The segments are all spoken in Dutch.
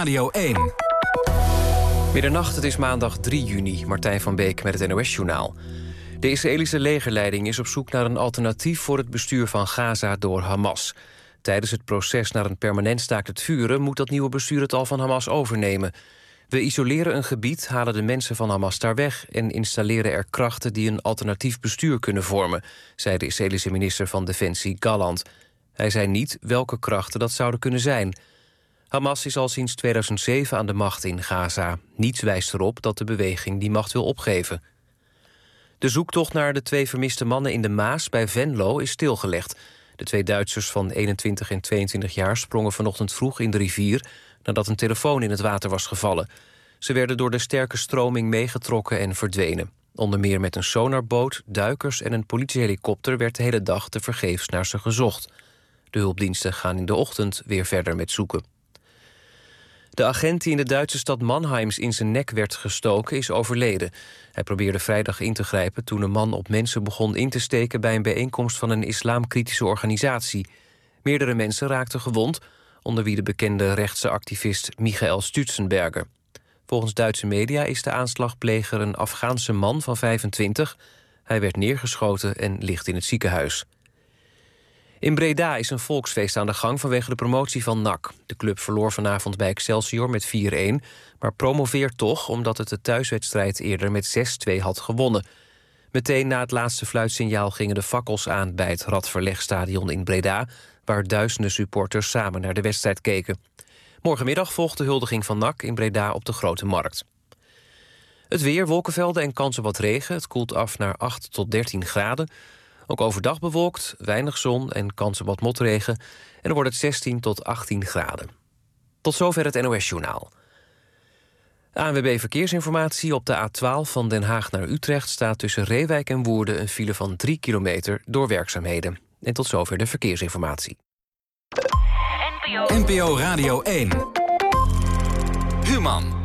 Radio 1. Middernacht, het is maandag 3 juni. Martijn van Beek met het NOS-journaal. De Israëlische legerleiding is op zoek naar een alternatief voor het bestuur van Gaza door Hamas. Tijdens het proces naar een permanent staakt het vuren moet dat nieuwe bestuur het al van Hamas overnemen. We isoleren een gebied, halen de mensen van Hamas daar weg en installeren er krachten die een alternatief bestuur kunnen vormen, zei de Israëlische minister van Defensie Gallant. Hij zei niet welke krachten dat zouden kunnen zijn. Hamas is al sinds 2007 aan de macht in Gaza. Niets wijst erop dat de beweging die macht wil opgeven. De zoektocht naar de 2 vermiste mannen in de Maas bij Venlo is stilgelegd. De 2 Duitsers van 21 en 22 jaar sprongen vanochtend vroeg in de rivier nadat een telefoon in het water was gevallen. Ze werden door de sterke stroming meegetrokken en verdwenen. Onder meer met een sonarboot, duikers en een politiehelikopter werd de hele dag tevergeefs naar ze gezocht. De hulpdiensten gaan in de ochtend weer verder met zoeken. De agent die in de Duitse stad Mannheims in zijn nek werd gestoken is overleden. Hij probeerde vrijdag in te grijpen toen een man op mensen begon in te steken bij een bijeenkomst van een islamkritische organisatie. Meerdere mensen raakten gewond, onder wie de bekende rechtse activist Michael Stutzenberger. Volgens Duitse media is de aanslagpleger een Afghaanse man van 25. Hij werd neergeschoten en ligt in het ziekenhuis. In Breda is een volksfeest aan de gang vanwege de promotie van NAC. De club verloor vanavond bij Excelsior met 4-1... maar promoveert toch omdat het de thuiswedstrijd eerder met 6-2 had gewonnen. Meteen na het laatste fluitsignaal gingen de fakkels aan bij het Radverlegstadion in Breda, waar duizenden supporters samen naar de wedstrijd keken. Morgenmiddag volgt de huldiging van NAC in Breda op de Grote Markt. Het weer, wolkenvelden en kans op wat regen. Het koelt af naar 8 tot 13 graden. Ook overdag bewolkt, weinig zon en kans op wat motregen. En dan wordt het 16 tot 18 graden. Tot zover het NOS-journaal. ANWB Verkeersinformatie. Op de A12 van Den Haag naar Utrecht staat tussen Reewijk en Woerden een file van 3 kilometer door werkzaamheden. En tot zover de verkeersinformatie. NPO Radio 1. Human.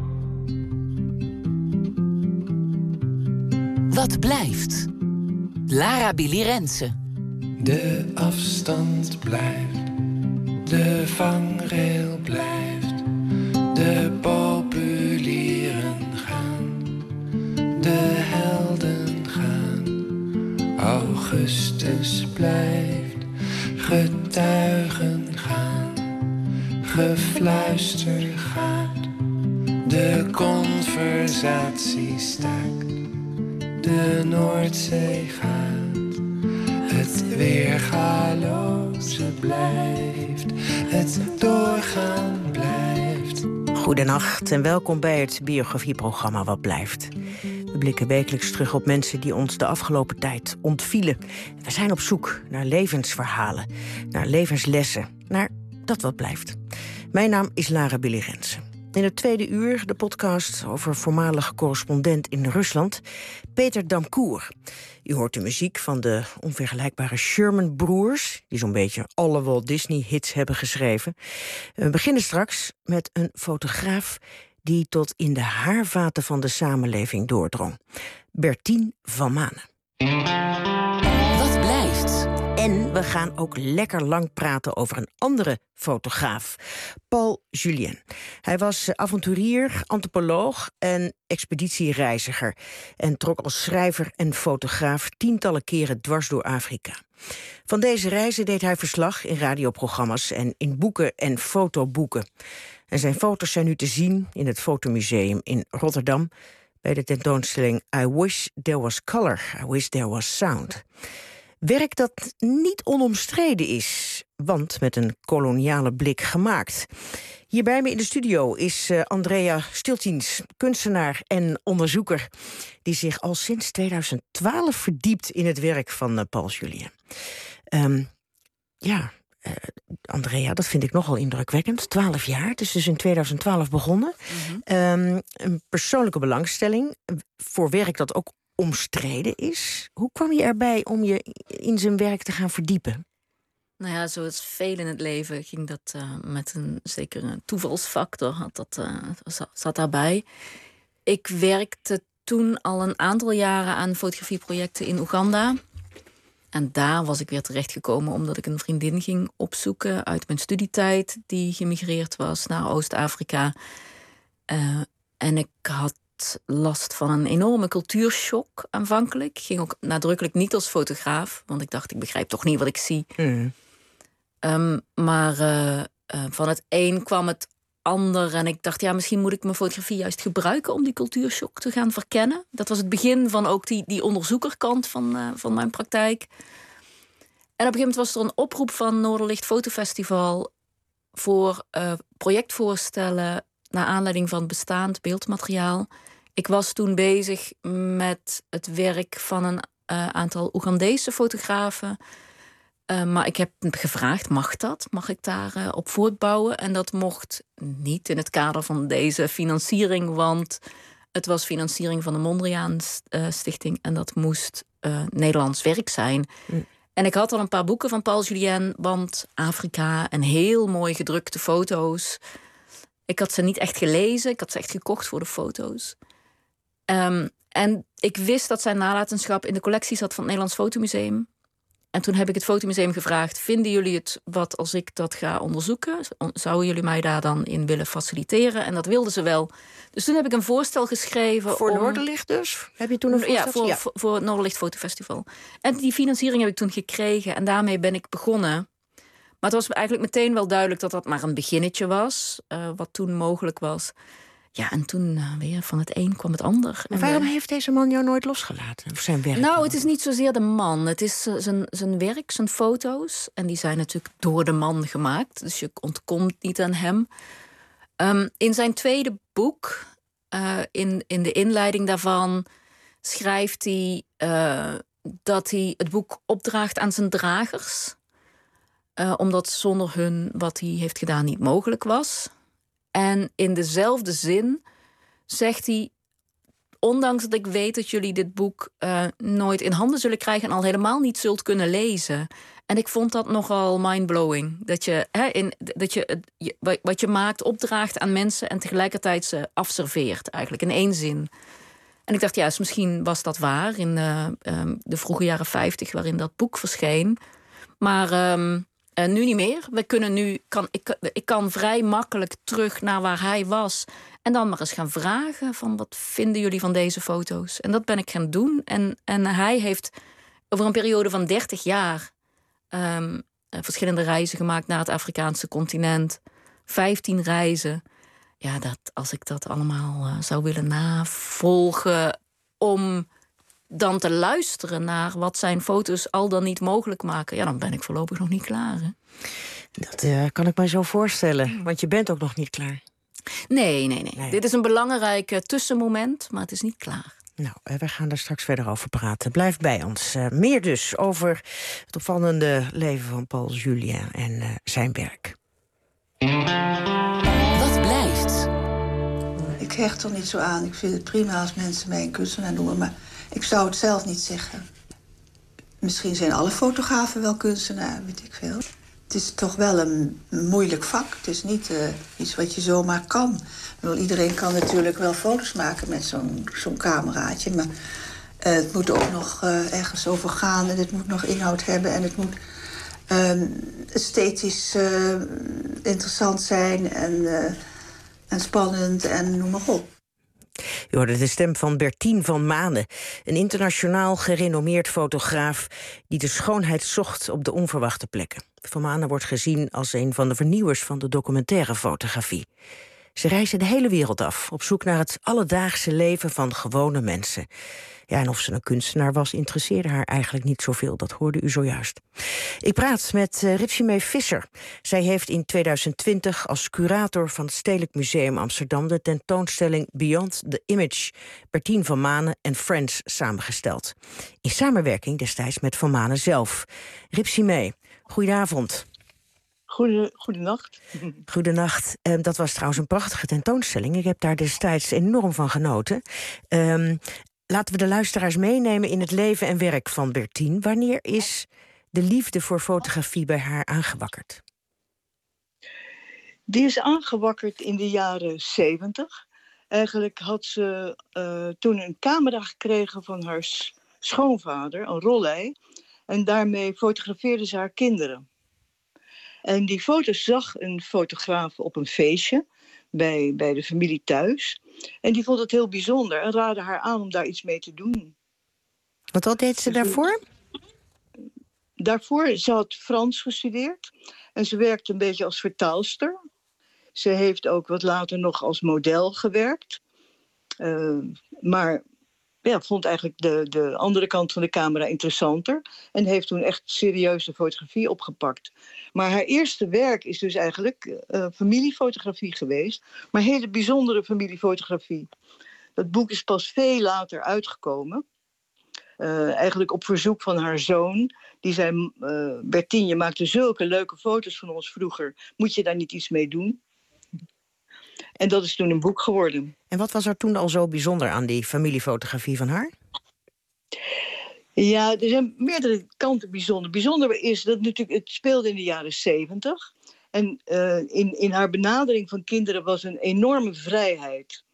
Wat blijft? Lara Billy Rensen. De afstand blijft, de vangrail blijft, de populieren gaan, de helden gaan. Augustus blijft, getuigen gaan, gefluister gaat, de conversatie staakt, de Noordzee gaat. Het weergaloze blijft, het doorgaan blijft. Goedenacht en welkom bij het biografieprogramma Wat Blijft. We blikken wekelijks terug op mensen die ons de afgelopen tijd ontvielen. We zijn op zoek naar levensverhalen, naar levenslessen, naar dat wat blijft. Mijn naam is Lara Billy Rensen. In het tweede uur de podcast over voormalig correspondent in Rusland, Peter Damkour. U hoort de muziek van de onvergelijkbare Sherman-broers, die zo'n beetje alle Walt Disney-hits hebben geschreven. We beginnen straks met een fotograaf die tot in de haarvaten van de samenleving doordrong. Bertien van Manen. Wat blijft? En we gaan ook lekker lang praten over een andere fotograaf, Paul Julien. Hij was avonturier, antropoloog en expeditiereiziger en trok als schrijver en fotograaf tientallen keren dwars door Afrika. Van deze reizen deed hij verslag in radioprogramma's en in boeken en fotoboeken. En zijn foto's zijn nu te zien in het Fotomuseum in Rotterdam bij de tentoonstelling I Wish There Was Color, I Wish There Was Sound. Werk dat niet onomstreden is, want met een koloniale blik gemaakt. Hier bij me in de studio is Andrea Stiltjens, kunstenaar en onderzoeker, die zich al sinds 2012 verdiept in het werk van Paul Julien. Andrea, dat vind ik nogal indrukwekkend. 12 jaar, het is dus in 2012 begonnen. Een persoonlijke belangstelling voor werk dat ook omstreden is. Hoe kwam je erbij om je in zijn werk te gaan verdiepen? Nou ja, zoals veel in het leven ging dat met een zekere toevalsfactor. Zat daarbij. Ik werkte toen al een aantal jaren aan fotografieprojecten in Oeganda. En daar was ik weer terechtgekomen omdat ik een vriendin ging opzoeken uit mijn studietijd die gemigreerd was naar Oost-Afrika. En ik had last van een enorme cultuurshock aanvankelijk. Ik ging ook nadrukkelijk niet als fotograaf, want ik dacht, ik begrijp toch niet wat ik zie. Maar van het een kwam het ander en ik dacht, ja, misschien moet ik mijn fotografie juist gebruiken om die cultuurshock te gaan verkennen. Dat was het begin van ook die onderzoekerkant van mijn praktijk. En op een gegeven moment was er een oproep van Noorderlicht Fotofestival voor projectvoorstellen naar aanleiding van bestaand beeldmateriaal. Ik was toen bezig met het werk van een aantal Oegandese fotografen. Maar ik heb gevraagd, mag dat? Mag ik daar op voortbouwen? En dat mocht niet in het kader van deze financiering, want het was financiering van de Mondriaan Stichting en dat moest Nederlands werk zijn. En ik had al een paar boeken van Paul Julien, want Afrika en heel mooi gedrukte foto's. Ik had ze niet echt gelezen, ik had ze echt gekocht voor de foto's. En ik wist dat zijn nalatenschap in de collectie zat van het Nederlands Fotomuseum. En toen heb ik het Fotomuseum gevraagd, vinden jullie het wat als ik dat ga onderzoeken? Zouden jullie mij daar dan in willen faciliteren? En dat wilden ze wel. Dus toen heb ik een voorstel geschreven. Voor Noorderlicht dus? Heb je toen een voorstel? Ja, voor het Noorderlicht Fotofestival. En die financiering heb ik toen gekregen en daarmee ben ik begonnen. Maar het was eigenlijk meteen wel duidelijk dat dat maar een beginnetje was. Wat toen mogelijk was. Ja, en toen weer van het een kwam het ander. Maar waarom heeft deze man jou nooit losgelaten? Of zijn werk? Nou, het is niet zozeer de man. Het is zijn werk, zijn foto's. En die zijn natuurlijk door de man gemaakt. Dus je ontkomt niet aan hem. In zijn tweede boek, in de inleiding daarvan, schrijft hij dat hij het boek opdraagt aan zijn dragers. Omdat zonder hun wat hij heeft gedaan niet mogelijk was. En in dezelfde zin zegt hij, ondanks dat ik weet dat jullie dit boek nooit in handen zullen krijgen en al helemaal niet zult kunnen lezen. En ik vond dat nogal mindblowing. Dat je, wat je maakt opdraagt aan mensen en tegelijkertijd ze afserveert eigenlijk in één zin. En ik dacht, ja, misschien was dat waar in de vroege jaren 50 waarin dat boek verscheen. Maar nu niet meer. Ik kan vrij makkelijk terug naar waar hij was. En dan maar eens gaan vragen van wat vinden jullie van deze foto's? En dat ben ik gaan doen. En hij heeft over een periode van 30 jaar verschillende reizen gemaakt naar het Afrikaanse continent. 15 reizen. Ja, als ik dat allemaal zou willen navolgen om dan te luisteren naar wat zijn foto's al dan niet mogelijk maken, ja, dan ben ik voorlopig nog niet klaar. Hè? Dat kan ik me zo voorstellen, want je bent ook nog niet klaar. Nee. Dit is een belangrijk tussenmoment, maar het is niet klaar. Nou, we gaan daar straks verder over praten. Blijf bij ons. Meer dus over het opvallende leven van Paul Julien en zijn werk. Wat blijft? Ik hecht er niet zo aan. Ik vind het prima als mensen mij een kunstenaar noemen, maar ik zou het zelf niet zeggen. Misschien zijn alle fotografen wel kunstenaar, weet ik veel. Het is toch wel een moeilijk vak. Het is niet iets wat je zomaar kan. Iedereen kan natuurlijk wel foto's maken met zo'n cameraatje, maar het moet ook nog ergens over gaan en het moet nog inhoud hebben en het moet esthetisch interessant zijn en spannend en noem maar op. U hoorde de stem van Bertien van Manen, een internationaal gerenommeerd fotograaf die de schoonheid zocht op de onverwachte plekken. Van Manen wordt gezien als een van de vernieuwers van de documentaire fotografie. Ze reizen de hele wereld af, op zoek naar het alledaagse leven van gewone mensen. Ja, en of ze een kunstenaar was, interesseerde haar eigenlijk niet zoveel. Dat hoorde u zojuist. Ik praat met Ripsime Visser. Zij heeft in 2020 als curator van het Stedelijk Museum Amsterdam de tentoonstelling Beyond the Image, Bertien van Manen en Friends samengesteld. In samenwerking destijds met Van Manen zelf. Ripsime, goedenavond. Goedenacht. Goedenacht. Dat was trouwens een prachtige tentoonstelling. Ik heb daar destijds enorm van genoten. Laten we de luisteraars meenemen in het leven en werk van Bertien. Wanneer is de liefde voor fotografie bij haar aangewakkerd? Die is aangewakkerd in de jaren 70. Eigenlijk had ze toen een camera gekregen van haar schoonvader, een Rollei. En daarmee fotografeerde ze haar kinderen. En die foto's zag een fotograaf op een feestje bij de familie thuis. En die vond het heel bijzonder en raadde haar aan om daar iets mee te doen. Wat deed ze daarvoor? Daarvoor, ze had Frans gestudeerd en ze werkte een beetje als vertaalster. Ze heeft ook wat later nog als model gewerkt. Maar vond eigenlijk de andere kant van de camera interessanter. En heeft toen echt serieuze fotografie opgepakt. Maar haar eerste werk is dus eigenlijk familiefotografie geweest. Maar hele bijzondere familiefotografie. Dat boek is pas veel later uitgekomen. Eigenlijk op verzoek van haar zoon. Die zei, Bertien, je maakte zulke leuke foto's van ons vroeger. Moet je daar niet iets mee doen? En dat is toen een boek geworden. En wat was er toen al zo bijzonder aan die familiefotografie van haar? Ja, er zijn meerdere kanten bijzonder. Bijzonder is dat natuurlijk het speelde in de jaren 70. En in haar benadering van kinderen was een enorme vrijheid.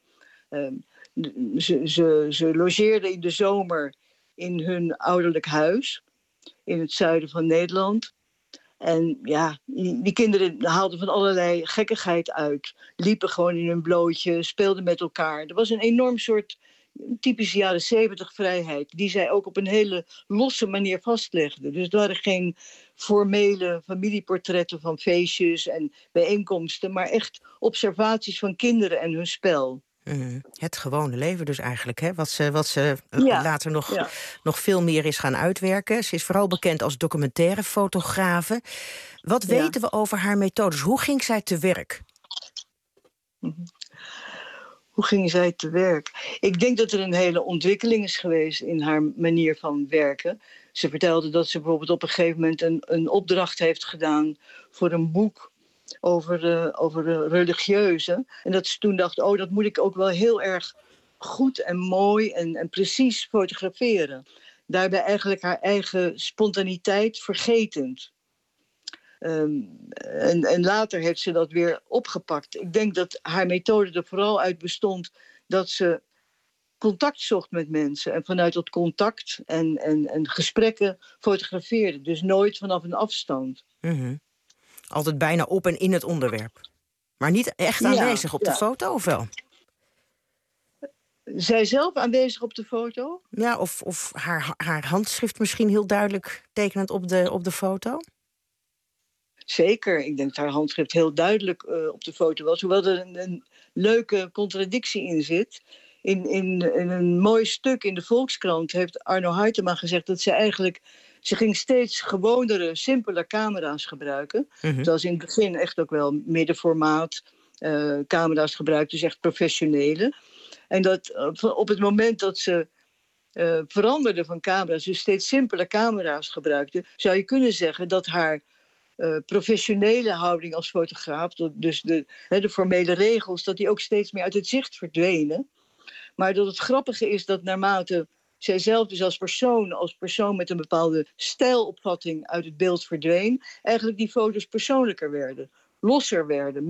Ze logeerden in de zomer in hun ouderlijk huis in het zuiden van Nederland. En ja, die kinderen haalden van allerlei gekkigheid uit. Liepen gewoon in hun blootje, speelden met elkaar. Er was een enorm soort typische jaren 70 vrijheid, die zij ook op een hele losse manier vastlegde. Dus er waren geen formele familieportretten van feestjes en bijeenkomsten, maar echt observaties van kinderen en hun spel. Het gewone leven dus eigenlijk, hè? Wat ze later nog veel meer is gaan uitwerken. Ze is vooral bekend als documentaire fotografe. Wat weten we over haar methodes? Hoe ging zij te werk? Hoe ging zij te werk? Ik denk dat er een hele ontwikkeling is geweest in haar manier van werken. Ze vertelde dat ze bijvoorbeeld op een gegeven moment een opdracht heeft gedaan voor een boek over de religieuzen. En dat ze toen dacht, dat moet ik ook wel heel erg goed en mooi en precies fotograferen. Daarbij eigenlijk haar eigen spontaniteit vergetend. En later heeft ze dat weer opgepakt. Ik denk dat haar methode er vooral uit bestond dat ze contact zocht met mensen. En vanuit dat contact en gesprekken fotografeerde. Dus nooit vanaf een afstand. Mm-hmm. Altijd bijna op en in het onderwerp. Maar niet echt aanwezig op de foto, of wel? Zij zelf aanwezig op de foto? Ja, of haar handschrift misschien heel duidelijk tekenend op de foto? Zeker, ik denk dat haar handschrift heel duidelijk op de foto was. Hoewel er een leuke contradictie in zit. In een mooi stuk in de Volkskrant heeft Arno Huytema gezegd dat ze ging steeds gewonere, simpeler camera's gebruiken. Mm-hmm. Zoals in het begin echt ook wel middenformaat camera's gebruikt, dus echt professionele. En dat op het moment dat ze veranderde van camera's, dus steeds simpeler camera's gebruikte, zou je kunnen zeggen dat haar professionele houding als fotograaf, dus de formele regels, dat die ook steeds meer uit het zicht verdwenen. Maar dat het grappige is dat naarmate zij zelf dus als persoon met een bepaalde stijlopvatting uit het beeld verdween, eigenlijk die foto's persoonlijker werden, losser werden,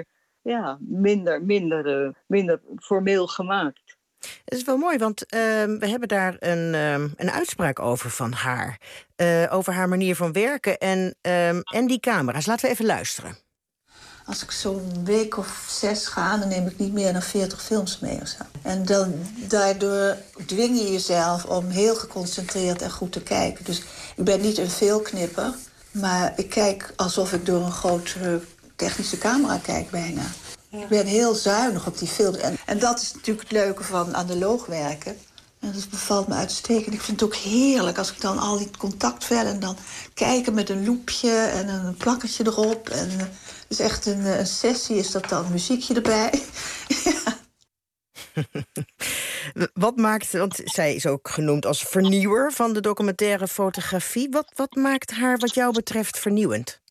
minder formeel gemaakt. Het is wel mooi, want we hebben daar een uitspraak over van haar. Over haar manier van werken en die camera's. Laten we even luisteren. Als ik zo'n week of 6 ga, dan neem ik niet meer dan 40 films mee of zo. En daardoor dwing je jezelf om heel geconcentreerd en goed te kijken. Dus ik ben niet een veelknipper, maar ik kijk alsof ik door een grote technische camera kijk bijna. Ja. Ik ben heel zuinig op die films. En dat is natuurlijk het leuke van analoog werken. En dat bevalt me uitstekend. Ik vind het ook heerlijk als ik dan al die contactvellen en dan kijken met een loepje en een plakkertje erop. En dus echt een sessie is dat dan, muziekje erbij. Ja. Wat maakt, want zij is ook genoemd als vernieuwer van de documentaire fotografie. Wat maakt haar wat jou betreft vernieuwend?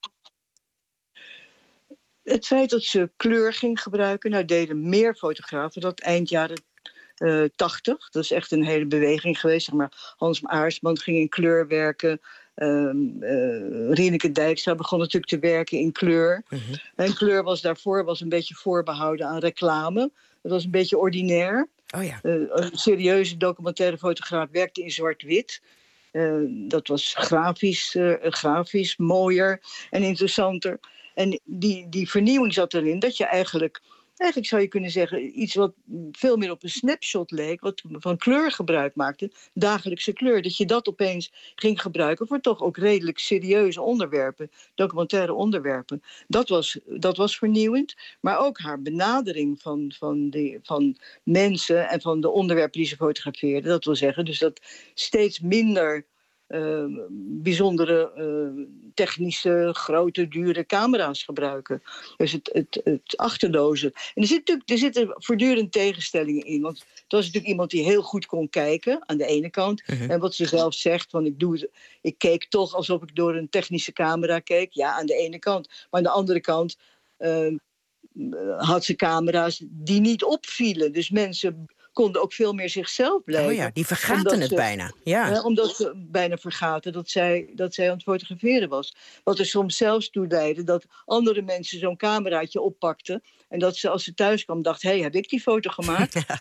Het feit dat ze kleur ging gebruiken, deden meer fotografen dat eind jaren 80. Dat is echt een hele beweging geweest. Zeg maar. Hans Aarsman ging in kleur werken. Rieneke Dijkstra begon natuurlijk te werken in kleur. Mm-hmm. En kleur was daarvoor een beetje voorbehouden aan reclame. Dat was een beetje ordinair. Oh ja. Een serieuze documentaire fotograaf werkte in zwart-wit. Dat was grafisch mooier en interessanter. En die vernieuwing zat erin dat je eigenlijk zou je kunnen zeggen, iets wat veel meer op een snapshot leek, wat van kleur gebruik maakte, dagelijkse kleur, dat je dat opeens ging gebruiken voor toch ook redelijk serieuze onderwerpen, documentaire onderwerpen. Dat was vernieuwend, maar ook haar benadering van mensen en van de onderwerpen die ze fotografeerde. Dat wil zeggen, dus dat steeds minder bijzondere technische, grote, dure camera's gebruiken. Dus het achterloze. En er zitten voortdurend tegenstellingen in. Want het was natuurlijk iemand die heel goed kon kijken, aan de ene kant. En wat ze zelf zegt, van ik keek toch alsof ik door een technische camera keek. Ja, aan de ene kant. Maar aan de andere kant had ze camera's die niet opvielen. Dus mensen konden ook veel meer zichzelf blijven. Oh ja, die vergaten het bijna. Ja. Omdat ze bijna vergaten dat zij aan het fotograferen was. Wat er soms zelfs toe leidde dat andere mensen zo'n cameraatje oppakten. En dat ze als ze thuis kwam dacht, heb ik die foto gemaakt? Ja.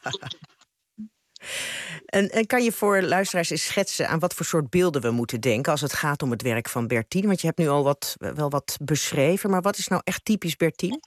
En kan je voor luisteraars eens schetsen aan wat voor soort beelden we moeten denken als het gaat om het werk van Bertien? Want je hebt nu al wel wat beschreven, maar wat is nou echt typisch Bertien?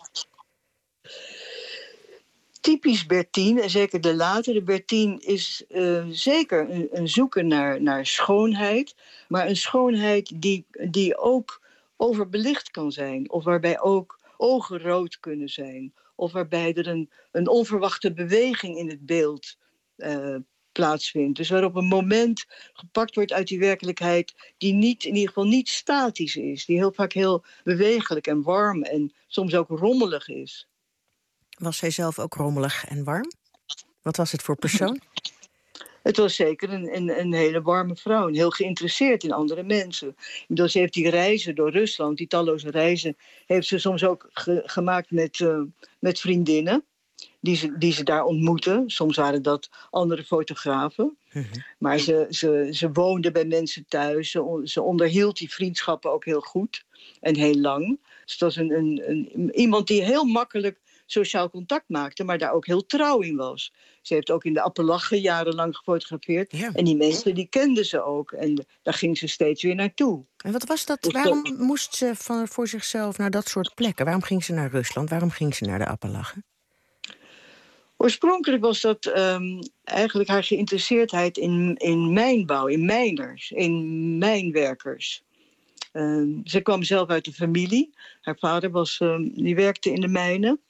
Typisch Bertien, en zeker de latere Bertien, is zeker een zoeken naar schoonheid. Maar een schoonheid die ook overbelicht kan zijn. Of waarbij ook ogen rood kunnen zijn. Of waarbij er een onverwachte beweging in het beeld plaatsvindt. Dus waarop een moment gepakt wordt uit die werkelijkheid die in ieder geval niet statisch is. Die heel vaak heel bewegelijk en warm en soms ook rommelig is. Was zij zelf ook rommelig en warm? Wat was het voor persoon? Het was zeker een hele warme vrouw. En heel geïnteresseerd in andere mensen. Ik bedoel, ze heeft die reizen door Rusland, die talloze reizen, heeft ze soms ook gemaakt met vriendinnen. Die ze daar ontmoette. Soms waren dat andere fotografen. Maar ze woonde bij mensen thuis. Ze onderhield die vriendschappen ook heel goed. En heel lang. Dus het was iemand die heel makkelijk sociaal contact maakte, maar daar ook heel trouw in was. Ze heeft ook in de Appalachen jarenlang gefotografeerd. Ja. En die mensen, die kenden ze ook. En daar ging ze steeds weer naartoe. En wat was dat? Waarom moest ze voor zichzelf naar dat soort plekken? Waarom ging ze naar Rusland? Waarom ging ze naar de Appalachen? Oorspronkelijk was dat eigenlijk haar geïnteresseerdheid in mijnbouw, in mijners, in mijnwerkers. Ze kwam zelf uit de familie. Haar vader die werkte in de mijnen.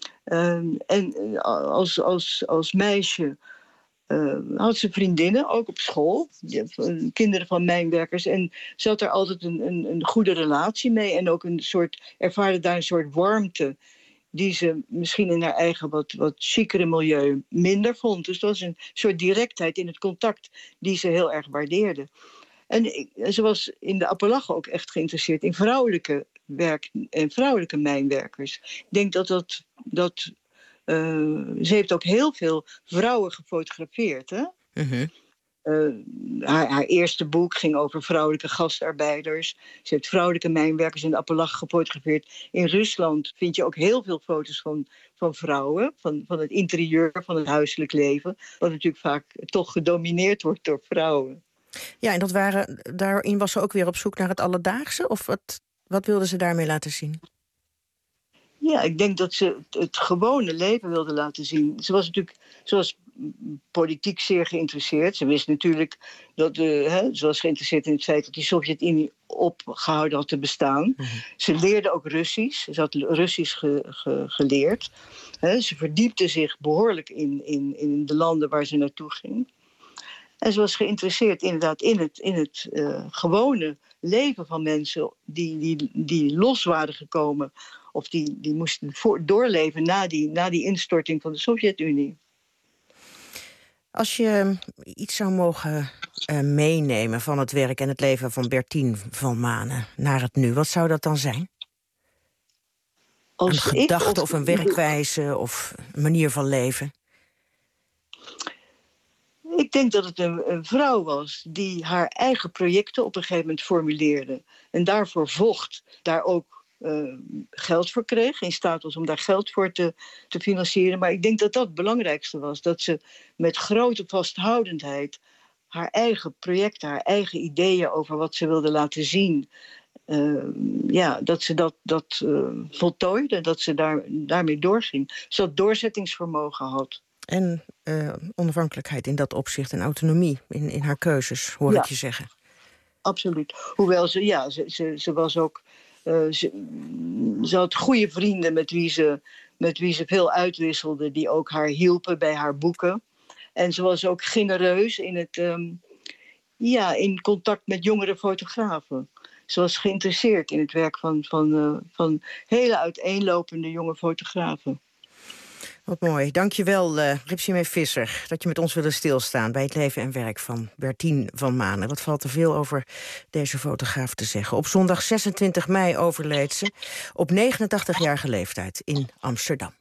En als meisje had ze vriendinnen, ook op school. Kinderen van mijnwerkers. En ze had er altijd een goede relatie mee. En ook ervaarde daar een soort warmte die ze misschien in haar eigen wat chicere milieu minder vond. Dus dat was een soort directheid in het contact die ze heel erg waardeerde. En ze was in de Appalachen ook echt geïnteresseerd in vrouwelijke werk en vrouwelijke mijnwerkers. Ik denk dat ze heeft ook heel veel vrouwen gefotografeerd. Hè? Haar eerste boek ging over vrouwelijke gastarbeiders. Ze heeft vrouwelijke mijnwerkers in de Appalachen gefotografeerd. In Rusland vind je ook heel veel foto's van vrouwen, van het interieur, van het huiselijk leven, wat natuurlijk vaak toch gedomineerd wordt door vrouwen. Ja, en daarin was ze ook weer op zoek naar het alledaagse? Of wat wilde ze daarmee laten zien? Ja, ik denk dat ze het gewone leven wilde laten zien. Ze was politiek zeer geïnteresseerd. Ze wist natuurlijk ze was geïnteresseerd in het feit dat die Sovjet-Unie opgehouden had te bestaan. Ze leerde ook Russisch. Ze had Russisch geleerd. Ze verdiepte zich behoorlijk in de landen waar ze naartoe ging. En ze was geïnteresseerd inderdaad in het gewone leven van mensen die los waren gekomen. Of die moesten doorleven na die instorting van de Sovjet-Unie. Als je iets zou mogen meenemen van het werk en het leven van Bertien van Manen naar het nu, wat zou dat dan zijn? Een gedachte of een werkwijze of een manier van leven? Ik denk dat het een vrouw was die haar eigen projecten op een gegeven moment formuleerde. En daarvoor vocht, daar ook geld voor kreeg, in staat was om daar geld voor te financieren. Maar ik denk dat dat het belangrijkste was. Dat ze met grote vasthoudendheid haar eigen projecten, haar eigen ideeën over wat ze wilde laten zien. Dat ze dat voltooide, dat ze daarmee doorging. Ze had doorzettingsvermogen had. En onafhankelijkheid in dat opzicht en autonomie in haar keuzes, hoor ik je zeggen. Absoluut. Hoewel ze was ook... Ze had goede vrienden met wie ze veel uitwisselde, die ook haar hielpen bij haar boeken. En ze was ook genereus in contact met jongere fotografen. Ze was geïnteresseerd in het werk van hele uiteenlopende jonge fotografen. Wat mooi. Dank je wel, Ripsime Visser, dat je met ons wilde stilstaan bij het leven en werk van Bertien van Manen. Wat valt er veel over deze fotograaf te zeggen. Op zondag 26 mei overleed ze op 89-jarige leeftijd in Amsterdam.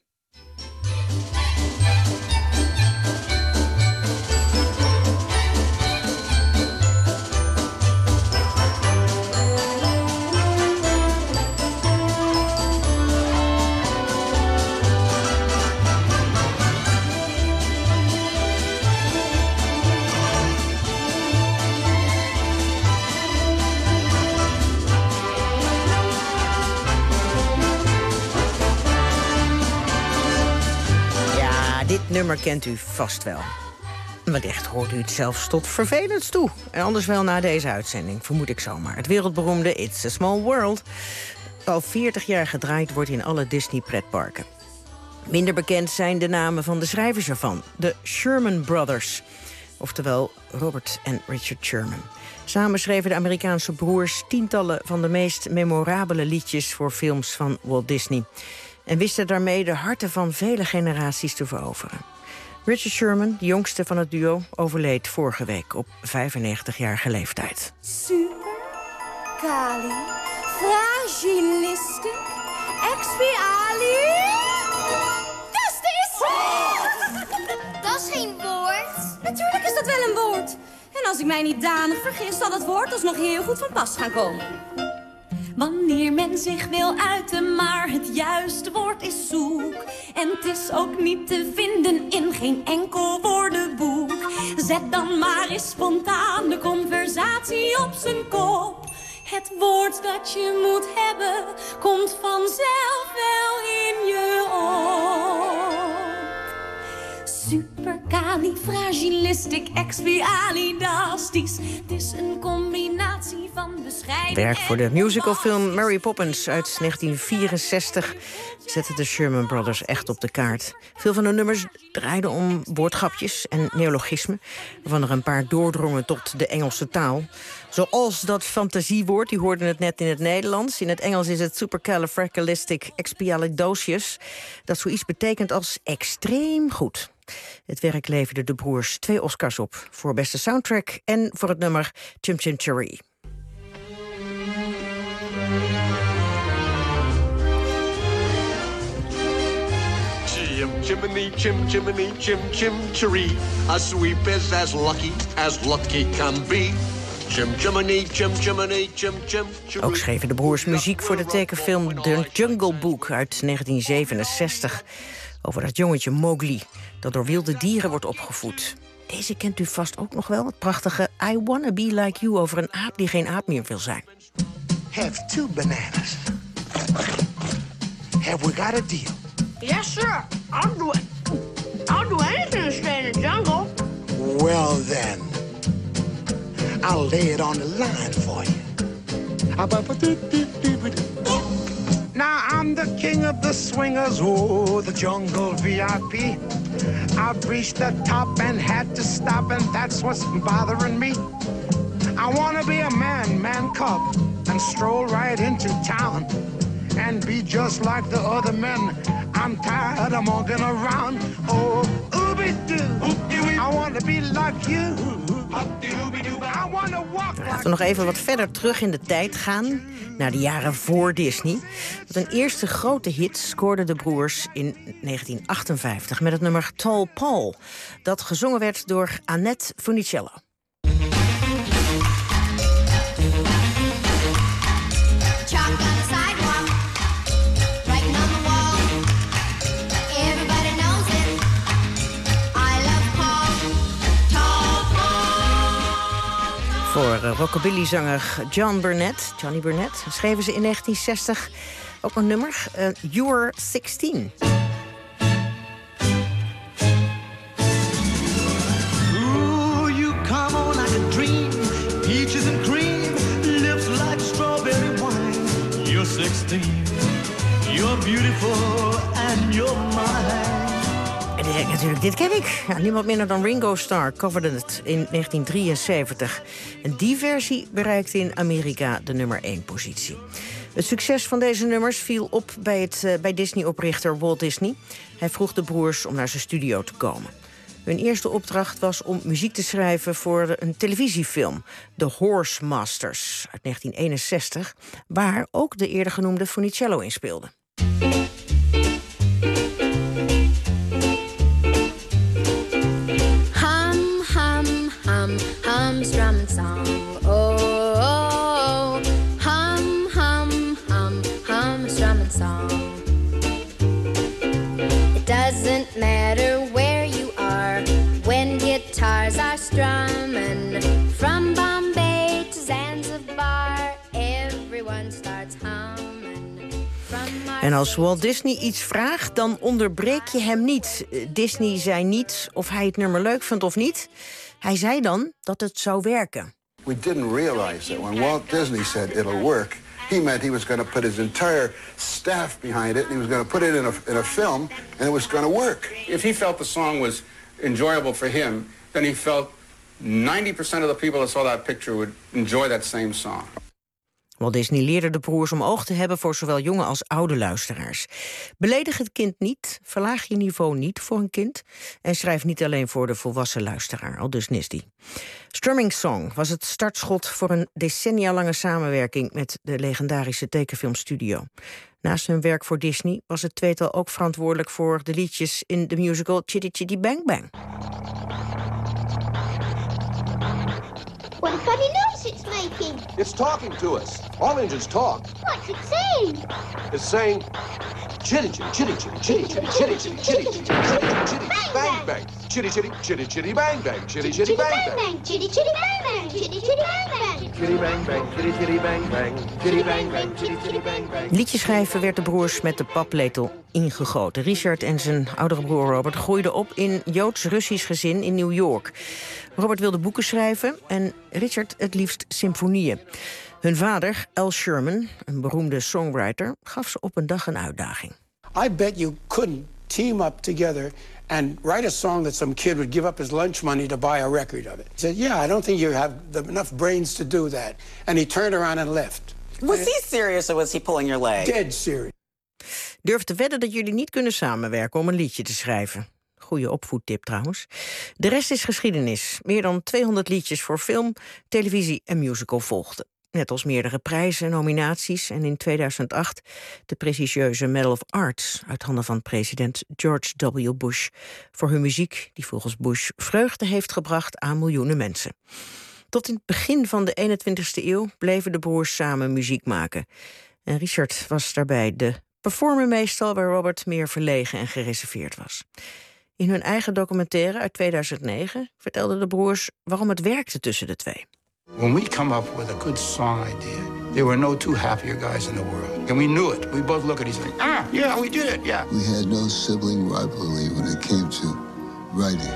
Dit nummer kent u vast wel. Wellicht hoort u het zelfs tot vervelends toe. En anders wel na deze uitzending, vermoed ik zomaar. Het wereldberoemde It's a Small World. Al 40 jaar gedraaid wordt in alle Disney-pretparken. Minder bekend zijn de namen van de schrijvers ervan. De Sherman Brothers. Oftewel Robert en Richard Sherman. Samen schreven de Amerikaanse broers tientallen van de meest memorabele liedjes voor films van Walt Disney. En wisten daarmee de harten van vele generaties te veroveren. Richard Sherman, de jongste van het duo, overleed vorige week op 95-jarige leeftijd. Super, kali, fragilistic, expiali. Dat is geen woord. Natuurlijk is dat wel een woord. En als ik mij niet danig vergis, zal dat woord alsnog heel goed van pas gaan komen. Wanneer men zich wil uiten, maar het juiste woord is zoek. En het is ook niet te vinden in geen enkel woordenboek. Zet dan maar eens spontaan de conversatie op zijn kop. Het woord dat je moet hebben, komt vanzelf wel in je op. Supercalifragilistic expialidastisch. Het is een combinatie van bescheiden... Werk voor de musicalfilm Mary Poppins uit 1964 zette de Sherman Brothers echt op de kaart. Veel van de nummers draaiden om woordgrapjes en neologismen, waarvan er een paar doordrongen tot de Engelse taal. Zoals dat fantasiewoord, u hoorde het net in het Nederlands. In het Engels is het supercalifragilisticexpialidocious, dat zoiets betekent als extreem goed. Het werk leverde de broers 2 Oscars op, voor beste soundtrack en voor het nummer Chim Chim Cheree. Chim chimney, chim chimney, chim chim cheree. A sweep is as lucky can be. Chim chimney, chim chimney, chim chim cheree. Ook schreven de broers muziek voor de tekenfilm The Jungle Book uit 1967. Over dat jongetje Mowgli, dat door wilde dieren wordt opgevoed. Deze kent u vast ook nog wel, het prachtige I Wanna Be Like You over een aap die geen aap meer wil zijn. Have 2 bananas. Have we got a deal? Yes, sir. I'll do anything to stay in the jungle. Well, then, I'll lay it on the line for you. Now I'm the king of the swingers, oh, the jungle VIP. I've reached the top and had to stop, and that's what's bothering me. I wanna be a man cub, and stroll right into town, and be just like the other men. I'm tired of monkeying around. Oh, ooby-doo, I wanna be like you. Laten we nog even wat verder terug in de tijd gaan, naar de jaren voor Disney. Want een eerste grote hit scoorden de broers in 1958 met het nummer Tall Paul, dat gezongen werd door Annette Funicello. over rockabilly-zanger Johnny Burnett. Schreven ze in 1960 ook een nummer, You Were 16. Ooh, you come on like a dream. Peaches and cream, lips like strawberry wine. You're 16, you're beautiful and you're mine. En ik denk natuurlijk, dit ken ik. Ja, niemand minder dan Ringo Starr coverde het in 1973. En die versie bereikte in Amerika de nummer 1 positie. Het succes van deze nummers viel op bij Disney-oprichter Walt Disney. Hij vroeg de broers om naar zijn studio te komen. Hun eerste opdracht was om muziek te schrijven voor een televisiefilm, The Horse Masters uit 1961, waar ook de eerder genoemde Funicello in speelde. Strum and song, oh, oh, hum, hum, hum, hum, strum and song. It doesn't matter where you are when guitars are strumming. From Bombay to Zanzibar, everyone starts humming. En als Walt Disney iets vraagt, dan onderbreek je hem niet. Disney zei niet of hij het nummer leuk vond of niet. Hij zei dan dat het zou werken. We didn't realize that when Walt Disney said it'll work, he meant he was going to put his entire staff behind it, and he was going to put it in a film, and it was going to work. If he felt the song was enjoyable for him, then he felt 90% of the people that saw that picture would enjoy that same song. Walt Disney leerde de broers om oog te hebben voor zowel jonge als oude luisteraars. Beledig het kind niet, verlaag je niveau niet voor een kind en schrijf niet alleen voor de volwassen luisteraar, aldus Disney. Strumming Song was het startschot voor een decennia-lange samenwerking met de legendarische tekenfilmstudio. Naast hun werk voor Disney was het tweetal ook verantwoordelijk voor de liedjes in de musical Chitty Chitty Bang Bang. What funny noise it's making. It's talking to us. All engines talk. What's it saying? It's saying chitty chitty chitty chitty chitty chitty chitty chitty chitty chitty chitty bang bang chitty chitty chitty chitty bang bang chitty chitty bang bang Chitty chitty bang bang chitty chitty bang bang chitty bang bang chitty chitty bang bang chitty bang bang chitty chitty bang bang. Liedjes schrijven werd de broers met de paplepel ingegoten. Richard en zijn oudere broer Robert groeiden op in Joods-Russisch gezin in New York. Robert wilde boeken schrijven en Richard het liefst symfonieën. Hun vader, Al Sherman, een beroemde songwriter, gaf ze op een dag een uitdaging. I bet you couldn't team up together and write a song that some kid would give up his lunch money to buy a record of it. He said, yeah, I don't think you have enough brains to do that. And he turned around and left. Was he serious or was he pulling your leg? Dead serious. Durf te wedden dat jullie niet kunnen samenwerken om een liedje te schrijven. Goeie opvoedtip trouwens. De rest is geschiedenis. Meer dan 200 liedjes voor film, televisie en musical volgden. Net als meerdere prijzen en nominaties en in 2008 de prestigieuze Medal of Arts uit handen van president George W. Bush voor hun muziek die volgens Bush vreugde heeft gebracht aan miljoenen mensen. Tot in het begin van de 21ste eeuw bleven de broers samen muziek maken. En Richard was daarbij de performer meestal, waar Robert meer verlegen en gereserveerd was. In hun eigen documentaire uit 2009 vertelden de broers waarom het werkte tussen de twee. When we come up with a good song idea, there were no two happier guys in the world. And we knew it. We both look at each other, yeah, we did it, yeah. We had no sibling rivalry when it came to writing.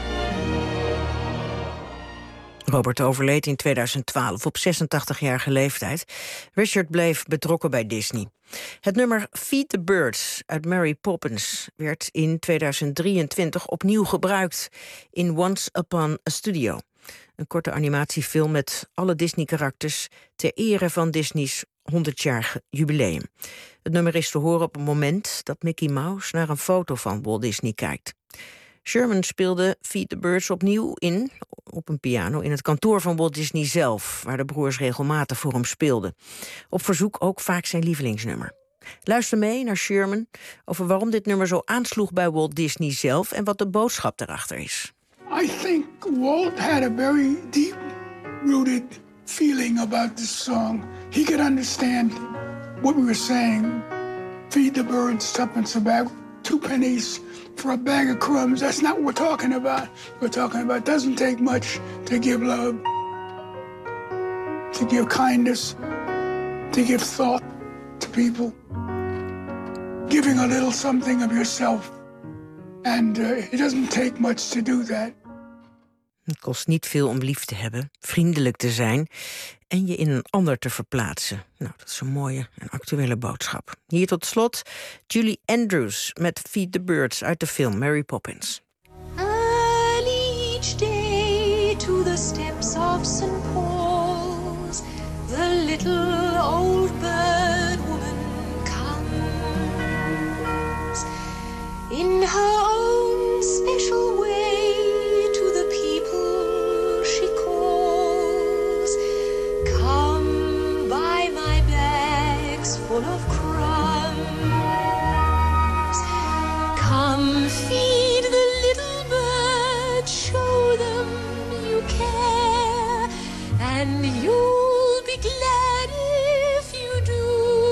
Robert overleed in 2012 op 86-jarige leeftijd. Richard bleef betrokken bij Disney. Het nummer Feed the Birds uit Mary Poppins werd in 2023 opnieuw gebruikt in Once Upon a Studio. Een korte animatiefilm met alle Disney-karakters ter ere van Disney's 100-jarig jubileum. Het nummer is te horen op het moment dat Mickey Mouse naar een foto van Walt Disney kijkt. Sherman speelde Feed the Birds opnieuw op een piano in het kantoor van Walt Disney zelf, waar de broers regelmatig voor hem speelden. Op verzoek ook vaak zijn lievelingsnummer. Luister mee naar Sherman over waarom dit nummer zo aansloeg bij Walt Disney zelf en wat de boodschap erachter is. I think Walt had a very deep-rooted feeling about this song. He could understand what we were saying. Feed the birds, tuppence a bag, 2 pennies for a bag of crumbs. That's not what we're talking about. We're talking about it doesn't take much to give love. to give kindness, to give thought to people, giving a little something of yourself. And it doesn't take much to do that. Het kost niet veel om lief te hebben, vriendelijk te zijn en je in een ander te verplaatsen. Nou, dat is een mooie en actuele boodschap. Hier tot slot Julie Andrews met Feed the Birds uit de film Mary Poppins. Early each day to the steps of St. Paul's, the little old bird woman comes in her own special way to the people she calls. Come buy my bags full of crumbs. Come feed the little birds, show them you care, and you'll be glad if you do.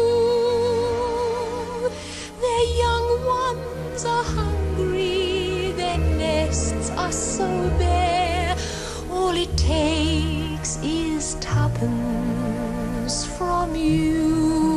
Their young ones are hungry, their nests are so bare. All it takes is tuppence from you.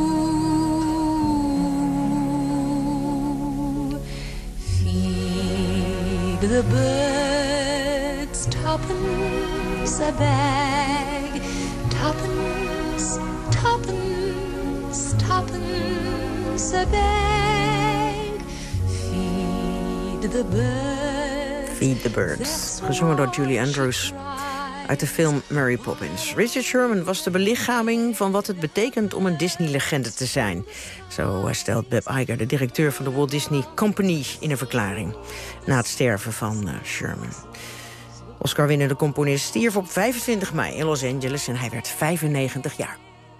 Feed the birds, tuppence a bag, tuppence, tuppence, tuppence a bag. Feed the birds. Feed the Birds, gezongen door Julie Andrews uit de film Mary Poppins. Richard Sherman was de belichaming van wat het betekent om een Disney-legende te zijn. Zo stelt Bob Iger, de directeur van de Walt Disney Company, in een verklaring na het sterven van Sherman. Oscar-winnende componist stierf op 25 mei in Los Angeles en hij werd 95 jaar.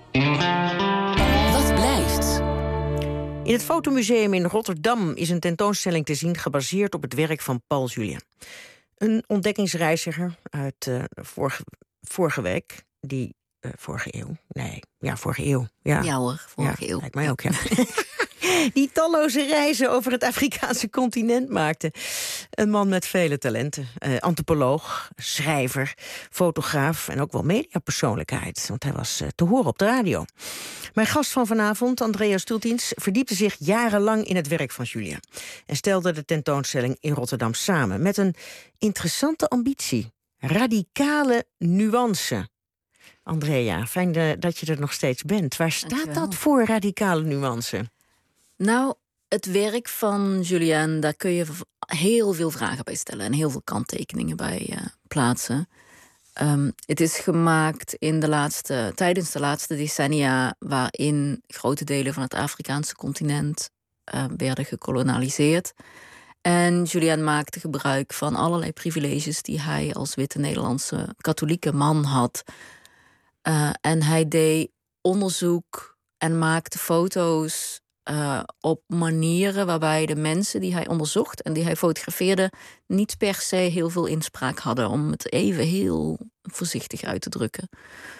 Wat blijft? In het Fotomuseum in Rotterdam is een tentoonstelling te zien gebaseerd op het werk van Paul Julien. Een ontdekkingsreiziger uit vorige week, die vorige eeuw. Ja hoor, vorige eeuw. Lijkt mij ook, ja. Die talloze reizen over het Afrikaanse continent maakte. Een man met vele talenten. Antropoloog, schrijver, fotograaf en ook wel mediapersoonlijkheid. Want hij was te horen op de radio. Mijn gast van vanavond, Andrea Stultins, verdiepte zich jarenlang in het werk van Julien. En stelde de tentoonstelling in Rotterdam samen met een interessante ambitie. Radicale nuance. Andrea, fijn dat je er nog steeds bent. Waar staat dat voor, radicale nuance? Nou, het werk van Julien, daar kun je heel veel vragen bij stellen en heel veel kanttekeningen bij plaatsen. Het is gemaakt tijdens de laatste decennia, waarin grote delen van het Afrikaanse continent werden gekolonialiseerd. En Julien maakte gebruik van allerlei privileges die hij als witte Nederlandse katholieke man had. En hij deed onderzoek en maakte foto's op manieren waarbij de mensen die hij onderzocht en die hij fotografeerde niet per se heel veel inspraak hadden, om het even heel voorzichtig uit te drukken.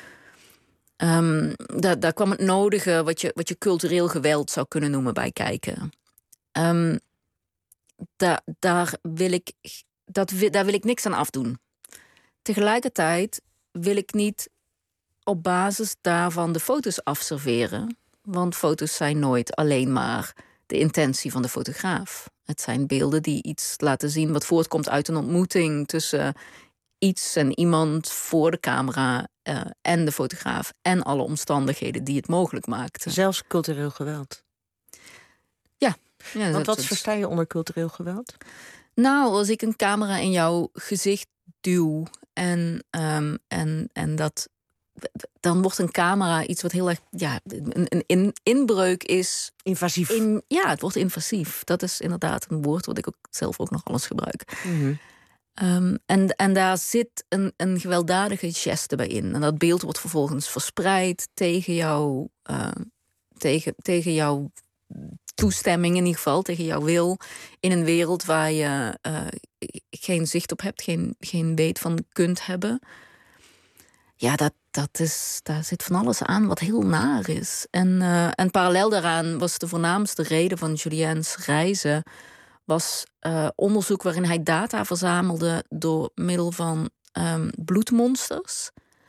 Daar kwam het nodige, wat je cultureel geweld zou kunnen noemen, bij kijken. Daar wil ik niks aan afdoen. Tegelijkertijd wil ik niet op basis daarvan de foto's afserveren. Want foto's zijn nooit alleen maar de intentie van de fotograaf. Het zijn beelden die iets laten zien wat voortkomt uit een ontmoeting tussen iets en iemand voor de camera en de fotograaf en alle omstandigheden die het mogelijk maakten. Zelfs cultureel geweld. Ja. Want wat versta je onder cultureel geweld? Nou, als ik een camera in jouw gezicht duw en dat, dan wordt een camera iets wat heel erg, een inbreuk is. Invasief. Het wordt invasief. Dat is inderdaad een woord wat ik ook zelf ook nog alles gebruik. Mm-hmm. En daar zit een gewelddadige geste bij in. En dat beeld wordt vervolgens verspreid tegen jouw toestemming, in ieder geval, tegen jouw wil, in een wereld waar je geen zicht op hebt, geen weet van kunt hebben. Ja, daar zit van alles aan wat heel naar is. En parallel daaraan was de voornaamste reden van Julien's reizen was onderzoek waarin hij data verzamelde door middel van bloedmonsters.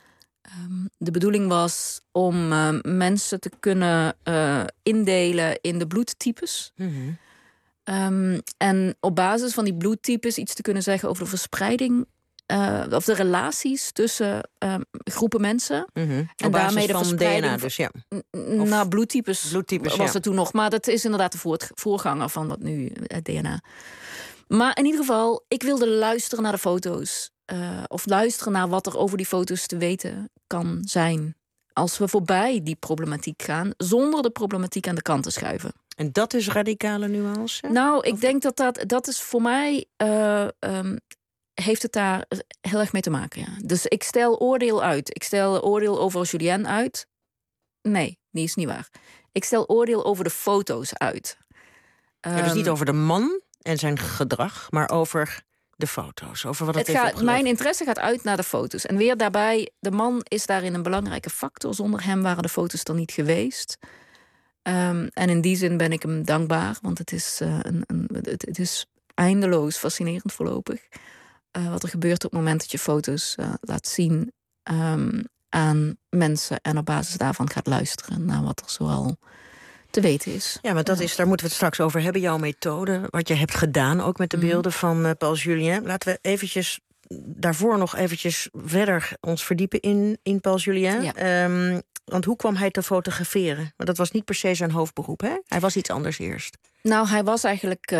De bedoeling was om mensen te kunnen indelen in de bloedtypes. Mm-hmm. En op basis van die bloedtypes iets te kunnen zeggen over de verspreiding of de relaties tussen groepen mensen. Mm-hmm. En op basis daarmee de van verspreiding DNA dus, ja. Nou, bloedtypes was ja. het toen nog. Maar dat is inderdaad de voorganger van dat nu, het DNA. Maar in ieder geval, ik wilde luisteren naar de foto's. Of luisteren naar wat er over die foto's te weten kan zijn. Als we voorbij die problematiek gaan, zonder de problematiek aan de kant te schuiven. En dat is radicale nuance? Nou, ik denk dat is voor mij... heeft het daar heel erg mee te maken, ja. Dus ik stel oordeel uit. Ik stel oordeel over Julien uit. Nee, die is niet waar. Ik stel oordeel over de foto's uit. Ja, dus niet over de man en zijn gedrag, maar over de foto's. Over wat het heeft opgeleverd. Mijn interesse gaat uit naar de foto's. En weer daarbij, de man is daarin een belangrijke factor. Zonder hem waren de foto's er niet geweest. En in die zin ben ik hem dankbaar. Want het is, het is eindeloos fascinerend voorlopig. Wat er gebeurt op het moment dat je foto's laat zien aan mensen. En op basis daarvan gaat luisteren naar wat er zoal te weten is. Ja, maar daar moeten we het straks over hebben. Jouw methode, wat je hebt gedaan, ook met de beelden van Paul Julien. Laten we eventjes daarvoor nog eventjes verder ons verdiepen in Paul Julien. Ja. Want hoe kwam hij te fotograferen? Want dat was niet per se zijn hoofdberoep, hè? Hij was iets anders eerst. Nou, hij was eigenlijk...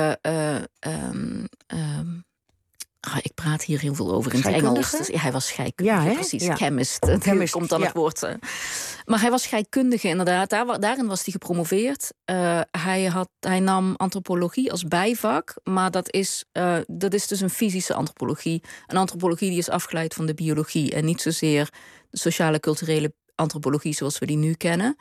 ik praat hier heel veel over in het Engels. Dus, hij was scheikundige, ja, precies. Ja. Chemist komt dan het woord. Maar hij was scheikundige, inderdaad. Daarin was hij gepromoveerd. Hij nam antropologie als bijvak. Maar dat is dus een fysische antropologie. Een antropologie die is afgeleid van de biologie. En niet zozeer de sociale, culturele antropologie zoals we die nu kennen.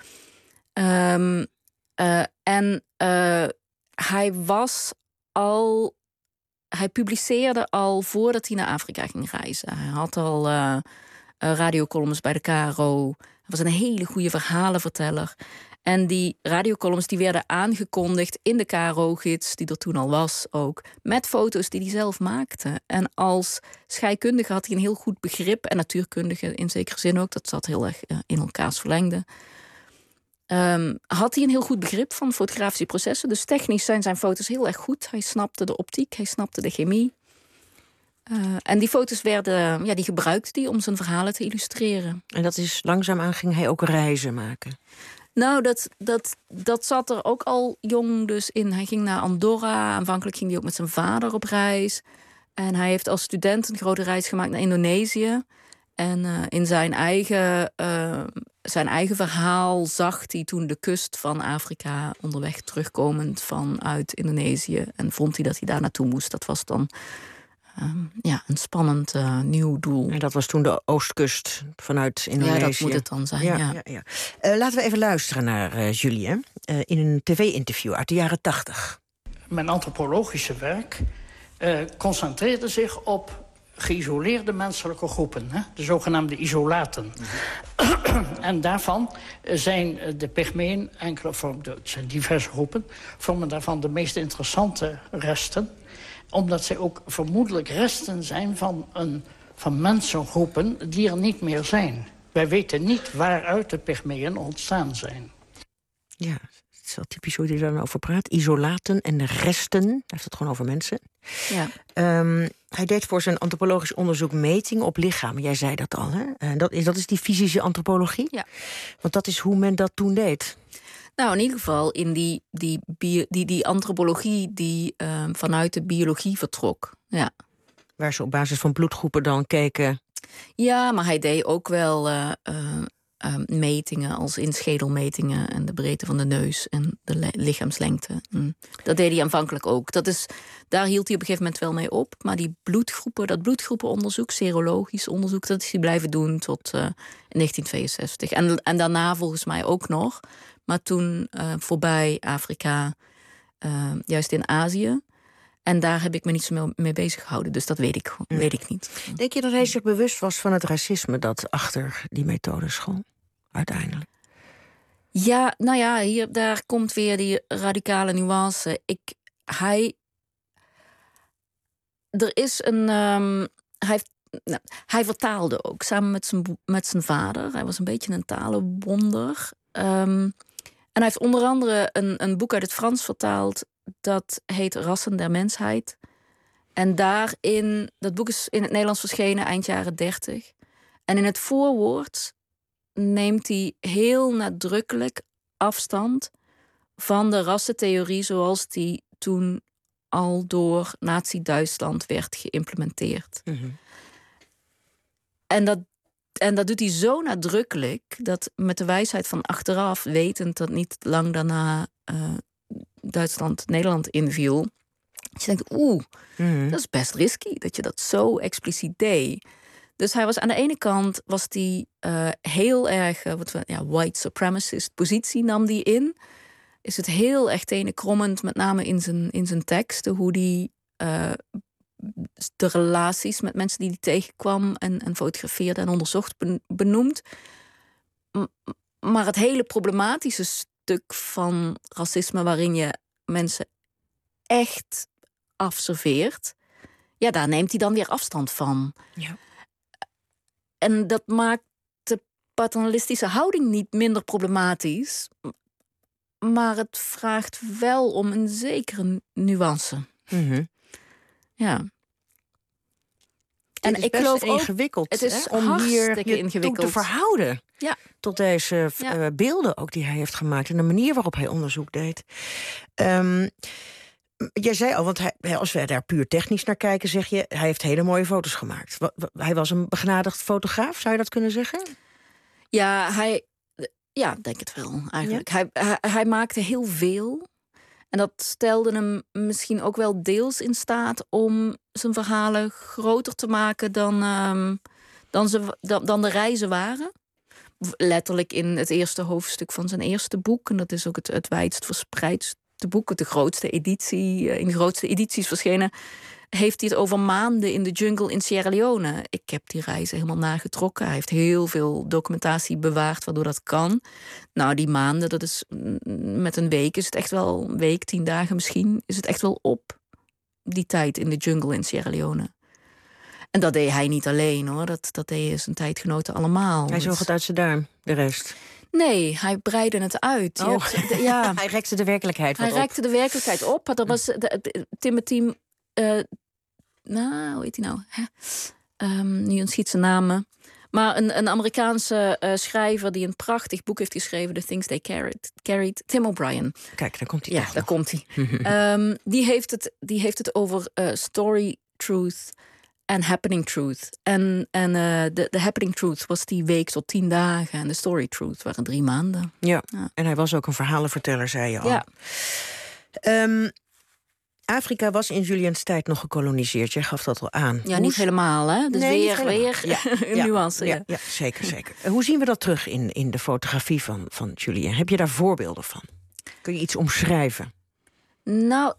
Hij publiceerde al voordat hij naar Afrika ging reizen. Hij had al radiocolumns bij de KRO. Hij was een hele goede verhalenverteller. En die radiocolumns die werden aangekondigd in de KRO-gids, die er toen al was ook, met foto's die hij zelf maakte. En als scheikundige had hij een heel goed begrip, en natuurkundige in zekere zin ook, dat zat heel erg in elkaars verlengde. Had hij een heel goed begrip van fotografische processen. Dus technisch zijn zijn foto's heel erg goed. Hij snapte de optiek, hij snapte de chemie. En die foto's die gebruikte hij om zijn verhalen te illustreren. En dat is langzaamaan ging hij ook reizen maken? Nou, dat zat er ook al jong dus in. Hij ging naar Andorra. Aanvankelijk ging hij ook met zijn vader op reis. En hij heeft als student een grote reis gemaakt naar Indonesië. En in zijn eigen verhaal zag hij toen de kust van Afrika onderweg terugkomend vanuit Indonesië. En vond hij dat hij daar naartoe moest. Dat was dan een spannend nieuw doel. En dat was toen de oostkust vanuit Indonesië. Ja, dat moet het dan zijn, ja. Laten we even luisteren naar Julien in een tv-interview uit de jaren 80. Mijn antropologische werk concentreerde zich op geïsoleerde menselijke groepen, hè? De zogenaamde isolaten. En daarvan zijn de Pygmeeën, het zijn diverse groepen, vormen daarvan de meest interessante resten, omdat zij ook vermoedelijk resten zijn van mensengroepen die er niet meer zijn. Wij weten niet waaruit de Pygmeeën ontstaan zijn. Ja, het is wel typisch hoe hij daar dan over praat. Isolaten en de resten. Hij heeft het gewoon over mensen. Ja. Hij deed voor zijn antropologisch onderzoek metingen op lichamen. Jij zei dat al, hè? Dat is die fysische antropologie? Ja. Want dat is hoe men dat toen deed. Nou, in ieder geval in die antropologie die vanuit de biologie vertrok. Ja. Waar ze op basis van bloedgroepen dan keken. Ja, maar hij deed ook wel metingen als inschedelmetingen en de breedte van de neus en de lichaamslengte. Dat deed hij aanvankelijk ook. Daar hield hij op een gegeven moment wel mee op. Maar dat bloedgroepenonderzoek, serologisch onderzoek, dat is hij blijven doen tot 1962. En daarna volgens mij ook nog. Maar toen voorbij Afrika, juist in Azië. En daar heb ik me niet zo mee bezig gehouden. Dus dat weet ik niet. Denk je dat hij zich bewust was van het racisme dat achter die methode school? Uiteindelijk. Ja, nou ja, daar komt weer die radicale nuance. hij vertaalde ook, samen met zijn vader. Hij was een beetje een talenwonder. En hij heeft onder andere een boek uit het Frans vertaald. Dat heet Rassen der Mensheid. En dat boek is in het Nederlands verschenen eind jaren 30. En in het voorwoord neemt hij heel nadrukkelijk afstand van de rassentheorie zoals die toen al door Nazi-Duitsland werd geïmplementeerd. Mm-hmm. En dat doet hij zo nadrukkelijk dat met de wijsheid van achteraf, wetend dat niet lang daarna Duitsland Nederland inviel, dat je denkt, dat is best risky dat je dat zo expliciet deed. Dus hij was aan de ene kant heel erg white supremacist positie nam die in. Is het heel erg tenenkrommend, met name in zijn teksten, hoe die de relaties met mensen die hij tegenkwam en fotografeerde en onderzocht benoemt. Maar het hele problematische stuk van racisme, waarin je mensen echt afserveert, daar neemt hij dan weer afstand van. Ja. En dat maakt de paternalistische houding niet minder problematisch, maar het vraagt wel om een zekere nuance. Mm-hmm. Ja. En ik geloof ingewikkeld het is om hier ingewikkeld te verhouden tot deze beelden ook die hij heeft gemaakt en de manier waarop hij onderzoek deed. Jij zei al, want als we daar puur technisch naar kijken, zeg je, hij heeft hele mooie foto's gemaakt. Hij was een begenadigd fotograaf, zou je dat kunnen zeggen? Ja, denk het wel, eigenlijk. Ja? Hij maakte heel veel. En dat stelde hem misschien ook wel deels in staat om zijn verhalen groter te maken dan de reizen waren. Letterlijk in het eerste hoofdstuk van zijn eerste boek. En dat is ook het wijdst verspreidste boek, de grootste editie, in de grootste edities verschenen, heeft hij het over maanden in de jungle in Sierra Leone. Ik heb die reizen helemaal nagetrokken. Hij heeft heel veel documentatie bewaard waardoor dat kan. Nou, die maanden, dat is met een week, is het echt wel een week, 10 dagen misschien, is het echt wel op, die tijd in de jungle in Sierra Leone. En dat deed hij niet alleen, hoor. Dat deden zijn tijdgenoten allemaal. Hij zoog het uit zijn duim, de rest. Nee, hij breidde het uit. Hij rekte de werkelijkheid op. Hij rekte de werkelijkheid op. Er was Timothy, hoe heet hij nou? Nu ontschiet zijn namen. Maar een Amerikaanse schrijver die een prachtig boek heeft geschreven, The Things They Carried, Tim O'Brien. Kijk, daar komt hij. Ja, daar komt hij. Die heeft het over story truth en happening truth. En de happening truth was die week tot 10 dagen. En de story truth waren 3 maanden. Ja, en hij was ook een verhalenverteller, zei je al. Ja. Afrika was in Julians tijd nog gekoloniseerd. Jij gaf dat al aan. Ja, niet helemaal, hè? Dus nee, weer een nuance. Ja, zeker. Hoe zien we dat terug in de fotografie van Julien? Heb je daar voorbeelden van? Kun je iets omschrijven? Nou,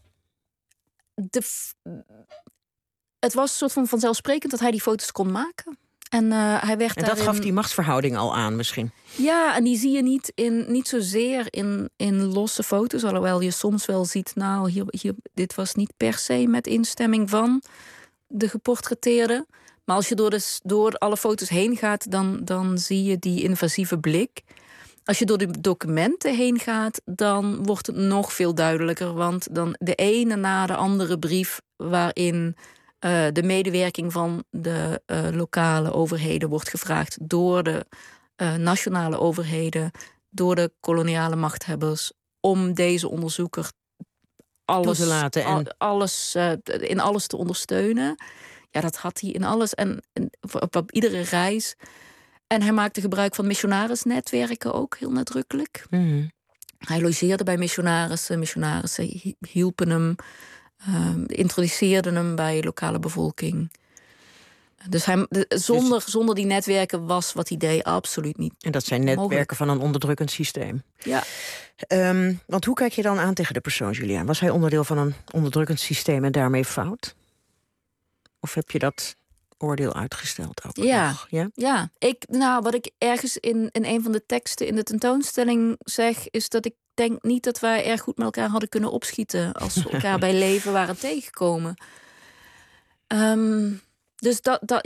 het was een soort van vanzelfsprekend dat hij die foto's kon maken. En hij werd dat gaf die machtsverhouding al aan misschien? Ja, en die zie je niet zozeer in losse foto's. Alhoewel je soms wel ziet, nou, dit was niet per se met instemming van de geportretteerde. Maar als je door alle foto's heen gaat, dan zie je die invasieve blik. Als je door de documenten heen gaat, dan wordt het nog veel duidelijker. Want dan de ene na de andere brief waarin de medewerking van de lokale overheden wordt gevraagd door de nationale overheden, door de koloniale machthebbers, om deze onderzoeker in alles te ondersteunen. Ja, dat had hij in alles en op iedere reis. En hij maakte gebruik van missionarisnetwerken ook heel nadrukkelijk. Mm-hmm. Hij logeerde bij missionarissen. Missionarissen hielpen hem, introduceerden hem bij de lokale bevolking. Dus zonder die netwerken was wat hij deed absoluut niet. En dat zijn netwerken mogelijk van een onderdrukkend systeem. Ja. Want hoe kijk je dan aan tegen de persoon Julien? Was hij onderdeel van een onderdrukkend systeem en daarmee fout? Of heb je dat oordeel uitgesteld ook? Ja. Wat ik ergens in een van de teksten in de tentoonstelling zeg, is dat ik denk niet dat wij erg goed met elkaar hadden kunnen opschieten als we elkaar bij leven waren tegengekomen. Dus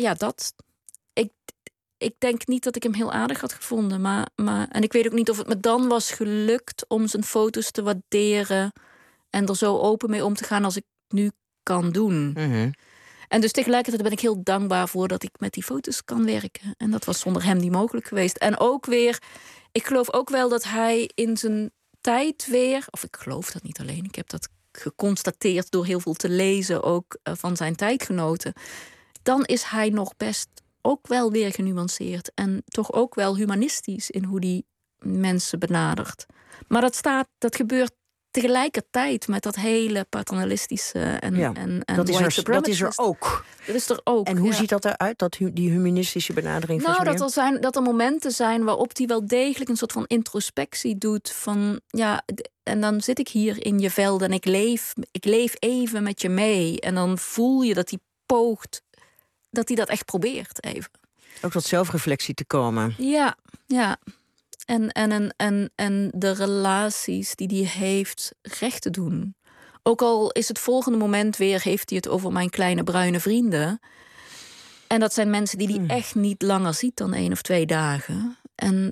ik denk niet dat ik hem heel aardig had gevonden. Maar, en ik weet ook niet of het me dan was gelukt om zijn foto's te waarderen en er zo open mee om te gaan als ik nu kan doen. Mm-hmm. En dus tegelijkertijd ben ik heel dankbaar voor dat ik met die foto's kan werken. En dat was zonder hem niet mogelijk geweest. En ook weer, ik geloof ook wel dat hij in zijn tijd weer, of ik geloof dat niet alleen, ik heb dat geconstateerd door heel veel te lezen, ook van zijn tijdgenoten. Dan is hij nog best ook wel weer genuanceerd en toch ook wel humanistisch in hoe die mensen benadert. Maar dat gebeurt tegelijkertijd met dat hele paternalistische en dat is er ook. Dat is er ook. En hoe ziet dat eruit, die humanistische benadering van Julien? Dat er momenten zijn waarop hij wel degelijk een soort van introspectie doet van en dan zit ik hier in je veld en ik leef even met je mee. En dan voel je dat hij poogt, dat hij dat echt probeert even. Ook tot zelfreflectie te komen. Ja. En de relaties die hij heeft recht te doen. Ook al is het volgende moment weer, heeft hij het over mijn kleine bruine vrienden. En dat zijn mensen die hij echt niet langer ziet dan 1 of 2 dagen. En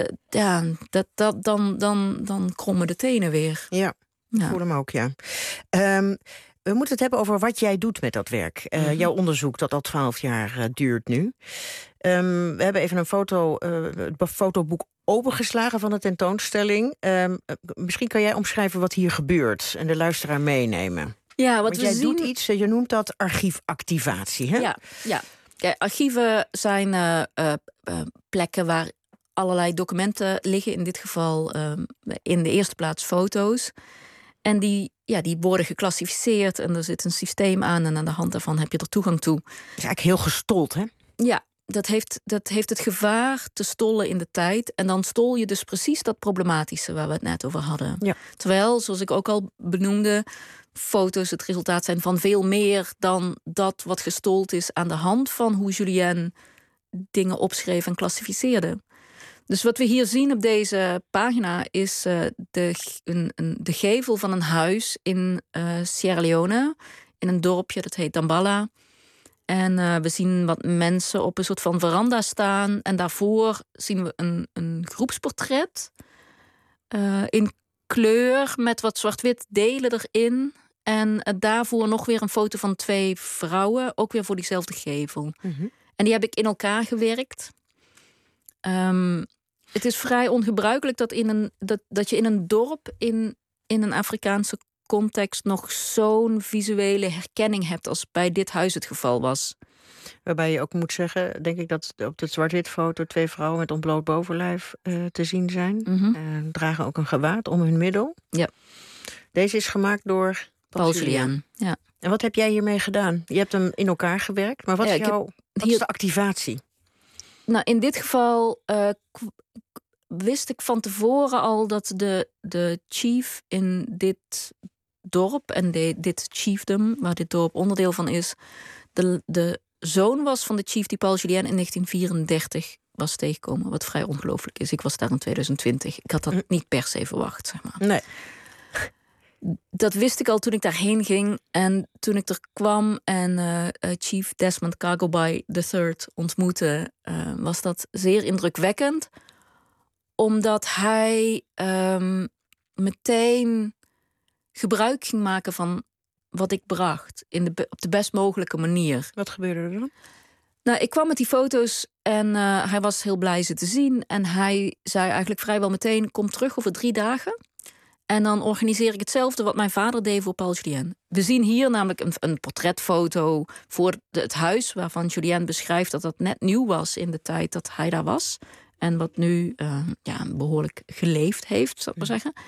dan krommen de tenen weer. Ja, ik voel hem ook, ja. We moeten het hebben over wat jij doet met dat werk. Jouw onderzoek dat al 12 jaar duurt nu. We hebben even een fotoboek opengeslagen van de tentoonstelling. Misschien kan jij omschrijven wat hier gebeurt en de luisteraar meenemen. Ja, Want jij doet iets, je noemt dat archiefactivatie, hè? Ja, archieven zijn plekken waar allerlei documenten liggen. In dit geval in de eerste plaats foto's. En die worden geclassificeerd en er zit een systeem aan en aan de hand daarvan heb je er toegang toe. Het is eigenlijk heel gestold, hè? Ja, dat heeft het gevaar te stollen in de tijd. En dan stol je dus precies dat problematische waar we het net over hadden. Ja. Terwijl, zoals ik ook al benoemde, foto's het resultaat zijn van veel meer dan dat wat gestold is aan de hand van hoe Julien dingen opschreef en klassificeerde. Dus wat we hier zien op deze pagina is de gevel van een huis in Sierra Leone, in een dorpje dat heet Dambala. En we zien wat mensen op een soort van veranda staan. En daarvoor zien we een groepsportret in kleur met wat zwart-wit delen erin. En daarvoor nog weer een foto van 2 vrouwen, ook weer voor diezelfde gevel. Mm-hmm. En die heb ik in elkaar gewerkt. Het is vrij ongebruikelijk dat je in een dorp in een Afrikaanse context nog zo'n visuele herkenning hebt als bij dit huis het geval was. Waarbij je ook moet zeggen, denk ik, dat op de zwart-wit foto 2 vrouwen met ontbloot bovenlijf te zien zijn. Mm-hmm. Dragen ook een gewaad om hun middel. Ja. Deze is gemaakt door Paul Julien. Ja. En wat heb jij hiermee gedaan? Je hebt hem in elkaar gewerkt, maar wat is de activatie? Nou, in dit geval wist ik van tevoren al dat de chief in dit dorp en dit chiefdom, waar dit dorp onderdeel van is, de zoon was van de chief die Paul Julien in 1934 was tegengekomen. Wat vrij ongelooflijk is. Ik was daar in 2020. Ik had dat niet per se verwacht, zeg maar. Nee. Dat wist ik al toen ik daarheen ging. En toen ik er kwam en Chief Desmond Kagobai III ontmoette, was dat zeer indrukwekkend. Omdat hij meteen gebruik ging maken van wat ik bracht. Op de best mogelijke manier. Wat gebeurde er dan? Nou, ik kwam met die foto's en hij was heel blij ze te zien. En hij zei eigenlijk vrijwel meteen, kom terug over 3 dagen. En dan organiseer ik hetzelfde wat mijn vader deed voor Paul Julien. We zien hier namelijk een portretfoto voor het huis, waarvan Julien beschrijft dat dat net nieuw was in de tijd dat hij daar was. En wat nu behoorlijk geleefd heeft, zou ik maar zeggen.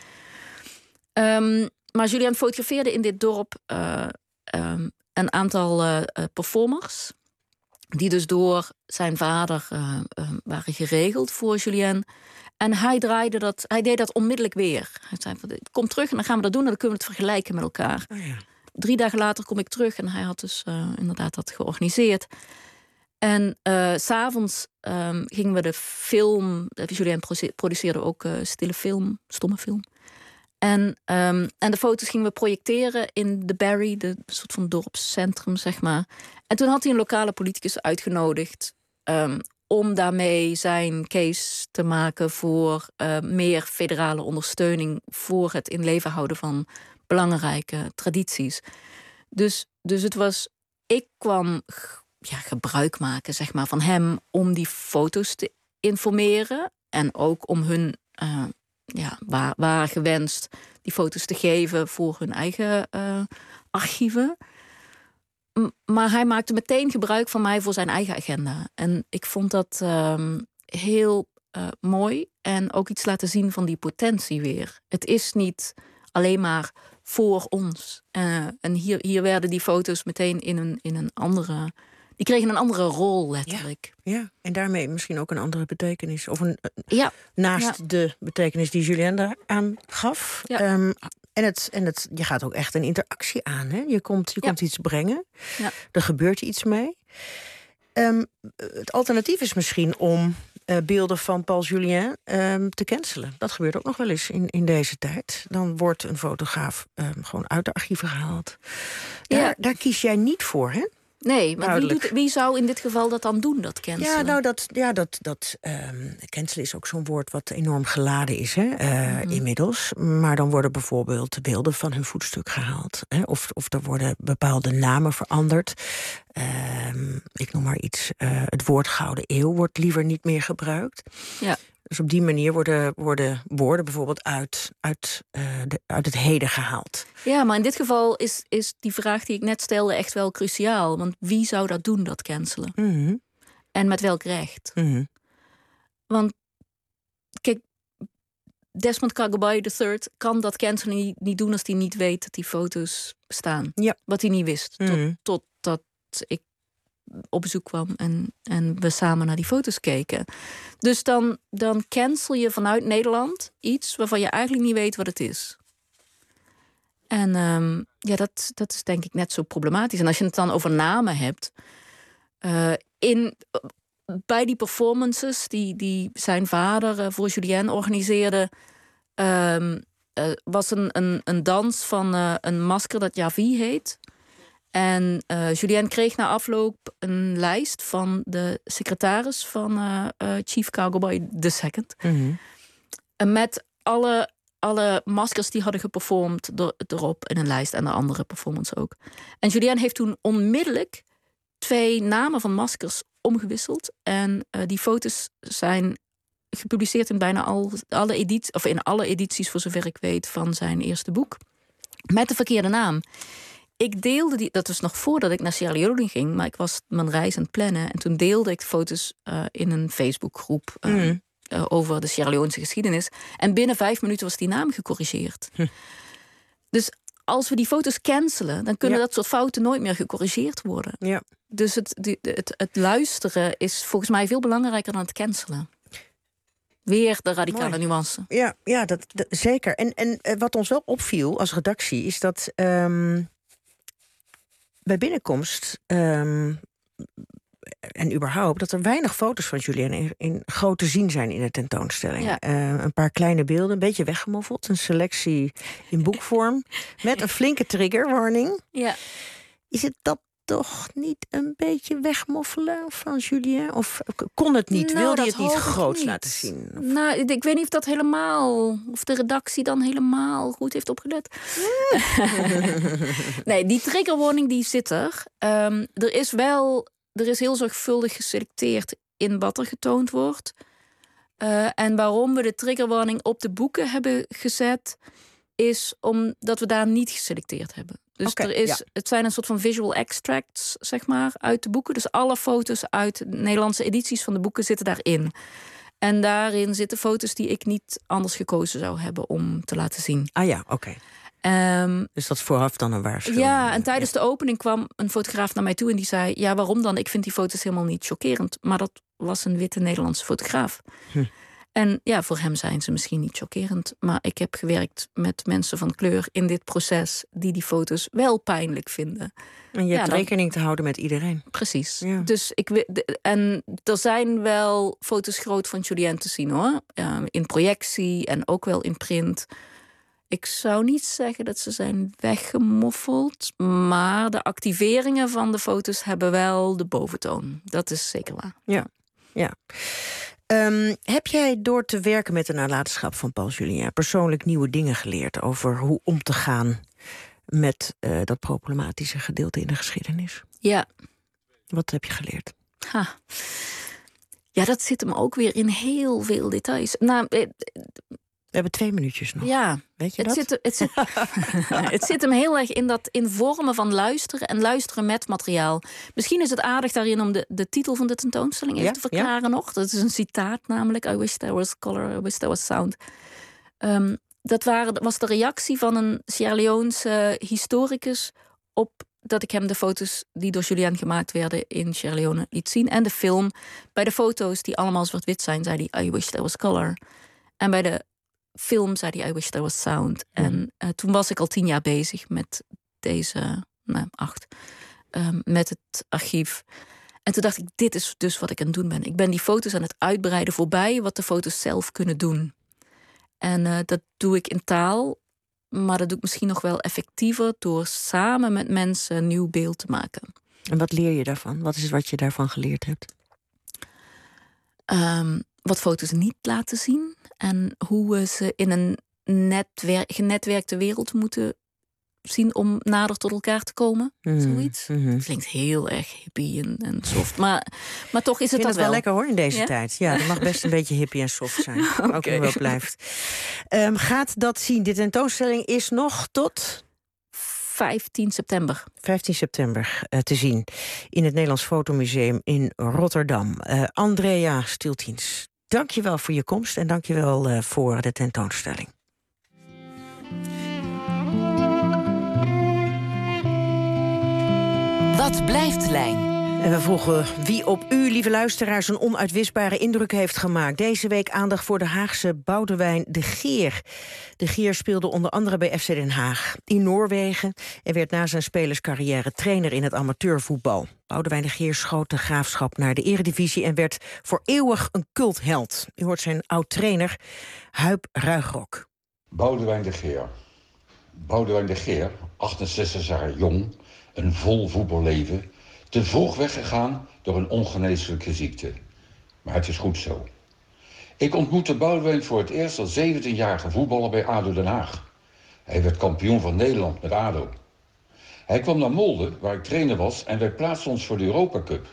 Maar Julien fotografeerde in dit dorp een aantal performers, die dus door zijn vader waren geregeld voor Julien. En hij deed dat onmiddellijk weer. Hij zei, kom terug en dan gaan we dat doen en dan kunnen we het vergelijken met elkaar. Oh ja. 3 dagen later kom ik terug en hij had dus inderdaad dat georganiseerd. En 's avonds gingen we de film, Julien produceerde ook stille film, stomme film. En de foto's gingen we projecteren in de Barry, de soort van dorpscentrum, zeg maar. En toen had hij een lokale politicus uitgenodigd om daarmee zijn case te maken voor meer federale ondersteuning voor het in leven houden van belangrijke tradities. Dus het was, ik kwam gebruik maken, zeg maar, van hem om die foto's te informeren en ook om hun waar gewenst die foto's te geven voor hun eigen archieven. Maar hij maakte meteen gebruik van mij voor zijn eigen agenda. En ik vond dat heel mooi en ook iets laten zien van die potentie weer. Het is niet alleen maar voor ons. En hier werden die foto's meteen in een andere... Die kregen een andere rol, letterlijk. Ja, en daarmee misschien ook een andere betekenis. Of naast de betekenis die Julien daaraan gaf. Ja. Je gaat ook echt een interactie aan. Hè? Je komt iets brengen. Ja. Er gebeurt iets mee. Het alternatief is misschien om beelden van Paul Julien te cancelen. Dat gebeurt ook nog wel eens in deze tijd. Dan wordt een fotograaf gewoon uit de archieven gehaald. Daar kies jij niet voor, hè? Nee, maar wie zou in dit geval dat dan doen, dat cancelen? Ja, dat cancelen is ook zo'n woord wat enorm geladen is, hè, inmiddels. Maar dan worden bijvoorbeeld de beelden van hun voetstuk gehaald. Hè, of er worden bepaalde namen veranderd. Ik noem maar iets. Het woord Gouden Eeuw wordt liever niet meer gebruikt. Ja. Dus op die manier worden woorden bijvoorbeeld uit het heden gehaald. Ja, maar in dit geval is die vraag die ik net stelde echt wel cruciaal. Want wie zou dat doen, dat cancelen? Mm-hmm. En met welk recht? Mm-hmm. Want, kijk, Desmond Kagabay III kan dat cancelen niet doen als hij niet weet dat die foto's bestaan. Ja. Wat hij niet wist. Mm-hmm. Totdat ik op bezoek kwam en we samen naar die foto's keken. Dus dan cancel je vanuit Nederland iets waarvan je eigenlijk niet weet wat het is. En dat is denk ik net zo problematisch. En als je het dan over namen hebt, bij die performances die zijn vader voor Julien organiseerde, was een dans van een masker dat Javi heet. En Julien kreeg na afloop een lijst van de secretaris van Chief Kagabay II. Mm-hmm. Met alle maskers die hadden geperformd erop in een lijst en de andere performance ook. En Julien heeft toen onmiddellijk 2 namen van maskers omgewisseld. En die foto's zijn gepubliceerd in bijna alle edities, of in alle edities voor zover ik weet, van zijn eerste boek. Met de verkeerde naam. Ik deelde dat was nog voordat ik naar Sierra Leone ging, maar ik was mijn reis aan het plannen. En toen deelde ik de foto's in een Facebookgroep over de Sierra Leonese geschiedenis. En binnen 5 minuten was die naam gecorrigeerd. Dus als we die foto's cancelen, dan kunnen dat soort fouten nooit meer gecorrigeerd worden. Ja. Dus het luisteren is volgens mij veel belangrijker dan het cancelen. Weer de radicale nuance. Ja, dat zeker. En wat ons wel opviel als redactie is dat bij binnenkomst en überhaupt dat er weinig foto's van Julien in groot te zien zijn in de tentoonstelling. Ja. Een paar kleine beelden, een beetje weggemoffeld. Een selectie in boekvorm met een flinke triggerwarning. Ja. Is het dat toch niet een beetje wegmoffelen van Julien? Of kon het niet? Wilde je het niet groots laten zien? Of? Nou, ik weet niet of dat helemaal, of de redactie dan helemaal goed heeft opgelet. Nee, die triggerwarning die zit er. Er is heel zorgvuldig geselecteerd in wat er getoond wordt. En waarom we de triggerwarning op de boeken hebben gezet, is omdat we daar niet geselecteerd hebben. Dus het zijn een soort van visual extracts, zeg maar, uit de boeken. Dus alle foto's uit de Nederlandse edities van de boeken zitten daarin. En daarin zitten foto's die ik niet anders gekozen zou hebben om te laten zien. Ah ja, oké. Dus dat is vooraf dan een waarschuwing. Ja, en tijdens de opening kwam een fotograaf naar mij toe en die zei, ja, waarom dan? Ik vind die foto's helemaal niet chockerend. Maar dat was een witte Nederlandse fotograaf. En ja, voor hem zijn ze misschien niet chockerend. Maar ik heb gewerkt met mensen van kleur in dit proces die foto's wel pijnlijk vinden. En je hebt rekening te houden met iedereen. Precies. Ja. Dus en er zijn wel foto's groot van Julien te zien, hoor. In projectie en ook wel in print. Ik zou niet zeggen dat ze zijn weggemoffeld, maar de activeringen van de foto's hebben wel de boventoon. Dat is zeker waar. Ja. Heb jij door te werken met de nalatenschap van Paul Julien persoonlijk nieuwe dingen geleerd over hoe om te gaan met dat problematische gedeelte in de geschiedenis? Ja. Wat heb je geleerd? Ja, dat zit hem ook weer in heel veel details. Nou, we hebben 2 minuutjes nog. Ja, weet je dat? Het zit hem heel erg in dat informen van luisteren en luisteren met materiaal. Misschien is het aardig daarin om de titel van de tentoonstelling even te verklaren nog. Dat is een citaat namelijk. I wish there was color, I wish there was sound. Dat was de reactie van een Sierra Leonese historicus op dat ik hem de foto's die door Julien gemaakt werden in Sierra Leone liet zien. En de film. Bij de foto's die allemaal zwart-wit zijn, zei hij I wish there was color. En bij de film zei hij I wish there was sound. En toen was ik al 10 jaar bezig met deze, 8, met het archief. En toen dacht ik, dit is dus wat ik aan het doen ben. Ik ben die foto's aan het uitbreiden voorbij wat de foto's zelf kunnen doen. En dat doe ik in taal, maar dat doe ik misschien nog wel effectiever door samen met mensen een nieuw beeld te maken. En wat leer je daarvan? Wat is wat je daarvan geleerd hebt? Wat foto's niet laten zien en hoe we ze in een genetwerkte wereld moeten zien om nader tot elkaar te komen. Zoiets. Het klinkt heel erg hippie en soft. Maar toch is het dat wel lekker hoor in deze tijd. Ja, dat mag best een beetje hippie en soft zijn. Okay. Ook nog wel blijft. Gaat dat zien? De tentoonstelling is nog tot 15 september. 15 september te zien in het Nederlands Fotomuseum in Rotterdam. Andrea Stieltjens, dank je wel voor je komst en dank je wel voor de tentoonstelling. Wat blijft Lijn? En we vroegen wie op u, lieve luisteraars, een onuitwisbare indruk heeft gemaakt. Deze week aandacht voor de Haagse Boudewijn de Geer. De Geer speelde onder andere bij FC Den Haag in Noorwegen en werd na zijn spelerscarrière trainer in het amateurvoetbal. Boudewijn de Geer schoot de Graafschap naar de Eredivisie en werd voor eeuwig een cultheld. U hoort zijn oud-trainer Huib Ruigrok. Boudewijn de Geer. Boudewijn de Geer, 68 jaar jong, een vol voetballeven, te vroeg weggegaan door een ongeneeslijke ziekte. Maar het is goed zo. Ik ontmoette Boudewijn voor het eerst als 17-jarige voetballer bij ADO Den Haag. Hij werd kampioen van Nederland met ADO. Hij kwam naar Molde, waar ik trainer was, en wij plaatsten ons voor de Europa Cup.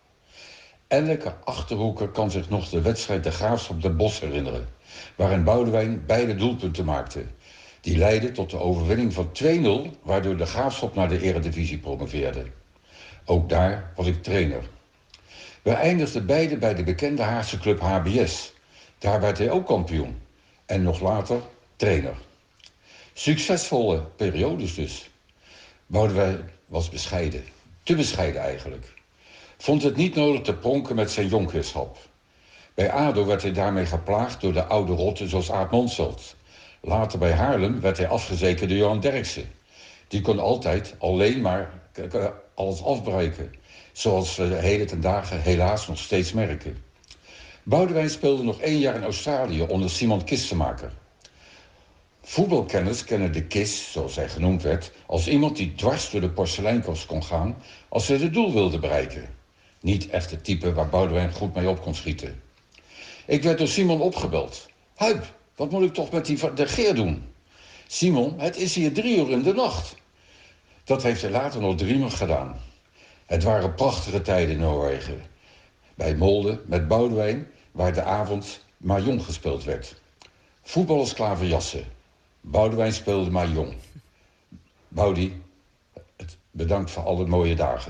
Elke Achterhoeker kan zich nog de wedstrijd de Graafschap Den Bosch herinneren, waarin Boudewijn beide doelpunten maakte. Die leidde tot de overwinning van 2-0, waardoor de Graafschap naar de Eredivisie promoveerde. Ook daar was ik trainer. We eindigden beide bij de bekende Haagse club HBS. Daar werd hij ook kampioen. En nog later trainer. Succesvolle periodes dus. Boudewijn was bescheiden. Te bescheiden eigenlijk. Vond het niet nodig te pronken met zijn jonkheerschap. Bij ADO werd hij daarmee geplaagd door de oude rotten zoals Aart Mansveld. Later bij Haarlem werd hij afgezekerd door Johan Derksen. Die kon altijd alleen maar alles afbreken. Zoals we heden ten dagen helaas nog steeds merken. Boudewijn speelde nog 1 jaar in Australië onder Simon Kistemaker. Voetbalkenners kennen de Kist, zoals hij genoemd werd, als iemand die dwars door de porseleinkast kon gaan als hij het doel wilde bereiken. Niet echt het type waar Boudewijn goed mee op kon schieten. Ik werd door Simon opgebeld. Huib, wat moet ik toch met die de Geer doen? Simon, het is hier 3 uur in de nacht. Dat heeft hij later nog 3 uur gedaan. Het waren prachtige tijden in Noorwegen. Bij Molde met Boudewijn, waar de avond Mahjong gespeeld werd. Voetballers klaverjassen. Boudewijn speelde Mahjong. Boudi, bedankt voor alle mooie dagen.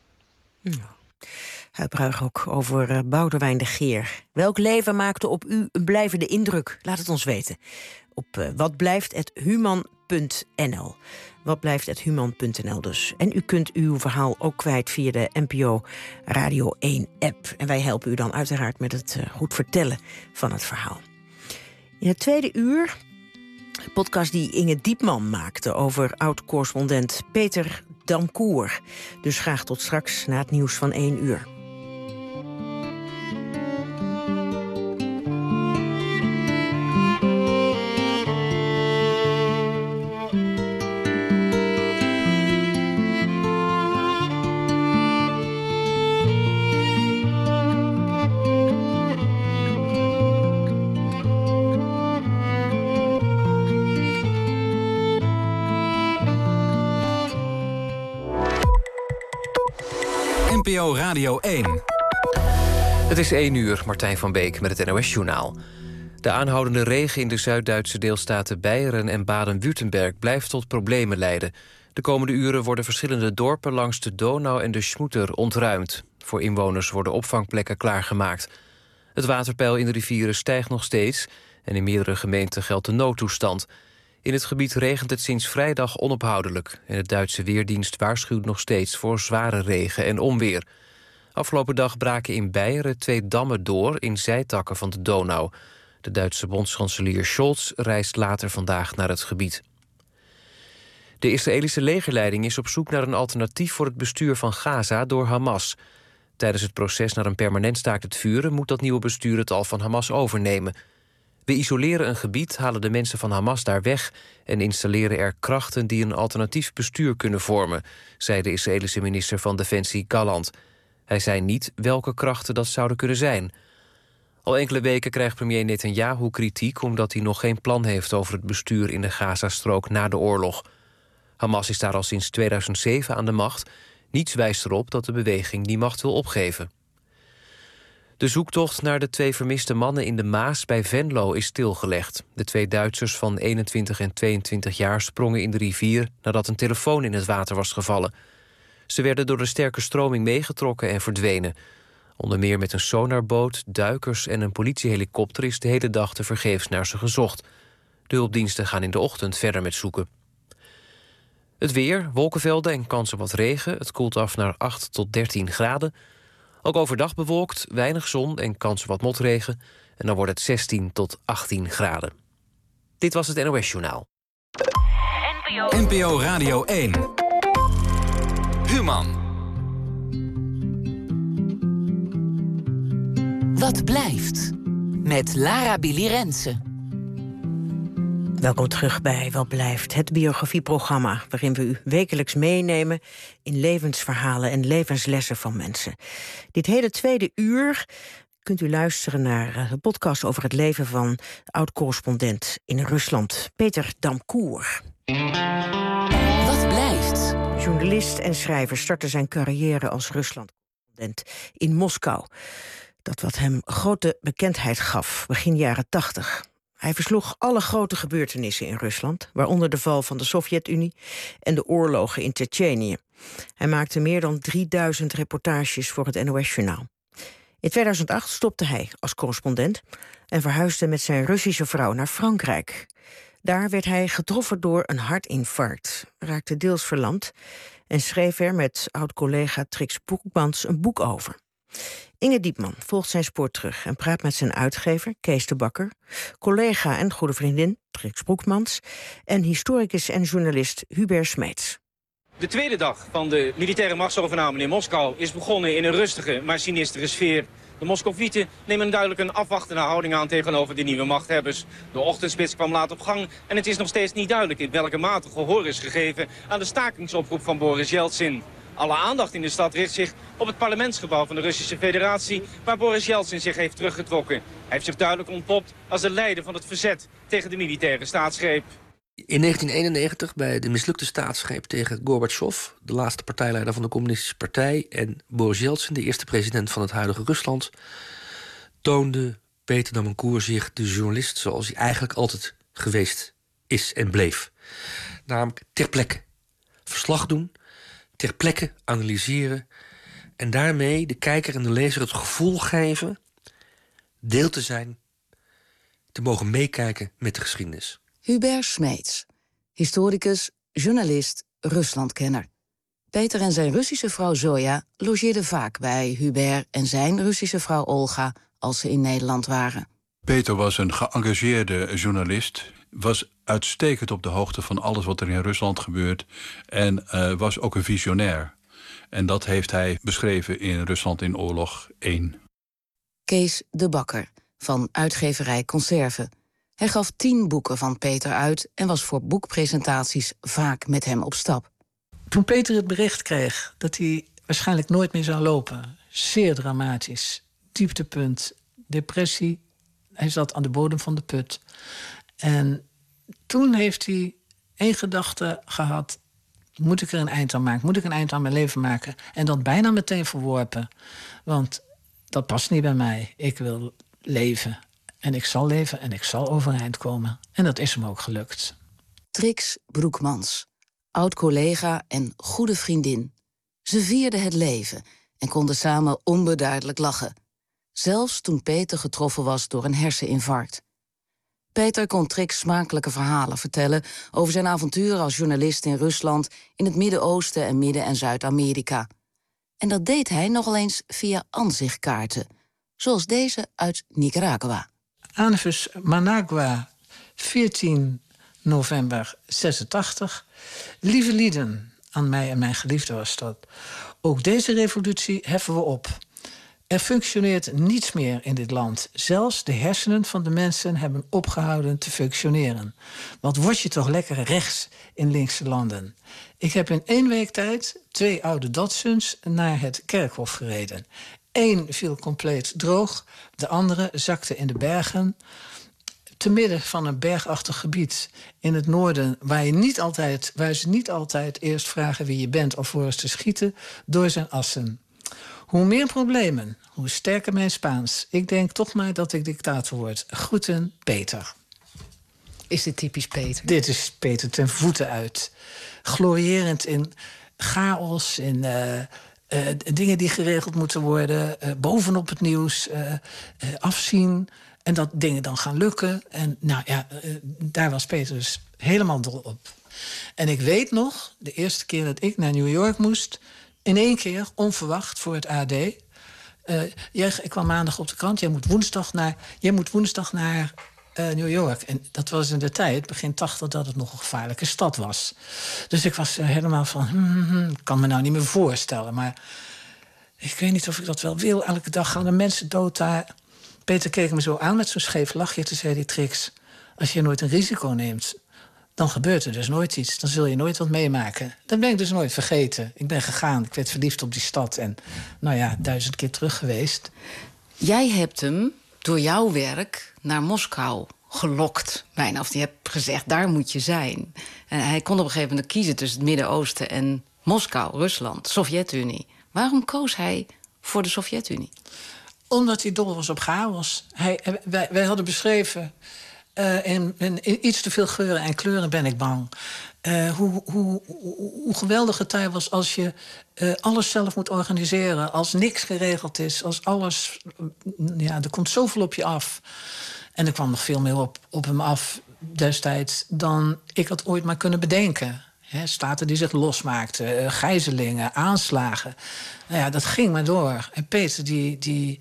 Huib Ruigrok over Boudewijn de Geer. Welk leven maakte op u een blijvende indruk? Laat het ons weten. Op watblijft@human.nl. Watblijft@human.nl dus. En u kunt uw verhaal ook kwijt via de NPO Radio 1-app. En wij helpen u dan uiteraard met het goed vertellen van het verhaal. In het tweede uur, een podcast die Inge Diepman maakte over oud-correspondent Peter Damkoer. Dus graag tot straks na het nieuws van 1 uur. NPO Radio 1. Het is 1 uur, Martijn van Beek met het NOS-journaal. De aanhoudende regen in de Zuid-Duitse deelstaten Beieren en Baden-Württemberg blijft tot problemen leiden. De komende uren worden verschillende dorpen langs de Donau en de Schmutter ontruimd. Voor inwoners worden opvangplekken klaargemaakt. Het waterpeil in de rivieren stijgt nog steeds en in meerdere gemeenten geldt de noodtoestand. In het gebied regent het sinds vrijdag onophoudelijk en de Duitse Weerdienst waarschuwt nog steeds voor zware regen en onweer. Afgelopen dag braken in Beieren 2 dammen door in zijtakken van de Donau. De Duitse bondskanselier Scholz reist later vandaag naar het gebied. De Israëlische legerleiding is op zoek naar een alternatief voor het bestuur van Gaza door Hamas. Tijdens het proces naar een permanent staakt het vuren moet dat nieuwe bestuur het al van Hamas overnemen. We isoleren een gebied, halen de mensen van Hamas daar weg en installeren er krachten die een alternatief bestuur kunnen vormen, zei de Israëlische minister van Defensie Gallant. Hij zei niet welke krachten dat zouden kunnen zijn. Al enkele weken krijgt premier Netanyahu kritiek omdat hij nog geen plan heeft over het bestuur in de Gazastrook na de oorlog. Hamas is daar al sinds 2007 aan de macht. Niets wijst erop dat de beweging die macht wil opgeven. De zoektocht naar de 2 vermiste mannen in de Maas bij Venlo is stilgelegd. De 2 Duitsers van 21 en 22 jaar sprongen in de rivier nadat een telefoon in het water was gevallen. Ze werden door de sterke stroming meegetrokken en verdwenen. Onder meer met een sonarboot, duikers en een politiehelikopter is de hele dag tevergeefs naar ze gezocht. De hulpdiensten gaan in de ochtend verder met zoeken. Het weer, wolkenvelden en kans op wat regen. Het koelt af naar 8 tot 13 graden. Ook overdag bewolkt, weinig zon en kans op wat motregen. En dan wordt het 16 tot 18 graden. Dit was het NOS-journaal. NPO Radio 1. Human. Wat blijft? Met Lara Billy Rensen. Welkom terug bij Wat Blijft, het biografieprogramma waarin we u wekelijks meenemen in levensverhalen en levenslessen van mensen. Dit hele tweede uur kunt u luisteren naar de podcast over het leven van oud-correspondent in Rusland, Peter Damkour. Wat blijft? Journalist en schrijver startte zijn carrière als Rusland-correspondent in Moskou. Dat wat hem grote bekendheid gaf, begin jaren 80. Hij versloeg alle grote gebeurtenissen in Rusland, waaronder de val van de Sovjet-Unie en de oorlogen in Tsjetsjenië. Hij maakte meer dan 3000 reportages voor het NOS-journaal. In 2008 stopte hij als correspondent en verhuisde met zijn Russische vrouw naar Frankrijk. Daar werd hij getroffen door een hartinfarct, raakte deels verlamd en schreef er met oud-collega Trix Broekmans een boek over. Inge Diepman volgt zijn spoor terug en praat met zijn uitgever Kees de Bakker, collega en goede vriendin Trix Broekmans en historicus en journalist Hubert Smeets. De tweede dag van de militaire machtsovername in Moskou is begonnen in een rustige, maar sinistere sfeer. De Moscovieten nemen duidelijk een afwachtende houding aan tegenover de nieuwe machthebbers. De ochtendspits kwam laat op gang en het is nog steeds niet duidelijk in welke mate gehoor is gegeven aan de stakingsoproep van Boris Yeltsin. Alle aandacht in de stad richt zich op het parlementsgebouw van de Russische Federatie, waar Boris Yeltsin zich heeft teruggetrokken. Hij heeft zich duidelijk ontpopt als de leider van het verzet tegen de militaire staatsgreep. In 1991, bij de mislukte staatsgreep tegen Gorbachev, de laatste partijleider van de Communistische Partij, en Boris Yeltsin, de eerste president van het huidige Rusland, toonde Peter Damkour zich de journalist zoals hij eigenlijk altijd geweest is en bleef. Namelijk ter plekke. Verslag doen, ter plekke analyseren en daarmee de kijker en de lezer het gevoel geven deel te zijn, te mogen meekijken met de geschiedenis. Hubert Smeets, historicus, journalist, Ruslandkenner. Peter en zijn Russische vrouw Zoja logeerden vaak bij Hubert en zijn Russische vrouw Olga als ze in Nederland waren. Peter was een geëngageerde journalist, was uitstekend op de hoogte van alles wat er in Rusland gebeurt en was ook een visionair. En dat heeft hij beschreven in Rusland in oorlog 1. Kees de Bakker van uitgeverij Conserve. Hij gaf 10 boeken van Peter uit en was voor boekpresentaties vaak met hem op stap. Toen Peter het bericht kreeg dat hij waarschijnlijk nooit meer zou lopen, zeer dramatisch, dieptepunt, depressie. Hij zat aan de bodem van de put. En toen heeft hij één gedachte gehad: Moet ik er een eind aan maken? Moet ik een eind aan mijn leven maken? En dat bijna meteen verworpen. Want dat past niet bij mij. Ik wil leven. En ik zal leven en ik zal overeind komen. En dat is hem ook gelukt. Trix Broekmans, oud-collega en goede vriendin. Ze vierden het leven en konden samen onbeduidelijk lachen. Zelfs toen Peter getroffen was door een herseninfarct. Peter kon Trix smakelijke verhalen vertellen over zijn avonturen als journalist in Rusland, in het Midden-Oosten en Midden- en Zuid-Amerika. En dat deed hij nogal eens via aanzichtkaarten, zoals deze uit Nicaragua. Anfus Managua, 14 november 86. Lieve lieden, aan mij en mijn geliefde was dat. Ook deze revolutie heffen we op. Er functioneert niets meer in dit land. Zelfs de hersenen van de mensen hebben opgehouden te functioneren. Wat word je toch lekker rechts in linkse landen. Ik heb in 1 week tijd 2 oude Datsuns naar het kerkhof gereden. 1 viel compleet droog, de andere zakte in de bergen. Te midden van een bergachtig gebied in het noorden, waar ze niet altijd eerst vragen wie je bent of voor eens te schieten, door zijn assen. Hoe meer problemen, hoe sterker mijn Spaans. Ik denk toch maar dat ik dictator word. Groeten, Peter. Is dit typisch Peter? Dit is Peter ten voeten uit. Glorierend in chaos, in dingen die geregeld moeten worden, bovenop het nieuws, afzien en dat dingen dan gaan lukken. En nou ja, daar was Peter dus helemaal dol op. En ik weet nog, de eerste keer dat ik naar New York moest, in 1 keer, onverwacht, voor het AD. Ik kwam maandag op de krant. Jij moet woensdag naar New York. En dat was in de tijd, begin 80, dat het nog een gevaarlijke stad was. Dus ik was helemaal van, ik kan me nou niet meer voorstellen. Maar ik weet niet of ik dat wel wil. Elke dag gaan de mensen dood daar. Peter keek me zo aan met zo'n scheef lachje. Toen zei hij, Trix, als je nooit een risico neemt, dan gebeurt er dus nooit iets. Dan zul je nooit wat meemaken. Dat ben ik dus nooit vergeten. Ik ben gegaan, ik werd verliefd op die stad. En nou ja, 1000 keer terug geweest. Jij hebt hem door jouw werk naar Moskou gelokt. Bijna, of je hebt gezegd, daar moet je zijn. En hij kon op een gegeven moment kiezen tussen het Midden-Oosten en Moskou, Rusland, Sovjet-Unie. Waarom koos hij voor de Sovjet-Unie? Omdat hij dol was op chaos. Wij hadden beschreven, in iets te veel geuren en kleuren ben ik bang. Hoe geweldig het daar was als je alles zelf moet organiseren. Als niks geregeld is, als alles, er komt zoveel op je af. En er kwam nog veel meer op hem af destijds dan ik had ooit maar kunnen bedenken. Staten die zich losmaakten, gijzelingen, aanslagen. Nou ja, dat ging maar door. En Peter, die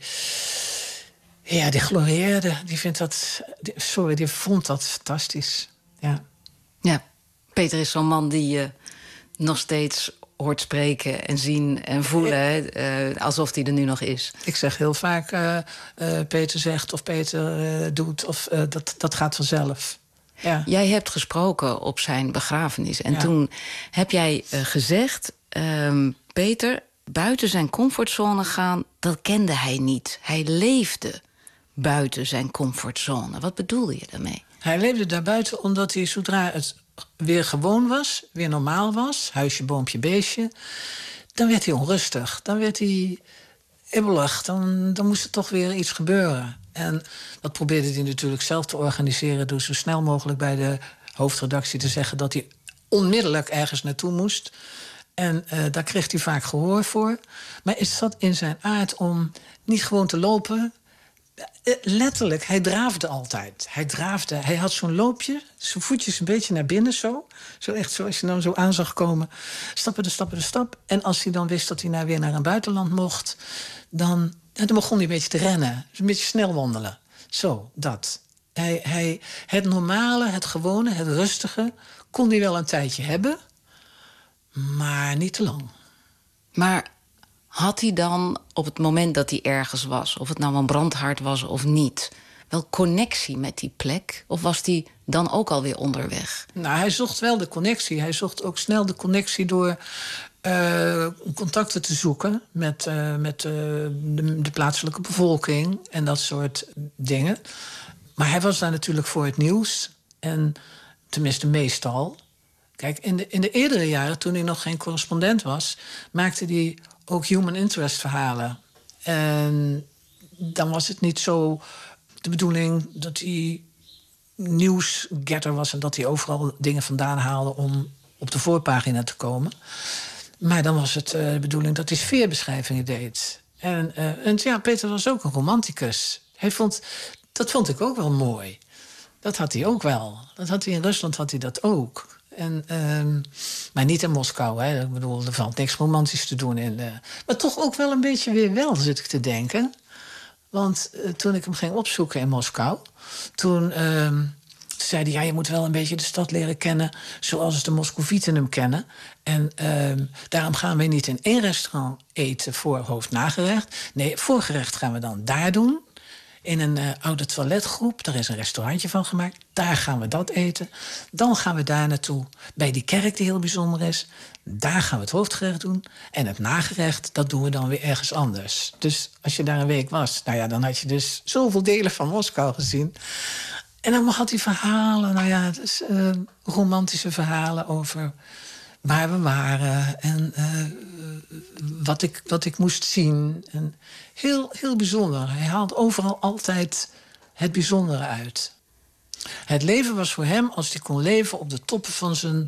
glorieerde. Die vond dat fantastisch. Ja, Peter is zo'n man die je nog steeds hoort spreken en zien en voelen. Alsof hij er nu nog is. Ik zeg heel vaak, Peter zegt of Peter doet. Of dat gaat vanzelf. Ja. Jij hebt gesproken op zijn begrafenis. En toen heb jij gezegd, Peter, buiten zijn comfortzone gaan, dat kende hij niet. Hij leefde buiten zijn comfortzone. Wat bedoelde je daarmee? Hij leefde daarbuiten omdat hij, zodra het weer gewoon was, weer normaal was, huisje, boompje, beestje, dan werd hij onrustig. Dan werd hij ibbelig. Dan moest er toch weer iets gebeuren. En dat probeerde hij natuurlijk zelf te organiseren door zo snel mogelijk bij de hoofdredactie te zeggen dat hij onmiddellijk ergens naartoe moest. En daar kreeg hij vaak gehoor voor. Maar het zat in zijn aard om niet gewoon te lopen. Letterlijk, hij draafde altijd. Hij had zo'n loopje, zijn voetjes een beetje naar binnen zo. Zo echt zoals je dan zo aan zag komen. Stappen de stap. En als hij dan wist dat hij weer naar een buitenland mocht, dan begon hij een beetje te rennen. Dus een beetje snel wandelen. Zo, dat. Het normale, het gewone, het rustige kon hij wel een tijdje hebben, maar niet te lang. Maar had hij dan op het moment dat hij ergens was, of het nou een brandhaard was of niet, wel connectie met die plek? Of was hij dan ook alweer onderweg? Nou, hij zocht wel de connectie. Hij zocht ook snel de connectie door contacten te zoeken met de plaatselijke bevolking en dat soort dingen. Maar hij was daar natuurlijk voor het nieuws. En tenminste meestal. Kijk, in de eerdere jaren, toen hij nog geen correspondent was, maakte hij ook human interest verhalen. En dan was het niet zo de bedoeling dat hij nieuwsgetter was en dat hij overal dingen vandaan haalde om op de voorpagina te komen. Maar dan was het de bedoeling dat hij sfeerbeschrijvingen deed. En ja, Peter was ook een romanticus. Dat vond ik ook wel mooi. Dat had hij ook wel. Dat had hij in Rusland had hij dat ook. Maar niet in Moskou. Hè. Ik bedoel, er valt niks romantisch te doen. Maar toch ook wel een beetje weer wel, zit ik te denken. Want toen ik hem ging opzoeken in Moskou, toen zei hij, ja, je moet wel een beetje de stad leren kennen zoals de Moscovieten hem kennen. En daarom gaan we niet in één restaurant eten voor hoofd-nagerecht. Nee, voorgerecht gaan we dan daar doen. In een oude toiletgroep, daar is een restaurantje van gemaakt. Daar gaan we dat eten. Dan gaan we daar naartoe bij die kerk die heel bijzonder is. Daar gaan we het hoofdgerecht doen. En het nagerecht, dat doen we dan weer ergens anders. Dus als je daar een week was, nou ja, dan had je dus zoveel delen van Moskou gezien. En dan had hij verhalen, nou ja, dus, romantische verhalen over waar we waren en wat ik moest zien. En heel bijzonder. Hij haalt overal altijd het bijzondere uit. Het leven was voor hem als hij kon leven op de toppen van zijn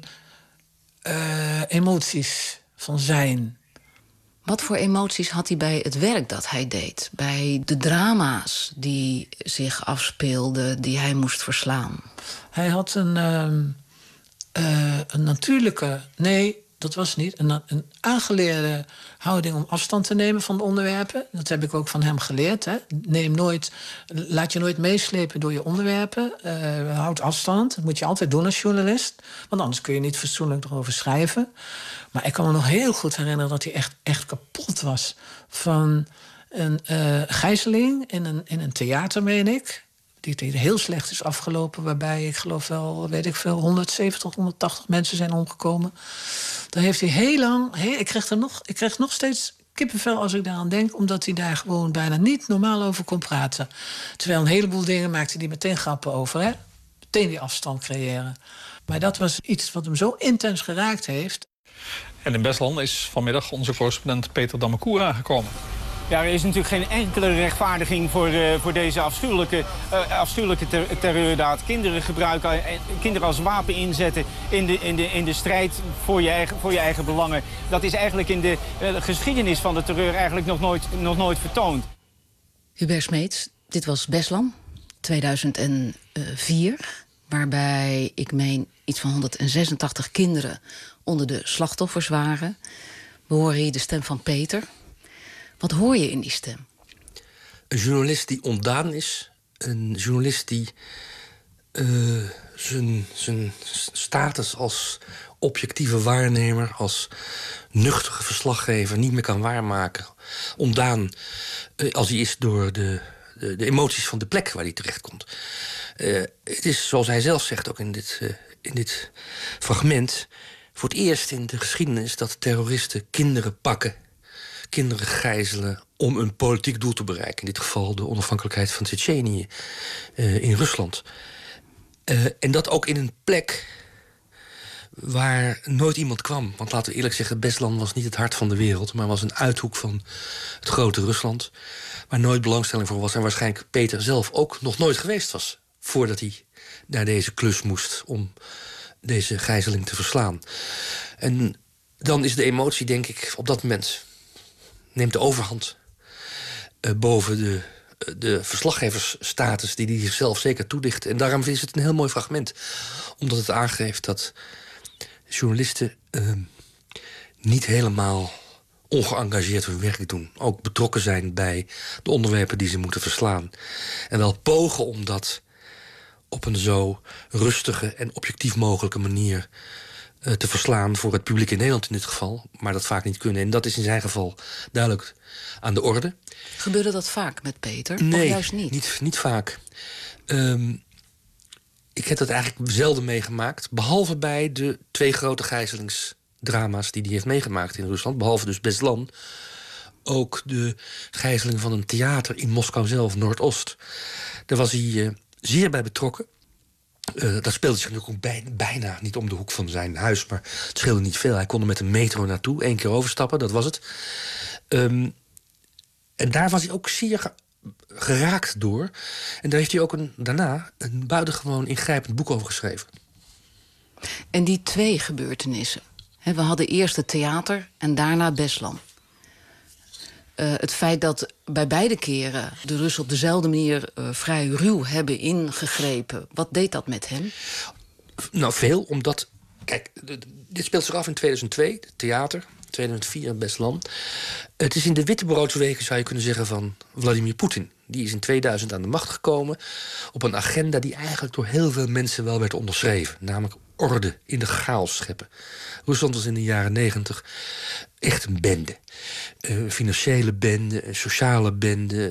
emoties, van zijn. Wat voor emoties had hij bij het werk dat hij deed? Bij de drama's die zich afspeelden, die hij moest verslaan? Hij had een natuurlijke, nee, dat was niet, een aangeleerde houding om afstand te nemen van de onderwerpen. Dat heb ik ook van hem geleerd. Hè. Laat je nooit meeslepen door je onderwerpen. Houd afstand. Dat moet je altijd doen als journalist. Want anders kun je niet fatsoenlijk erover schrijven. Maar ik kan me nog heel goed herinneren dat hij echt kapot was van een gijzeling in een theater, meen ik. Die heel slecht is afgelopen, waarbij ik geloof wel, weet ik veel, 170, 180 mensen zijn omgekomen. Daar heeft hij heel lang. Ik krijg nog steeds kippenvel als ik daaraan denk, omdat hij daar gewoon bijna niet normaal over kon praten. Terwijl een heleboel dingen maakte hij meteen grappen over, hè? Meteen die afstand creëren. Maar dat was iets wat hem zo intens geraakt heeft. En in Beslan is vanmiddag onze correspondent Peter Damekoer aangekomen. Ja, er is natuurlijk geen enkele rechtvaardiging voor deze afschuwelijke terreurdaad. Kinderen als wapen inzetten in de strijd voor je eigen belangen. Dat is eigenlijk in de geschiedenis van de terreur eigenlijk nog nooit vertoond. Hubert Smeets, dit was Beslan, 2004... waarbij, ik meen, iets van 186 kinderen onder de slachtoffers waren. We horen hier de stem van Peter. Wat hoor je in die stem? Een journalist die ontdaan is. Een journalist die zijn status als objectieve waarnemer, als nuchtere verslaggever niet meer kan waarmaken. Ontdaan als hij is door de emoties van de plek waar hij terechtkomt. Het is, zoals hij zelf zegt ook in dit fragment, voor het eerst in de geschiedenis dat terroristen kinderen pakken, kinderen gijzelen om een politiek doel te bereiken. In dit geval de onafhankelijkheid van Tsjetsjenië in Rusland. En dat ook in een plek waar nooit iemand kwam. Want laten we eerlijk zeggen, Beslan was niet het hart van de wereld, maar was een uithoek van het grote Rusland, waar nooit belangstelling voor was en waarschijnlijk Peter zelf ook nog nooit geweest was voordat hij naar deze klus moest om deze gijzeling te verslaan. En dan is de emotie, denk ik, op dat moment neemt de overhand boven de verslaggeversstatus die hij zichzelf zeker toedicht. En daarom is het een heel mooi fragment, omdat het aangeeft dat journalisten niet helemaal ongeëngageerd hun werk doen. Ook betrokken zijn bij de onderwerpen die ze moeten verslaan. En wel pogen om dat op een zo rustige en objectief mogelijke manier te verslaan voor het publiek in Nederland in dit geval, maar dat vaak niet kunnen. En dat is in zijn geval duidelijk aan de orde. Gebeurde dat vaak met Peter? Nee, of juist niet? Niet vaak. Ik heb dat eigenlijk zelden meegemaakt, behalve bij de 2 grote gijzelingsdrama's die hij heeft meegemaakt in Rusland, behalve dus Beslan, ook de gijzeling van een theater in Moskou zelf, Noordoost. Daar was hij zeer bij betrokken. Dat speelde zich natuurlijk ook bijna niet om de hoek van zijn huis, maar het scheelde niet veel. Hij kon er met een metro naartoe, 1 keer overstappen, dat was het. En daar was hij ook zeer geraakt door. En daar heeft hij ook daarna een buitengewoon ingrijpend boek over geschreven. En die 2 gebeurtenissen. We hadden eerst het theater en daarna Beslan. Het feit dat bij beide keren de Russen op dezelfde manier vrij ruw hebben ingegrepen. Wat deed dat met hem? Nou, veel, omdat... Kijk, dit speelt zich af in 2002, het theater. 2004 in Beslan. Het is in de wittebroodweken, zou je kunnen zeggen, van Vladimir Poetin. Die is in 2000 aan de macht gekomen op een agenda die eigenlijk door heel veel mensen wel werd onderschreven. Namelijk orde in de chaos scheppen. Rusland was in de jaren 90 echt een bende. Financiële bende, sociale bende,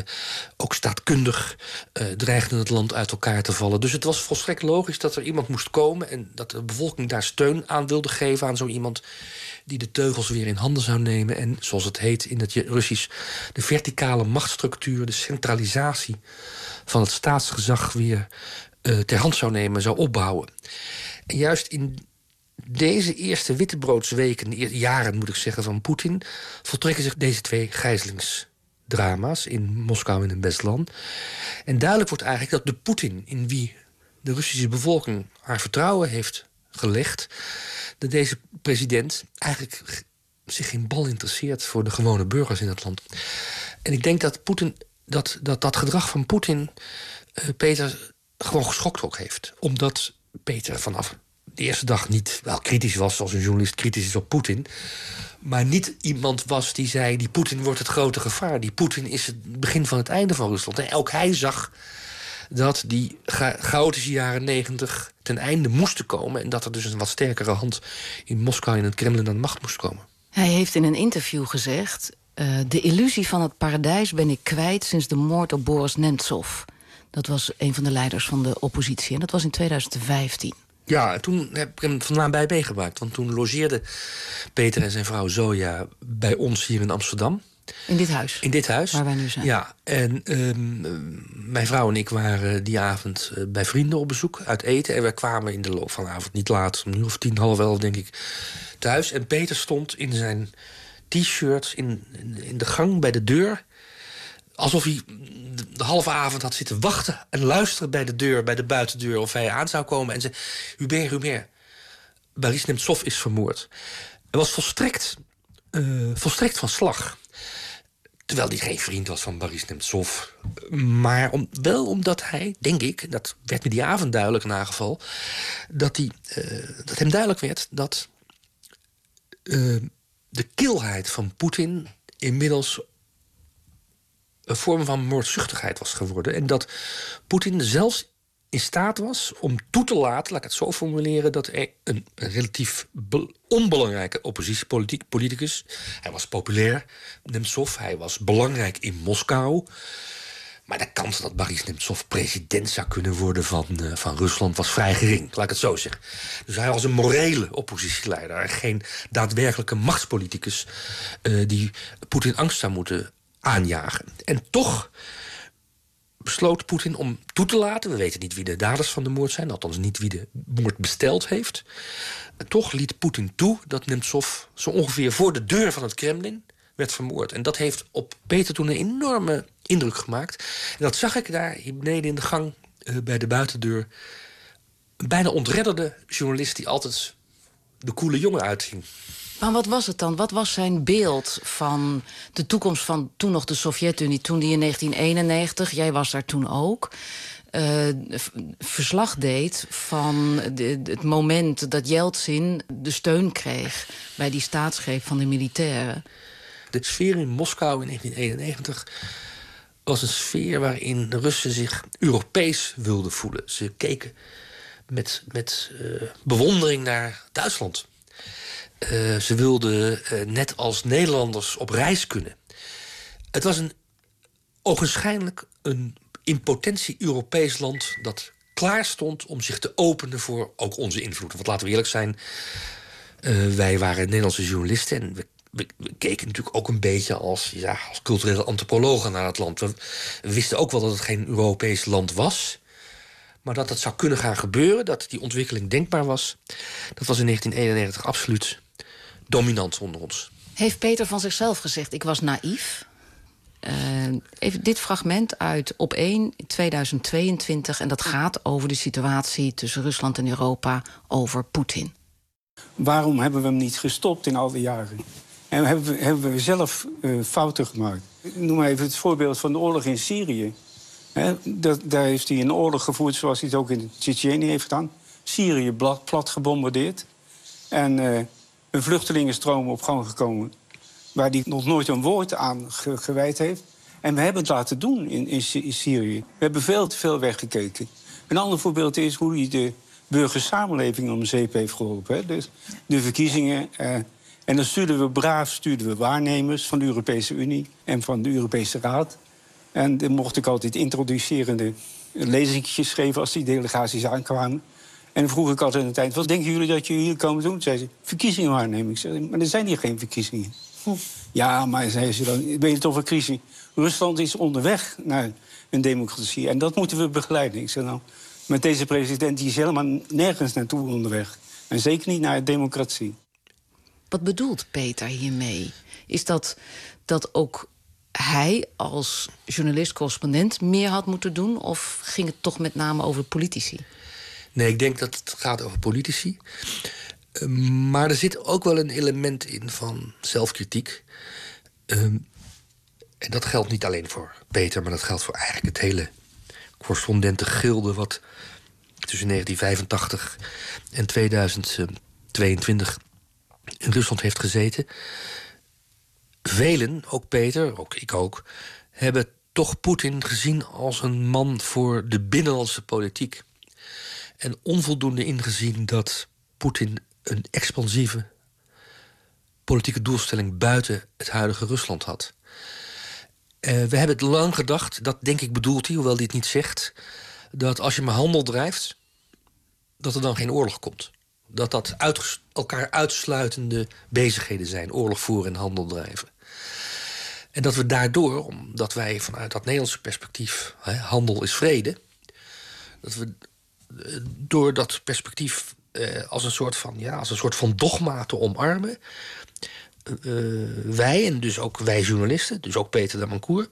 ook staatkundig dreigde het land uit elkaar te vallen. Dus het was volstrekt logisch dat er iemand moest komen en dat de bevolking daar steun aan wilde geven aan zo iemand die de teugels weer in handen zou nemen en, zoals het heet in het Russisch, de verticale machtsstructuur, de centralisatie van het staatsgezag weer ter hand zou nemen, zou opbouwen. En juist in deze eerste wittebroodsweken, jaren moet ik zeggen, van Poetin, voltrekken zich deze 2 gijzelingsdrama's in Moskou en in Beslan. En duidelijk wordt eigenlijk dat de Poetin in wie de Russische bevolking haar vertrouwen heeft gelegd, dat deze president eigenlijk zich geen bal interesseert voor de gewone burgers in het land. En ik denk dat Poetin, dat gedrag van Poetin Peter gewoon geschokt ook heeft. Omdat Peter vanaf de eerste dag niet wel kritisch was, zoals een journalist kritisch is op Poetin, maar niet iemand was die zei, die Poetin wordt het grote gevaar. Die Poetin is het begin van het einde van Rusland. En ook hij zag dat die chaotische jaren 90 ten einde moesten komen en dat er dus een wat sterkere hand in Moskou en het Kremlin aan de macht moest komen. Hij heeft in een interview gezegd: de illusie van het paradijs ben ik kwijt sinds de moord op Boris Nemtsov. Dat was een van de leiders van de oppositie en dat was in 2015. Ja, toen heb ik hem van nabij meegemaakt. Want toen logeerde Peter en zijn vrouw Zoja bij ons hier in Amsterdam. In dit huis? In dit huis. Waar wij nu zijn. Ja, en mijn vrouw en ik waren die avond bij vrienden op bezoek uit eten. En wij kwamen in de loop van de avond, niet laat, om 9:10, 10:30 denk ik, thuis. En Peter stond in zijn t-shirt in de gang bij de deur, alsof hij de halve avond had zitten wachten en luisteren bij de deur, bij de buitendeur, of hij aan zou komen. En zei: Hubert, Boris Nemtsov is vermoord. Hij was volstrekt van slag. Terwijl hij geen vriend was van Boris Nemtsov. Maar wel omdat hij, denk ik, dat werd me die avond duidelijk in aangeval, dat hem duidelijk werd dat de kilheid van Poetin inmiddels een vorm van moordzuchtigheid was geworden. En dat Poetin zelfs in staat was om toe te laten, laat ik het zo formuleren, dat er een relatief onbelangrijke oppositiepoliticus, hij was populair, Nemtsov, hij was belangrijk in Moskou, maar de kans dat Boris Nemtsov president zou kunnen worden van Rusland was vrij gering, laat ik het zo zeggen. Dus hij was een morele oppositieleider en geen daadwerkelijke machtspoliticus die Poetin angst zou moeten aanjagen. En toch besloot Poetin om toe te laten, we weten niet wie de daders van de moord zijn, althans niet wie de moord besteld heeft. En toch liet Poetin toe dat Nemtsov zo ongeveer voor de deur van het Kremlin werd vermoord. En dat heeft op Peter toen een enorme indruk gemaakt. En dat zag ik daar hier beneden in de gang bij de buitendeur. Een bijna ontredderde journalist die altijd de coole jongen uitging. Maar wat was het dan? Wat was zijn beeld van de toekomst van toen nog de Sovjet-Unie, toen die in 1991, jij was daar toen ook, verslag deed van het moment dat Jeltsin de steun kreeg bij die staatsgreep van de militairen? De sfeer in Moskou in 1991 was een sfeer waarin de Russen zich Europees wilden voelen. Ze keken met bewondering naar Duitsland. Ze wilden net als Nederlanders op reis kunnen. Het was ogenschijnlijk een in potentie Europees land dat klaar stond om zich te openen voor ook onze invloed. Want laten we eerlijk zijn, wij waren Nederlandse journalisten en we keken natuurlijk ook een beetje als culturele antropologen naar het land. We wisten ook wel dat het geen Europees land was. Maar dat het zou kunnen gaan gebeuren, dat die ontwikkeling denkbaar was, dat was in 1991 absoluut dominant onder ons. Heeft Peter van zichzelf gezegd, ik was naïef? Even dit fragment uit Op 1 2022... en dat gaat over de situatie tussen Rusland en Europa, over Poetin. Waarom hebben we hem niet gestopt in al die jaren? En hebben we zelf fouten gemaakt? Ik noem maar even het voorbeeld van de oorlog in Syrië. Daar heeft hij een oorlog gevoerd zoals hij het ook in Tsjetsjenië heeft gedaan. Syrië plat gebombardeerd. En een vluchtelingenstroom op gang gekomen waar hij nog nooit een woord aan gewijd heeft. En we hebben het laten doen in Syrië. We hebben veel te veel weggekeken. Een ander voorbeeld is hoe hij de burgersamenleving om zeep heeft geholpen. Hè? Dus de verkiezingen. En dan stuurden we waarnemers van de Europese Unie en van de Europese Raad. En dan mocht ik altijd introducerende lezingjes geven als die delegaties aankwamen. En dan vroeg ik altijd aan het eind, wat denken jullie dat jullie hier komen doen? Zei ze, verkiezingen waarnemen. Ik zei, maar er zijn hier geen verkiezingen. Ja, maar zei ze dan, weet je toch een crisis? Rusland is onderweg naar een democratie. En dat moeten we begeleiden. Ik zei, nou, met deze president die is helemaal nergens naartoe onderweg. En zeker niet naar democratie. Wat bedoelt Peter hiermee? Is dat ook hij als journalist-correspondent meer had moeten doen? Of ging het toch met name over politici? Nee, ik denk dat het gaat over politici. Maar er zit ook wel een element in van zelfkritiek. En dat geldt niet alleen voor Peter, maar dat geldt voor eigenlijk het hele correspondentengilde wat tussen 1985 en 2022 in Rusland heeft gezeten. Velen, ook Peter, ook ik ook, hebben toch Poetin gezien als een man voor de binnenlandse politiek. En onvoldoende ingezien dat Poetin een expansieve politieke doelstelling buiten het huidige Rusland had. We hebben het lang gedacht, dat denk ik bedoelt hij, hoewel hij het niet zegt, dat als je maar handel drijft, dat er dan geen oorlog komt. Dat elkaar uitsluitende bezigheden zijn, oorlog voeren en handel drijven. En dat we daardoor, omdat wij vanuit dat Nederlandse perspectief, handel is vrede, dat we door dat perspectief als een soort van dogma te omarmen, wij, en dus ook wij journalisten, dus ook Peter Damancour,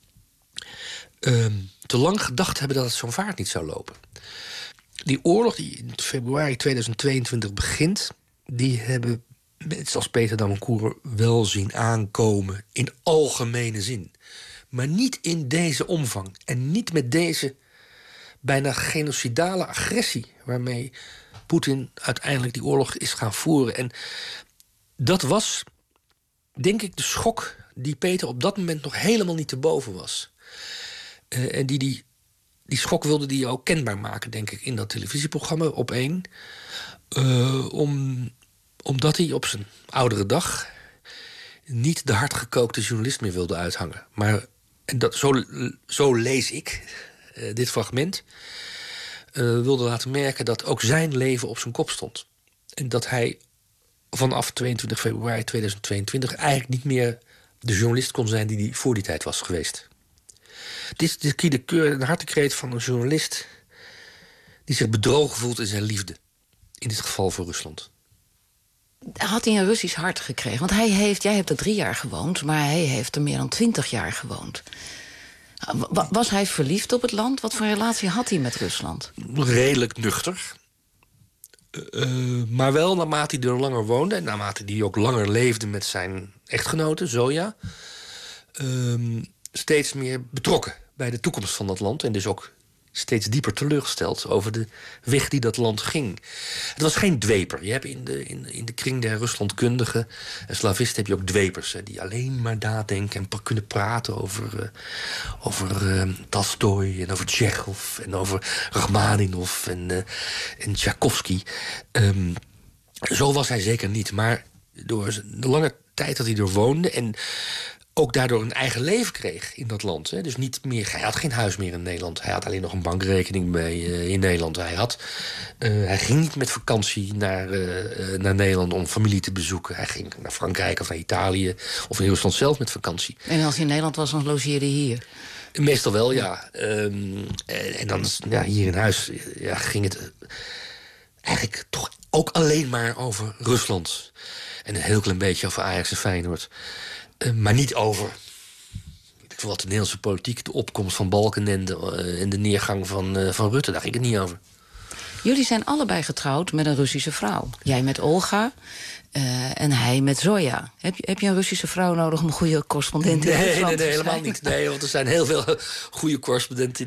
te lang gedacht hebben dat het zo'n vaart niet zou lopen. Die oorlog die in februari 2022 begint, die hebben mensen als Peter Damancour wel zien aankomen in algemene zin. Maar niet in deze omvang en niet met deze bijna genocidale agressie waarmee Poetin uiteindelijk die oorlog is gaan voeren. En dat was, denk ik, de schok die Peter op dat moment nog helemaal niet te boven was. En die schok wilde hij ook kenbaar maken, denk ik, in dat televisieprogramma Op 1. Omdat hij op zijn oudere dag niet de hardgekookte journalist meer wilde uithangen. Maar, en zo lees ik dit fragment, wilde laten merken dat ook zijn leven op zijn kop stond. En dat hij vanaf 22 februari 2022 eigenlijk niet meer de journalist kon zijn die hij voor die tijd was geweest. Het is de keur, een hartekreet van een journalist die zich bedrogen voelt in zijn liefde. In dit geval voor Rusland. Had hij een Russisch hart gekregen? Want jij hebt er 3 jaar gewoond, maar hij heeft er meer dan 20 jaar gewoond. Was hij verliefd op het land? Wat voor relatie had hij met Rusland? Redelijk nuchter. Maar wel naarmate hij er langer woonde en naarmate hij ook langer leefde met zijn echtgenote, Zoja, steeds meer betrokken bij de toekomst van dat land. En dus ook steeds dieper teleurgesteld over de weg die dat land ging. Het was geen dweper. Je hebt in de kring der Ruslandkundigen en slavisten heb je ook dwepers, die alleen maar nadenken en kunnen praten over Tolstoj en over Tsjechov en over Rachmaninov en Tchaikovsky. Zo was hij zeker niet. Maar door de lange tijd dat hij er woonde en ook daardoor een eigen leven kreeg in dat land. Hè. Dus niet meer, hij had geen huis meer in Nederland. Hij had alleen nog een bankrekening bij in Nederland. Hij ging niet met vakantie naar Nederland om familie te bezoeken. Hij ging naar Frankrijk of naar Italië of in Rusland zelf met vakantie. En als hij in Nederland was, dan logeerde hij hier? Meestal wel, ja. En dan hier in huis ging het eigenlijk toch ook alleen maar over Rusland. En een heel klein beetje over Ajax en Feyenoord. Maar niet over wat de Nederlandse politiek, de opkomst van Balkenende en de neergang van Rutte. Daar ging het niet over. Jullie zijn allebei getrouwd met een Russische vrouw. Jij met Olga en hij met Zoya. Heb je een Russische vrouw nodig om een goede correspondent in Rusland te zijn? Nee, helemaal niet. Nee, want er zijn heel veel goede correspondenten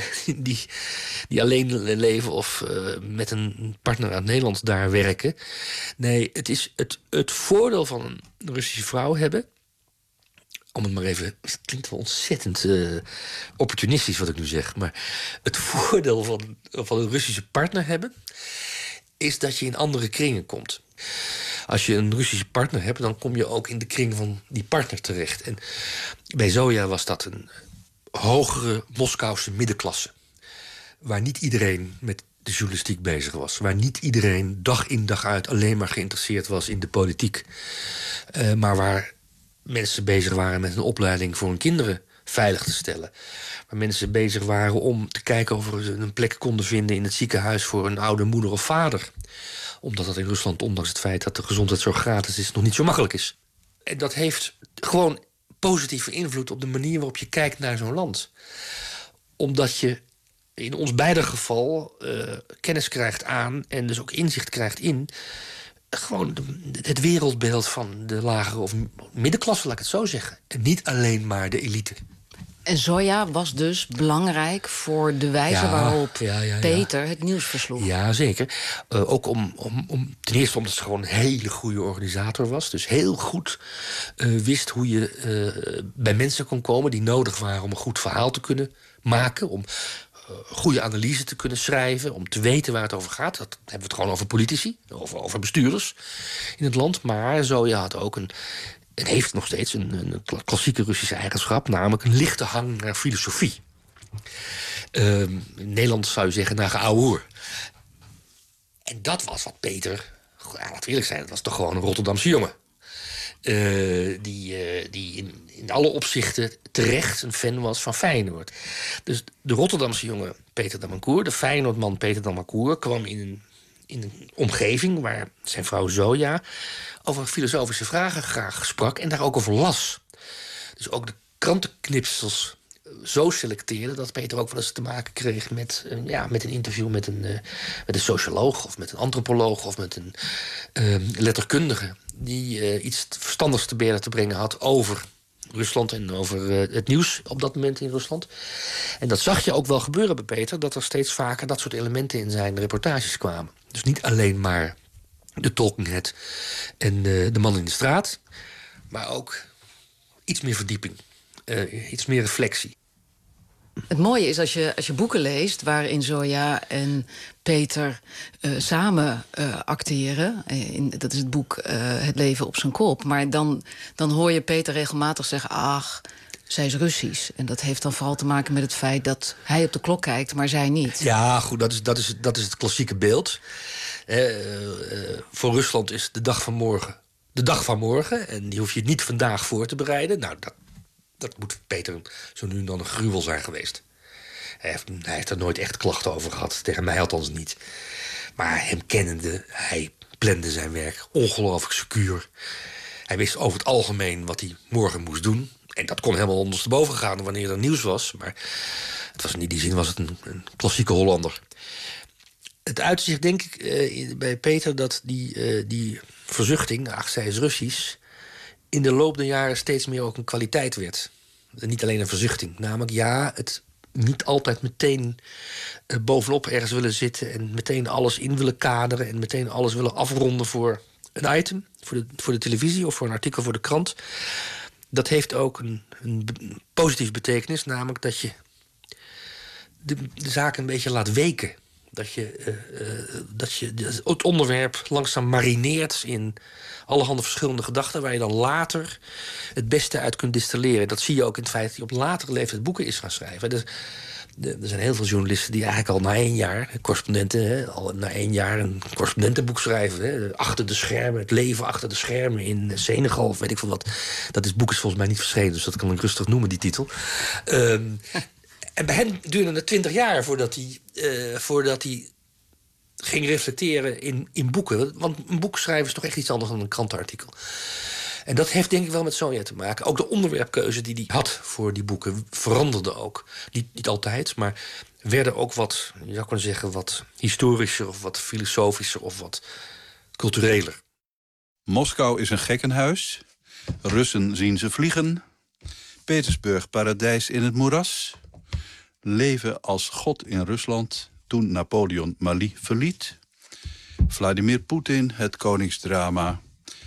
die alleen leven of met een partner uit Nederland daar werken. Nee, het is het voordeel van een Russische vrouw hebben. Om het maar even... Het klinkt wel ontzettend opportunistisch wat ik nu zeg. Maar het voordeel van een Russische partner hebben is dat je in andere kringen komt. Als je een Russische partner hebt, dan kom je ook in de kring van die partner terecht. En bij Zoya was dat een hogere Moskouse middenklasse. Waar niet iedereen met de journalistiek bezig was. Waar niet iedereen dag in dag uit alleen maar geïnteresseerd was in de politiek. Maar waar mensen bezig waren met een opleiding voor hun kinderen veilig te stellen. Waar mensen bezig waren om te kijken of ze een plek konden vinden in het ziekenhuis voor een oude moeder of vader. Omdat dat in Rusland, ondanks het feit dat de gezondheidszorg gratis is, nog niet zo makkelijk is. En dat heeft gewoon positieve invloed op de manier waarop je kijkt naar zo'n land. Omdat je in ons beider geval kennis krijgt aan en dus ook inzicht krijgt in gewoon het wereldbeeld van de lagere of middenklasse, laat ik het zo zeggen. En niet alleen maar de elite. En Zoya was dus belangrijk voor de wijze waarop Peter het nieuws versloeg. Ja, zeker. Ook ten eerste omdat ze gewoon een hele goede organisator was. Dus heel goed wist hoe je bij mensen kon komen die nodig waren om een goed verhaal te kunnen maken. Om goede analyse te kunnen schrijven, om te weten waar het over gaat. Dat hebben we het gewoon over politici, over bestuurders in het land. Maar Zoya had ook en heeft nog steeds een klassieke Russische eigenschap, namelijk een lichte hang naar filosofie. In Nederland zou je zeggen naar geouwehoer. En dat was wat Peter, laten we eerlijk zijn, dat was toch gewoon een Rotterdamse jongen. Die in alle opzichten terecht een fan was van Feyenoord. Dus de Rotterdamse jongen Peter Damancour, de Feyenoordman Peter Damancour, kwam in een omgeving waar zijn vrouw Zoya over filosofische vragen graag sprak en daar ook over las. Dus ook de krantenknipsels zo selecteerde dat Peter ook wel eens te maken kreeg met een interview met een socioloog of met een antropoloog of met een letterkundige die iets verstandigs te beren te brengen had over Rusland en over het nieuws op dat moment in Rusland. En dat zag je ook wel gebeuren bij Peter, dat er steeds vaker dat soort elementen in zijn reportages kwamen. Dus niet alleen maar de talking head en de man in de straat, maar ook iets meer verdieping, iets meer reflectie. Het mooie is als je boeken leest waarin Zoya en Peter samen acteren. Dat is het boek Het leven op zijn kop. Maar dan hoor je Peter regelmatig zeggen, ach, zij is Russisch. En dat heeft dan vooral te maken met het feit dat hij op de klok kijkt, maar zij niet. Ja, goed, dat is het klassieke beeld. Voor Rusland is de dag van morgen de dag van morgen. En die hoef je niet vandaag voor te bereiden. Nou, dat moet Peter zo nu en dan een gruwel zijn geweest. Hij heeft er nooit echt klachten over gehad. Tegen mij althans niet. Maar hem kennende, hij plande zijn werk ongelooflijk secuur. Hij wist over het algemeen wat hij morgen moest doen. En dat kon helemaal ondersteboven gaan wanneer er nieuws was. Maar het was in die zin was het een klassieke Hollander. Het uitte zich denk ik bij Peter dat die verzuchting, ach, zij is Russisch, in de loop der jaren steeds meer ook een kwaliteit werd. Niet alleen een verzuchting. Namelijk, ja, het niet altijd meteen bovenop ergens willen zitten en meteen alles in willen kaderen en meteen alles willen afronden voor een item, voor de televisie of voor een artikel voor de krant. Dat heeft ook een positieve betekenis, namelijk dat je de zaken een beetje laat weken. Dat je het onderwerp langzaam marineert in allerhande verschillende gedachten, waar je dan later het beste uit kunt distilleren. Dat zie je ook in het feit dat hij op latere leeftijd boeken is gaan schrijven. Dus Er zijn heel veel journalisten die eigenlijk al na 1 jaar... correspondenten, al na 1 jaar een correspondentenboek schrijven. Achter de schermen, het leven achter de schermen in Senegal, of weet ik veel wat. Boek is volgens mij niet verschenen, dus dat kan ik rustig noemen, die titel. En bij hen duurde het 20 jaar voordat hij ging reflecteren in boeken. Want een boek schrijven is toch echt iets anders dan een krantenartikel. En dat heeft denk ik wel met Sonja te maken. Ook de onderwerpkeuze die hij had voor die boeken veranderde ook. Niet altijd, maar werden ook wat, je zou kunnen zeggen, wat historischer of wat filosofischer of wat cultureler. Moskou is een gekkenhuis. Russen zien ze vliegen. Petersburg, paradijs in het moeras. Leven als god in Rusland toen Napoleon Mali verliet. Vladimir Poetin, het koningsdrama.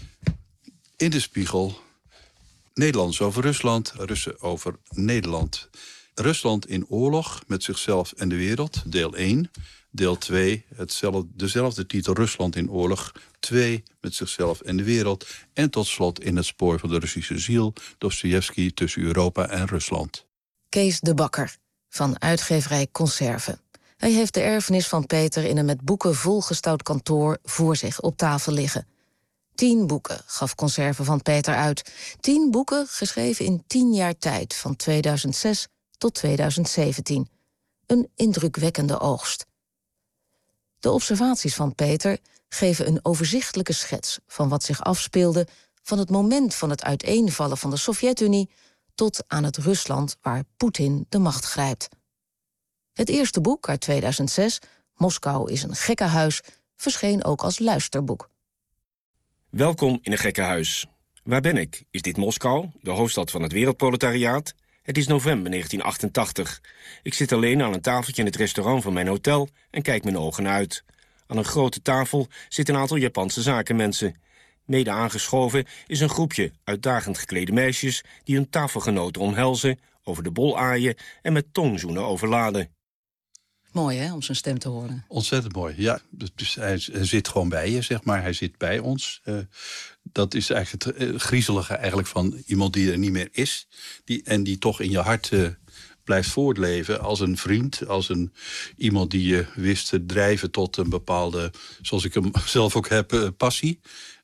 In de Spiegel. Nederlanders over Rusland, Russen over Nederland. Rusland in oorlog met zichzelf en de wereld, deel 1. Deel 2, dezelfde titel, Rusland in oorlog 2, met zichzelf en de wereld. En tot slot In het spoor van de Russische ziel, Dostojevski tussen Europa en Rusland. Kees de Bakker, van uitgeverij Conserve. Hij heeft de erfenis van Peter in een met boeken volgestouwd kantoor voor zich op tafel liggen. 10 boeken gaf Conserve van Peter uit. 10 boeken geschreven in 10 jaar tijd, van 2006 tot 2017. Een indrukwekkende oogst. De observaties van Peter geven een overzichtelijke schets van wat zich afspeelde van het moment van het uiteenvallen van de Sovjet-Unie tot aan het Rusland waar Poetin de macht grijpt. Het eerste boek uit 2006, Moskou is een gekkenhuis, verscheen ook als luisterboek. Welkom in een gekkenhuis. Waar ben ik? Is dit Moskou, de hoofdstad van het wereldproletariaat? Het is november 1988. Ik zit alleen aan een tafeltje in het restaurant van mijn hotel en kijk mijn ogen uit. Aan een grote tafel zit een aantal Japanse zakenmensen. Mede aangeschoven is een groepje uitdagend geklede meisjes die hun tafelgenoten omhelzen, over de bol aaien en met tongzoenen overladen. Mooi, hè, om zijn stem te horen. Ontzettend mooi, ja. Dus hij zit gewoon bij je, zeg maar. Hij zit bij ons. Dat is eigenlijk het griezelige eigenlijk van iemand die er niet meer is. Die toch in je hart blijft voortleven als een vriend. Als iemand die je wist te drijven tot een bepaalde, zoals ik hem zelf ook heb, passie.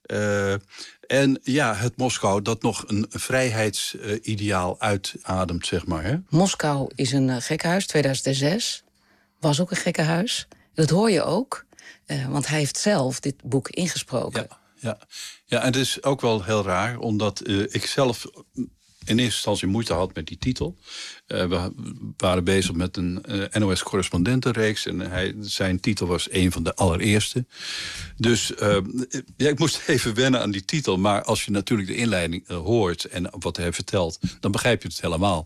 En ja, het Moskou dat nog een vrijheidsideaal uitademt, zeg maar. Hè? Moskou is een gekkenhuis, 2006. Was ook een gekkenhuis. Dat hoor je ook, want hij heeft zelf dit boek ingesproken. Ja, en het is ook wel heel raar, omdat ik zelf in eerste instantie moeite had met die titel. We waren bezig met een NOS-correspondentenreeks en zijn titel was een van de allereerste. Dus ik moest even wennen aan die titel. Maar als je natuurlijk de inleiding hoort en wat hij vertelt, dan begrijp je het helemaal.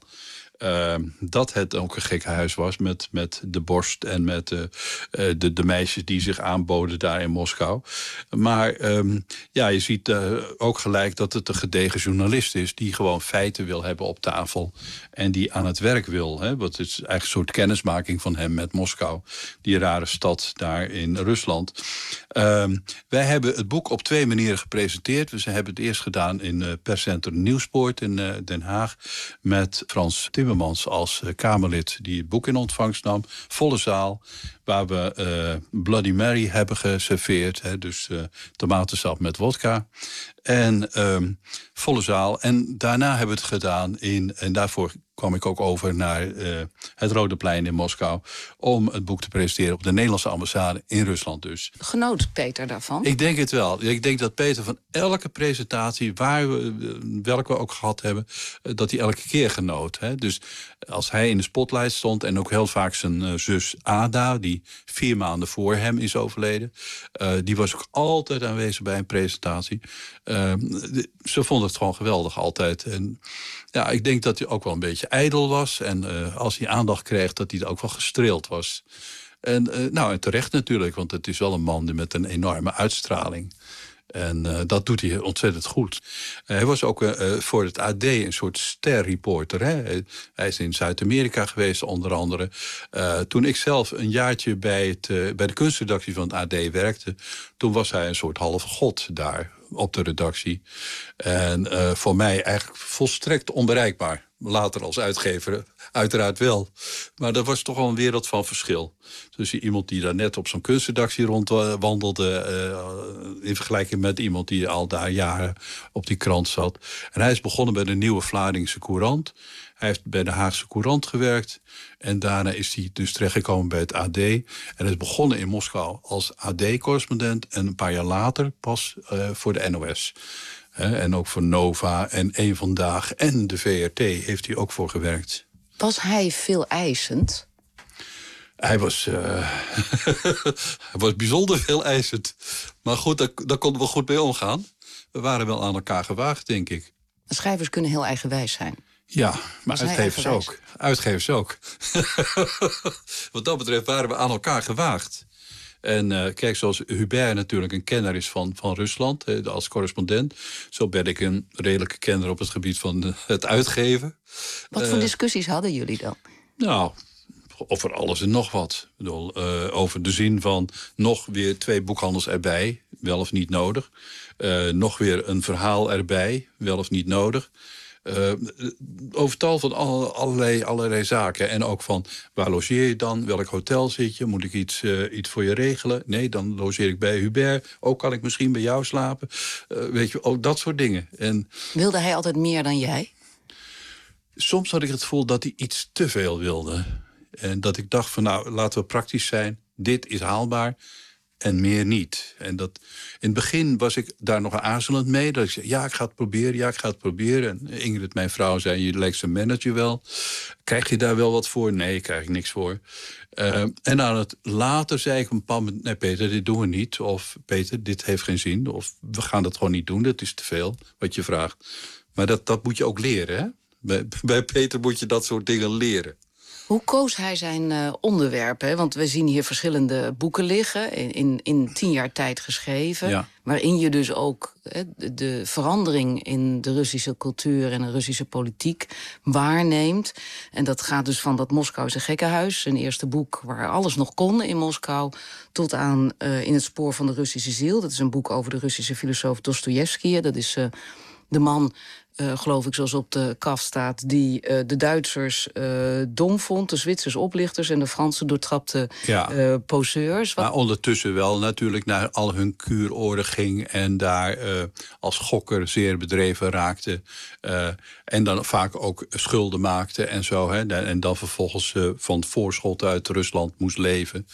Dat het ook een gekkenhuis was met de borst en met de meisjes die zich aanboden daar in Moskou. Maar je ziet ook gelijk dat het een gedegen journalist is die gewoon feiten wil hebben op tafel en die aan het werk wil. Hè? Want het is eigenlijk een soort kennismaking van hem met Moskou, die rare stad daar in Rusland. Wij hebben het boek op 2 manieren gepresenteerd. We hebben het eerst gedaan in perscentrum Nieuwspoort in Den Haag met Frans Timmermans als Kamerlid die het boek in ontvangst nam. Volle zaal, waar we Bloody Mary hebben geserveerd. Hè, dus tomatensap met wodka. En volle zaal. En daarna hebben we het gedaan en daarvoor kwam ik ook over naar het Rode Plein in Moskou om het boek te presenteren op de Nederlandse ambassade in Rusland dus. Genoot Peter daarvan? Ik denk het wel. Ik denk dat Peter van elke presentatie, welke we ook gehad hebben, dat hij elke keer genoot. Hè? Dus als hij in de spotlight stond en ook heel vaak zijn zus Ada, die 4 maanden voor hem is overleden, die was ook altijd aanwezig bij een presentatie. Ze vonden het gewoon geweldig altijd. En ja, ik denk dat hij ook wel een beetje ijdel was. En als hij aandacht kreeg, dat hij ook wel gestreeld was. En terecht natuurlijk, want het is wel een man met een enorme uitstraling. En dat doet hij ontzettend goed. Hij was ook voor het AD een soort sterreporter. Hè? Hij is in Zuid-Amerika geweest, onder andere. Toen ik zelf een jaartje bij de kunstredactie van het AD werkte, toen was hij een soort halve god daar op de redactie. En voor mij eigenlijk volstrekt onbereikbaar. later als uitgever uiteraard wel. Maar dat was toch al een wereld van verschil. Dus iemand die daar net op zo'n kunstredactie rondwandelde... in vergelijking met iemand die al daar jaren op die krant zat. En hij is begonnen bij de Nieuwe Vlaardingse Courant. Hij heeft bij de Haagse Courant gewerkt. En daarna is hij dus terechtgekomen bij het AD. En is begonnen in Moskou als AD-correspondent. En een paar jaar later pas voor de NOS. En ook voor Nova en Eén Vandaag en de VRT heeft hij ook voor gewerkt. Was hij veel eisend? Hij was, hij was bijzonder veel eisend. Maar goed, daar konden we goed mee omgaan. We waren wel aan elkaar gewaagd, denk ik. Schrijvers kunnen heel eigenwijs zijn. Ja, maar uitgevers ook. Uitgevers ook. Wat dat betreft waren we aan elkaar gewaagd. En kijk, zoals Hubert natuurlijk een kenner is van Rusland, als correspondent. Zo ben ik een redelijke kenner op het gebied van het uitgeven. Wat voor discussies hadden jullie dan? Nou, over alles en nog wat. Ik bedoel, over de zin van nog weer 2 boekhandels erbij, wel of niet nodig. Nog weer een verhaal erbij, wel of niet nodig. Over tal van allerlei zaken. En ook van, waar logeer je dan? Welk hotel zit je? Moet ik iets voor je regelen? Nee, dan logeer ik bij Hubert. Ook kan ik misschien bij jou slapen. Weet je, ook dat soort dingen. En wilde hij altijd meer dan jij? Soms had ik het gevoel dat hij iets te veel wilde. En dat ik dacht van, nou, laten we praktisch zijn. Dit is haalbaar. En meer niet. En dat, in het begin was ik daar nog aarzelend mee. Dat ik zei, ja, ik ga het proberen. En Ingrid, mijn vrouw, zei, je lijkt zijn manager wel. Krijg je daar wel wat voor? Nee, krijg ik niks voor. En aan het later zei ik op een bepaald moment, nee, Peter, dit doen we niet. Of Peter, dit heeft geen zin. Of we gaan dat gewoon niet doen. Dat is te veel wat je vraagt. Maar dat moet je ook leren, hè? Bij Peter moet je dat soort dingen leren. Hoe koos hij zijn onderwerpen? Want we zien hier verschillende boeken liggen, in 10 jaar tijd geschreven. Ja. Waarin je dus ook de verandering in de Russische cultuur en de Russische politiek waarneemt. En dat gaat dus van dat Moskouse gekkenhuis, zijn eerste boek waar alles nog kon in Moskou, tot aan In het spoor van de Russische ziel. Dat is een boek over de Russische filosoof Dostojevski. Dat is de man, geloof ik, zoals op de kaf staat, die de Duitsers dom vond, de Zwitsers oplichters en de Fransen doortrapte poseurs. Maar ondertussen wel natuurlijk naar al hun kuuroorden ging en daar als gokker zeer bedreven raakte. En dan vaak ook schulden maakte en zo. Hè, en dan vervolgens van het voorschot uit Rusland moest leven.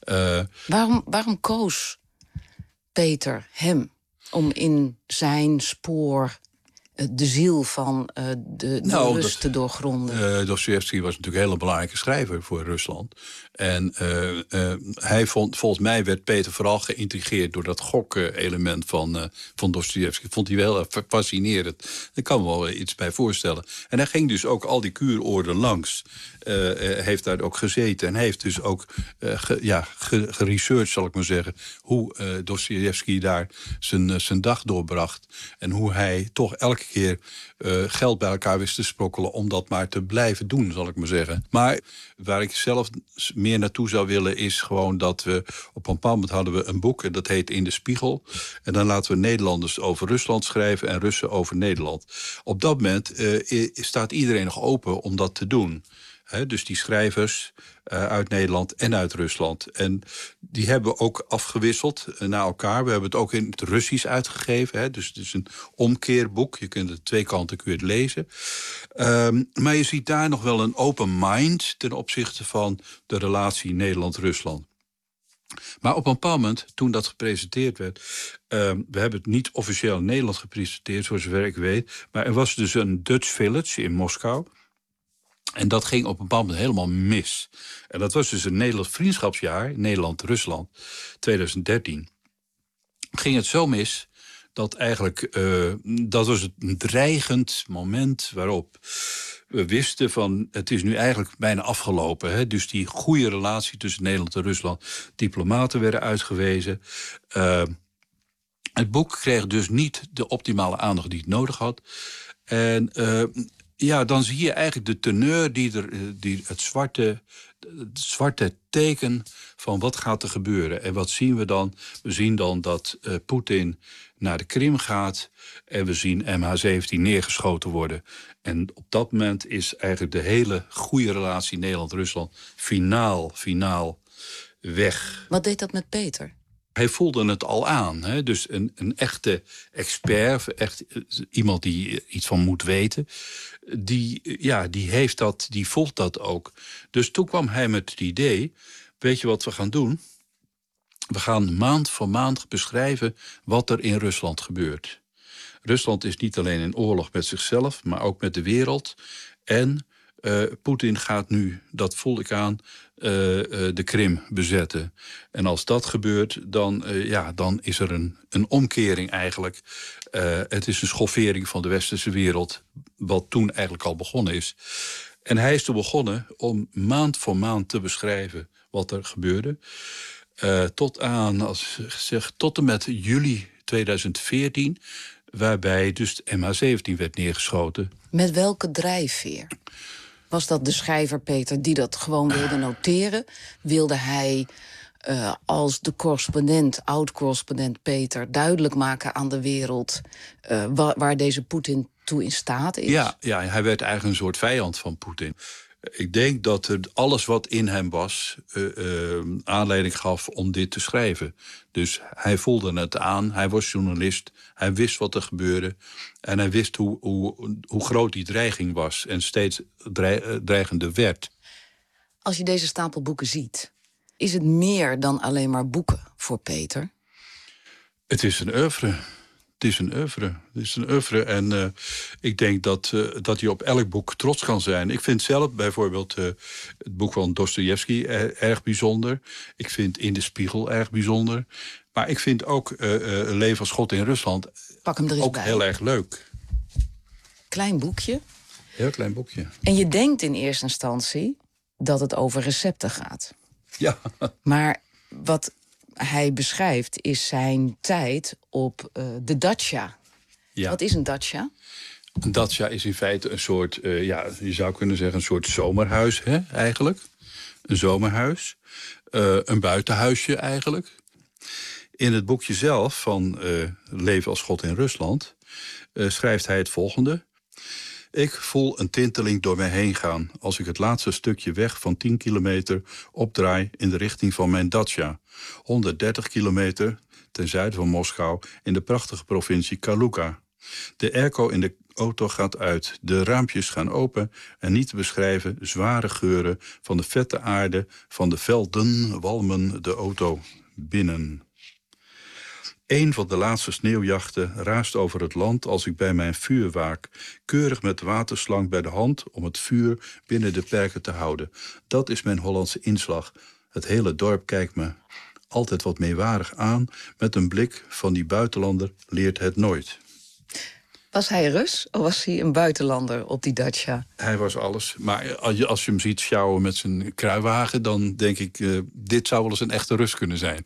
Waarom koos Peter hem om in zijn spoor de ziel van de rust te doorgronden? Dostojevski was natuurlijk een hele belangrijke schrijver voor Rusland. En hij volgens mij werd Peter vooral geïntrigeerd door dat gok-element van Dostojevski. Vond hij wel fascinerend. Daar kan me wel iets bij voorstellen. En hij ging dus ook al die kuuroorden langs. Heeft daar ook gezeten. En heeft dus ook geresearched, zal ik maar zeggen, hoe Dostojevski daar zijn dag doorbracht. En hoe hij toch elke keer geld bij elkaar wist te sprokkelen om dat maar te blijven doen, zal ik maar zeggen. Maar waar ik zelf meer naartoe zou willen is gewoon dat we op een bepaald moment hadden we een boek en dat heet In de Spiegel. En dan laten we Nederlanders over Rusland schrijven en Russen over Nederland. Op dat moment staat iedereen nog open om dat te doen. Dus die schrijvers uit Nederland en uit Rusland. En die hebben we ook afgewisseld naar elkaar. We hebben het ook in het Russisch uitgegeven. Dus het is een omkeerboek. Je kunt het 2 kanten kun je het lezen. Maar je ziet daar nog wel een open mind ten opzichte van de relatie Nederland-Rusland. Maar op een bepaald moment, toen dat gepresenteerd werd, we hebben het niet officieel in Nederland gepresenteerd, voor zover ik weet. Maar er was dus een Dutch Village in Moskou. En dat ging op een bepaald moment helemaal mis. En dat was dus een Nederlands vriendschapsjaar, Nederland-Rusland, 2013. Ging het zo mis dat eigenlijk, dat was een dreigend moment waarop we wisten van, het is nu eigenlijk bijna afgelopen. Hè? Dus die goede relatie tussen Nederland en Rusland, diplomaten werden uitgewezen. Het boek kreeg dus niet de optimale aandacht die het nodig had. En dan zie je eigenlijk de teneur het zwarte teken van wat gaat er gebeuren. En wat zien we dan? We zien dan dat Poetin naar de Krim gaat. En we zien MH17 neergeschoten worden. En op dat moment is eigenlijk de hele goede relatie Nederland-Rusland finaal weg. Wat deed dat met Peter? Hij voelde het al aan. Hè? Dus een echte expert, echt iemand die iets van moet weten, die heeft dat, die voelt dat ook. Dus toen kwam hij met het idee, weet je wat we gaan doen? We gaan maand voor maand beschrijven wat er in Rusland gebeurt. Rusland is niet alleen in oorlog met zichzelf, maar ook met de wereld. En Poetin gaat nu, dat voel ik aan, de Krim bezetten. En als dat gebeurt, dan is er een omkering eigenlijk. Het is een schoffering van de westerse wereld, wat toen eigenlijk al begonnen is. En hij is toen begonnen om maand voor maand te beschrijven wat er gebeurde. Tot en met juli 2014, waarbij dus de MH17 werd neergeschoten. Met welke drijfveer? Was dat de schrijver Peter die dat gewoon wilde noteren? Wilde hij als de correspondent, oud-correspondent Peter, duidelijk maken aan de wereld waar deze Poetin toe in staat is? Ja, hij werd eigenlijk een soort vijand van Poetin. Ik denk dat alles wat in hem was aanleiding gaf om dit te schrijven. Dus hij voelde het aan, hij was journalist, hij wist wat er gebeurde. En hij wist hoe groot die dreiging was en steeds dreigender werd. Als je deze stapel boeken ziet, is het meer dan alleen maar boeken voor Peter? Het is een oeuvre. Het is een oeuvre en ik denk dat je op elk boek trots kan zijn. Ik vind zelf bijvoorbeeld het boek van Dostojevski erg bijzonder. Ik vind In de Spiegel erg bijzonder. Maar ik vind ook Leven als God in Rusland Pak hem er eens ook bij. heel erg leuk. Klein boekje. Heel klein boekje. En je denkt in eerste instantie dat het over recepten gaat. Ja. Maar wat hij beschrijft is zijn tijd op de dacha. Ja. Wat is een dacha? Een dacha is in feite een soort, je zou kunnen zeggen, een soort zomerhuis, hè, eigenlijk. Een zomerhuis. Een buitenhuisje, eigenlijk. In het boekje zelf van Leven als God in Rusland schrijft hij het volgende. Ik voel een tinteling door mij heen gaan als ik het laatste stukje weg van 10 kilometer opdraai in de richting van mijn dacha. 130 kilometer ten zuiden van Moskou in de prachtige provincie Kaluga. De airco in de auto gaat uit, de raampjes gaan open en niet te beschrijven zware geuren van de vette aarde van de velden walmen de auto binnen. Een van de laatste sneeuwjachten raast over het land als ik bij mijn vuur waak, keurig met de waterslang bij de hand om het vuur binnen de perken te houden. Dat is mijn Hollandse inslag. Het hele dorp kijkt me altijd wat meewarig aan, met een blik van die buitenlander leert het nooit. Was hij Rus of was hij een buitenlander op die dacha? Hij was alles. Maar als je hem ziet sjouwen met zijn kruiwagen, dan denk ik, dit zou wel eens een echte Rus kunnen zijn.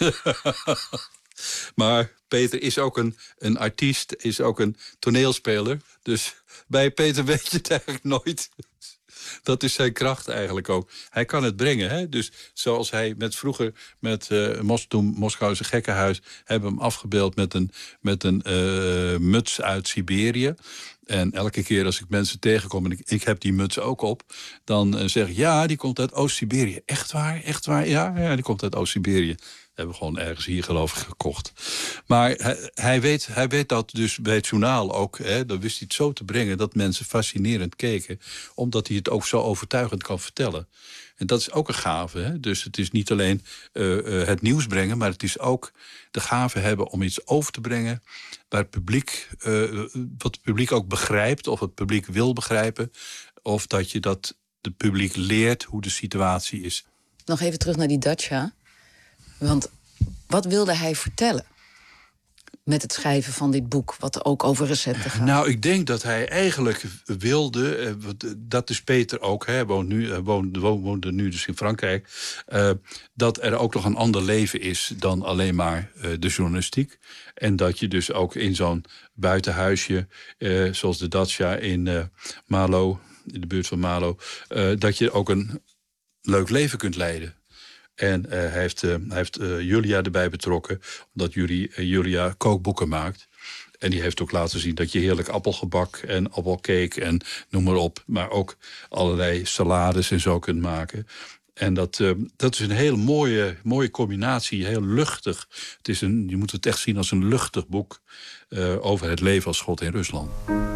Maar Peter is ook een artiest, is ook een toneelspeler. Dus bij Peter weet je het eigenlijk nooit. Dat is zijn kracht eigenlijk ook. Hij kan het brengen. Hè? Dus zoals hij vroeger met Moskouse Gekkenhuis hebben hem afgebeeld met een muts uit Siberië. En elke keer als ik mensen tegenkom en ik heb die muts ook op, dan zeg ik, ja, die komt uit Oost-Siberië. Echt waar? Echt waar? Ja, die komt uit Oost-Siberië. Hebben we gewoon ergens hier, geloof ik, gekocht. Maar hij weet dat dus bij het journaal ook. Dan wist hij het zo te brengen dat mensen fascinerend keken, omdat hij het ook zo overtuigend kan vertellen. En dat is ook een gave. Hè? Dus het is niet alleen het nieuws brengen, maar het is ook de gave hebben om iets over te brengen waar het publiek, wat het publiek ook begrijpt, of het publiek wil begrijpen, of dat het publiek leert hoe de situatie is. Nog even terug naar die dacha. Want wat wilde hij vertellen met het schrijven van dit boek, wat ook over recepten gaat? Nou, ik denk dat hij eigenlijk wilde, dat is Peter ook, hij woonde nu dus in Frankrijk, dat er ook nog een ander leven is dan alleen maar de journalistiek. En dat je dus ook in zo'n buitenhuisje, zoals de dacha in Malo, in de buurt van Malo, dat je ook een leuk leven kunt leiden. En hij heeft Julia erbij betrokken, omdat Julia kookboeken maakt. En die heeft ook laten zien dat je heerlijk appelgebak en appelcake en noem maar op, maar ook allerlei salades en zo kunt maken. En dat is een hele mooie combinatie, heel luchtig. Je moet het echt zien als een luchtig boek over het leven als schot in Rusland.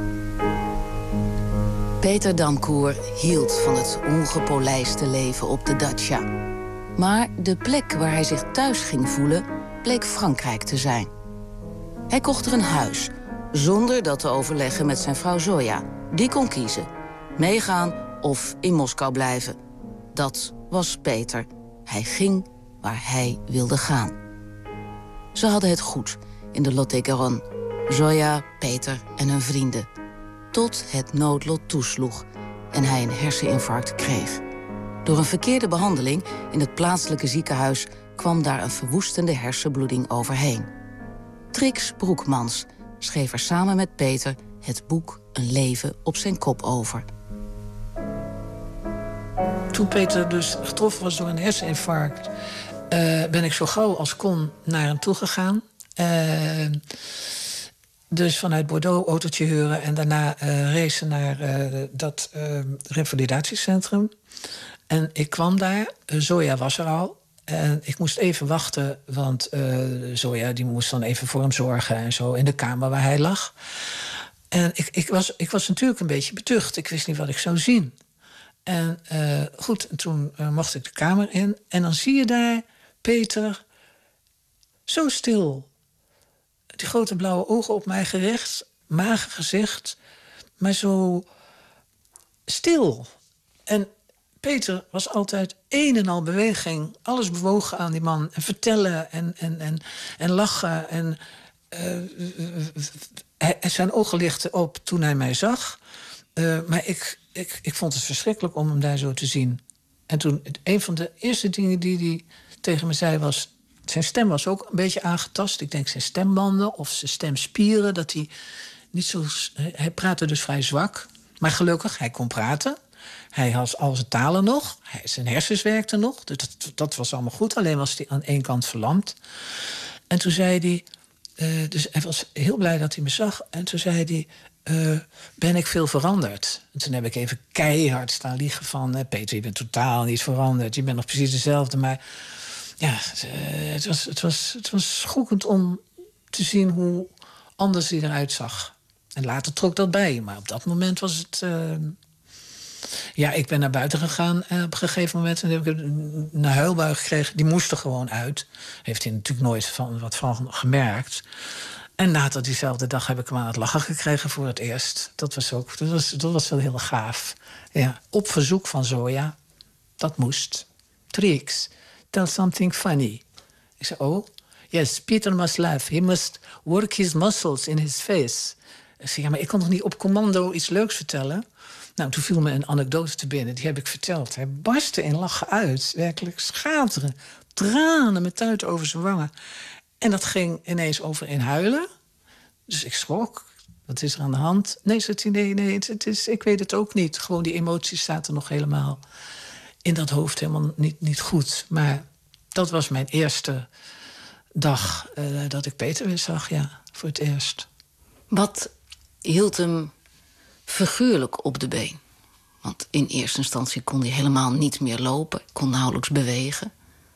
Peter Damkoer hield van het ongepolijste leven op de dacha. Maar de plek waar hij zich thuis ging voelen, bleek Frankrijk te zijn. Hij kocht er een huis, zonder dat te overleggen met zijn vrouw Zoja. Die kon kiezen, meegaan of in Moskou blijven. Dat was Peter. Hij ging waar hij wilde gaan. Ze hadden het goed in de Lot-et-Garonne. Zoja, Peter en hun vrienden. Tot het noodlot toesloeg en hij een herseninfarct kreeg. Door een verkeerde behandeling in het plaatselijke ziekenhuis kwam daar een verwoestende hersenbloeding overheen. Trix Broekmans schreef er samen met Peter het boek Een leven op zijn kop over. Toen Peter dus getroffen was door een herseninfarct, ben ik zo gauw als kon naar hem toegegaan. Dus vanuit Bordeaux autootje huren en daarna racen naar dat revalidatiecentrum. En ik kwam daar, Zoja was er al. En ik moest even wachten, want Zoja die moest dan even voor hem zorgen en zo in de kamer waar hij lag. En ik was natuurlijk een beetje beducht. Ik wist niet wat ik zou zien. En goed, toen mocht ik de kamer in. En dan zie je daar Peter zo stil. Die grote blauwe ogen op mij gericht. Mager gezicht. Maar zo stil. En Peter was altijd een en al beweging. Alles bewogen aan die man. En vertellen en lachen. En zijn ogen lichten op toen hij mij zag. Maar ik vond het verschrikkelijk om hem daar zo te zien. En toen, een van de eerste dingen die hij tegen me zei was... Zijn stem was ook een beetje aangetast. Ik denk zijn stembanden of zijn stemspieren. Dat hij niet zo... Hij praatte dus vrij zwak. Maar gelukkig, hij kon praten. Hij had al zijn talen nog. Zijn hersens werkten nog. Dus dat was allemaal goed. Alleen was hij aan één kant verlamd. En toen zei hij... dus hij was heel blij dat hij me zag. En toen zei hij... ben ik veel veranderd? En toen heb ik even keihard staan liegen van... Peter, je bent totaal niet veranderd. Je bent nog precies dezelfde. Maar ja, het was schokkend om te zien hoe anders hij eruit zag. En later trok dat bij. Maar op dat moment was het... Ja, ik ben naar buiten gegaan op een gegeven moment. En heb ik een huilbui gekregen. Die moest er gewoon uit. Heeft hij natuurlijk nooit wat van gemerkt. En later diezelfde dag heb ik hem aan het lachen gekregen voor het eerst. Dat was wel heel gaaf. Ja, op verzoek van Zoja. Dat moest. Trix, tell something funny. Ik zei, oh, yes, Peter must laugh. He must work his muscles in his face. Ik zei, ja, maar ik kon toch niet op commando iets leuks vertellen? Nou, toen viel me een anekdote te binnen. Die heb ik verteld. Hij barstte in lachen uit. Werkelijk schateren. Tranen met tuiten over zijn wangen. En dat ging ineens over in huilen. Dus ik schrok. Wat is er aan de hand? Nee, zegt hij, nee, het is, ik weet het ook niet. Gewoon die emotie staat er nog helemaal in dat hoofd helemaal niet goed. Maar dat was mijn eerste dag dat ik Peter weer zag, ja, voor het eerst. Wat hield hem figuurlijk op de been? Want in eerste instantie kon hij helemaal niet meer lopen. Kon nauwelijks bewegen.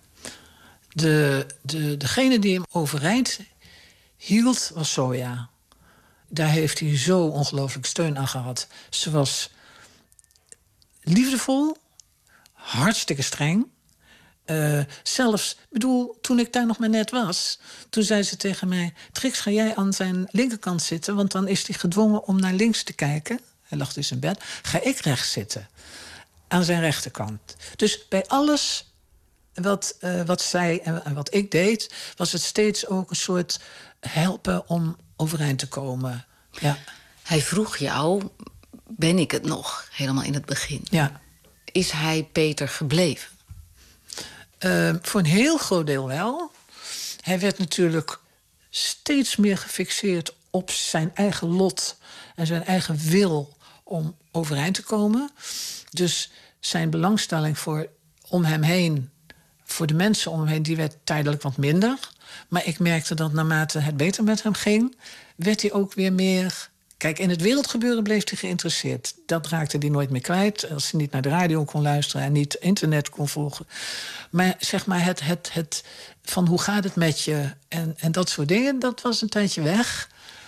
Degene die hem overeind hield was Zoja. Daar heeft hij zo ongelooflijk steun aan gehad. Ze was liefdevol, hartstikke streng. Zelfs, toen ik daar nog maar net was... toen zei ze tegen mij... Trix, ga jij aan zijn linkerkant zitten... want dan is hij gedwongen om naar links te kijken. Hij lag dus in bed. Ga ik rechts zitten. Aan zijn rechterkant. Dus bij alles wat zij en wat ik deed... was het steeds ook een soort helpen om overeind te komen. Ja. Hij vroeg jou, ben ik het nog? Helemaal in het begin. Ja. Is hij Peter gebleven? Voor een heel groot deel wel. Hij werd natuurlijk steeds meer gefixeerd op zijn eigen lot... en zijn eigen wil om overeind te komen. Dus zijn belangstelling om hem heen voor de mensen om hem heen, die werd tijdelijk wat minder. Maar ik merkte dat naarmate het beter met hem ging, werd hij ook weer meer... Kijk, in het wereldgebeuren bleef hij geïnteresseerd. Dat raakte hij nooit meer kwijt. Als hij niet naar de radio kon luisteren en niet internet kon volgen. Maar zeg maar het van hoe gaat het met je en dat soort dingen, dat was een tijdje weg.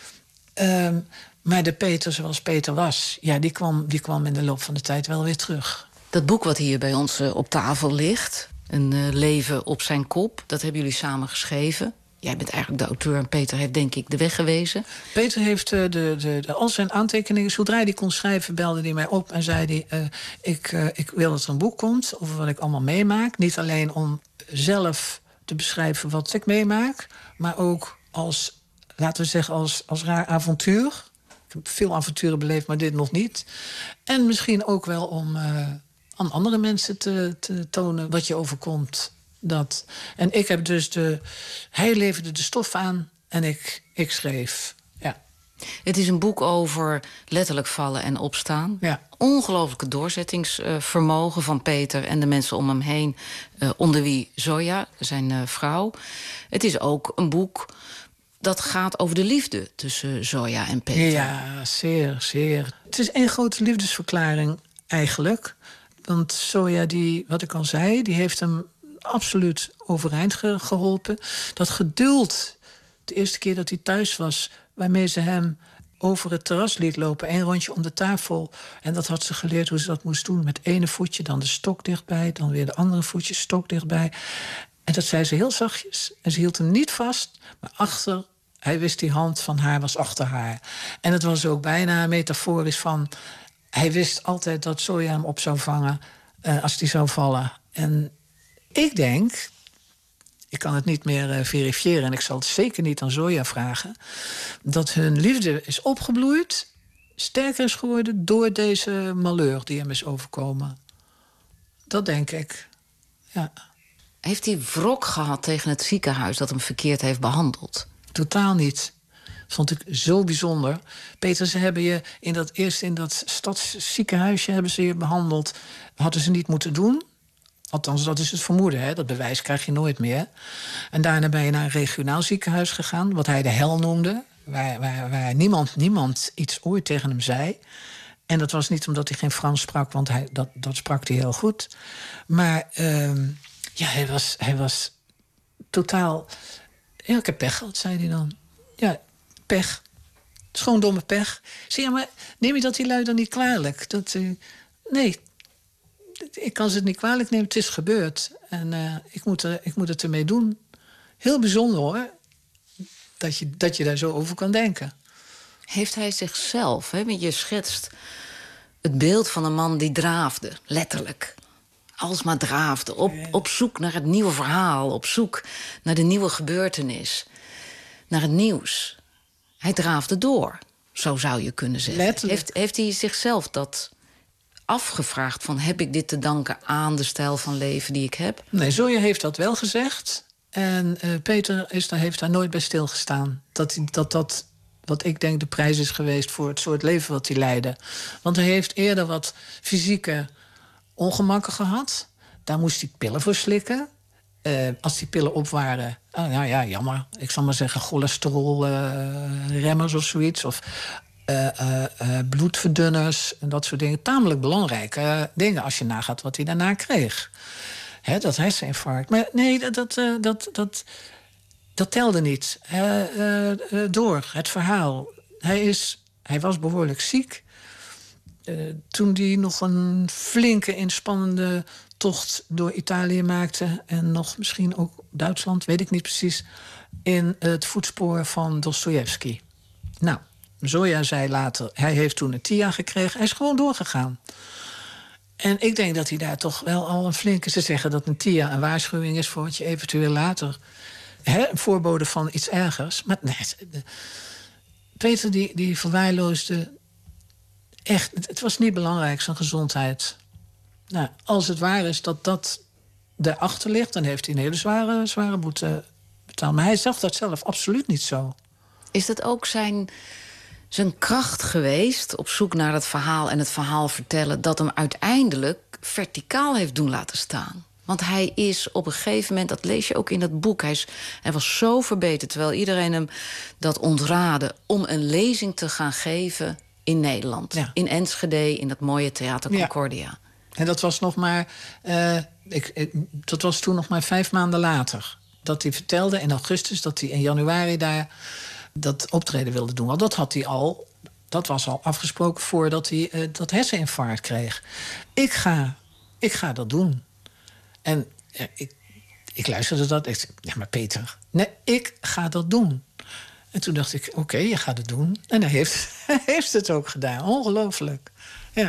Maar de Peter zoals Peter was, ja, die kwam in de loop van de tijd wel weer terug. Dat boek wat hier bij ons op tafel ligt, Een leven op zijn kop, dat hebben jullie samen geschreven. Jij bent eigenlijk de auteur en Peter heeft denk ik de weg gewezen. Peter heeft al zijn aantekeningen, zodra hij die kon schrijven, belde hij mij op en zei hij, ik wil dat er een boek komt over wat ik allemaal meemaak. Niet alleen om zelf te beschrijven wat ik meemaak, maar ook als, laten we zeggen, als raar avontuur. Ik heb veel avonturen beleefd, maar dit nog niet. En misschien ook wel om aan andere mensen te tonen wat je overkomt. Dat. En ik heb dus hij leverde de stof aan en ik schreef. Ja. Het is een boek over letterlijk vallen en opstaan. Ja. Ongelooflijke doorzettingsvermogen van Peter en de mensen om hem heen. Onder wie Zoya, zijn vrouw. Het is ook een boek dat gaat over de liefde tussen Zoya en Peter. Ja, zeer, zeer. Het is één grote liefdesverklaring eigenlijk. Want Zoya, wat ik al zei, die heeft hem absoluut overeind geholpen. Dat geduld, de eerste keer dat hij thuis was, waarmee ze hem over het terras liet lopen, 1 rondje om de tafel. En dat had ze geleerd hoe ze dat moest doen. Met ene voetje, dan de stok dichtbij, dan weer de andere voetje, stok dichtbij. En dat zei ze heel zachtjes. En ze hield hem niet vast, maar hij wist die hand van haar was achter haar. En het was ook bijna metaforisch van, hij wist altijd dat Zoya hem op zou vangen als die zou vallen. En ik denk, ik kan het niet meer verifiëren en ik zal het zeker niet aan Zoya vragen, dat hun liefde is opgebloeid, sterker is geworden door deze malheur die hem is overkomen. Dat denk ik, ja. Heeft hij wrok gehad tegen het ziekenhuis dat hem verkeerd heeft behandeld? Totaal niet. Vond ik zo bijzonder. Peter, ze hebben je in dat stadsziekenhuisje hebben ze je behandeld. Hadden ze niet moeten doen. Althans, dat is het vermoeden. Hè? Dat bewijs krijg je nooit meer. En daarna ben je naar een regionaal ziekenhuis gegaan, wat hij de hel noemde. Waar niemand iets ooit tegen hem zei. En dat was niet omdat hij geen Frans sprak, want dat sprak hij heel goed. Maar ja, hij was totaal. Ja, ik heb pech gehad, zei hij dan. Ja, pech. Het is gewoon domme pech. Zeg ja, maar neem je dat die lui dan niet kwalijk? Nee, ik kan ze het niet kwalijk nemen. Het is gebeurd. En ik moet het ermee doen. Heel bijzonder hoor. Dat je daar zo over kan denken. Heeft hij zichzelf, hè? Want je schetst het beeld van een man die draafde, letterlijk. Alsmaar draafde, op zoek naar het nieuwe verhaal, op zoek naar de nieuwe gebeurtenis, naar het nieuws. Hij draafde door, zo zou je kunnen zeggen. Heeft hij zichzelf dat afgevraagd van, heb ik dit te danken aan de stijl van leven die ik heb? Nee, Zoya heeft dat wel gezegd. En Peter heeft daar nooit bij stilgestaan. Dat wat ik denk de prijs is geweest voor het soort leven wat hij leidde. Want hij heeft eerder wat fysieke ongemakken gehad. Daar moest hij pillen voor slikken. Als die pillen op waren, nou ja, jammer. Ik zal maar zeggen cholesterolremmers of zoiets. Of bloedverdunners en dat soort dingen. Tamelijk belangrijke dingen als je nagaat wat hij daarna kreeg. Dat herseninfarct. Maar nee, dat telde niet. Door het verhaal. Hij was behoorlijk ziek. Toen hij nog een flinke, inspannende tocht door Italië maakte. En nog misschien ook Duitsland, weet ik niet precies. In het voetspoor van Dostojevski. Nou, Zoya zei later, hij heeft toen een TIA gekregen. Hij is gewoon doorgegaan. En ik denk dat hij daar toch wel al een flinke... Ze zeggen dat een TIA een waarschuwing is voor wat je eventueel later... een voorbode van iets ergers. Maar nee, Peter die verwaarloosde... Echt, het was niet belangrijk, zijn gezondheid. Nou, als het waar is dat daarachter ligt, dan heeft hij een hele zware boete betaald. Maar hij zag dat zelf absoluut niet zo. Is dat ook zijn kracht geweest, op zoek naar het verhaal en het verhaal vertellen, dat hem uiteindelijk verticaal heeft doen laten staan? Want hij is op een gegeven moment, dat lees je ook in dat boek... hij was zo verbeterd, terwijl iedereen hem dat ontraadde... om een lezing te gaan geven in Nederland. Ja. In Enschede, in dat mooie Theater Concordia. Ja. En dat was nog maar... dat was toen nog maar 5 maanden later. Dat hij vertelde in augustus dat hij in januari daar dat optreden wilde doen. Want dat was al afgesproken voordat hij dat herseninfarct kreeg. Ik ga dat doen. En ik luisterde dat. Ik zei, ja, maar Peter, nee, ik ga dat doen. En toen dacht ik, oké, je gaat het doen. En hij heeft het ook gedaan. Ongelooflijk. Ja.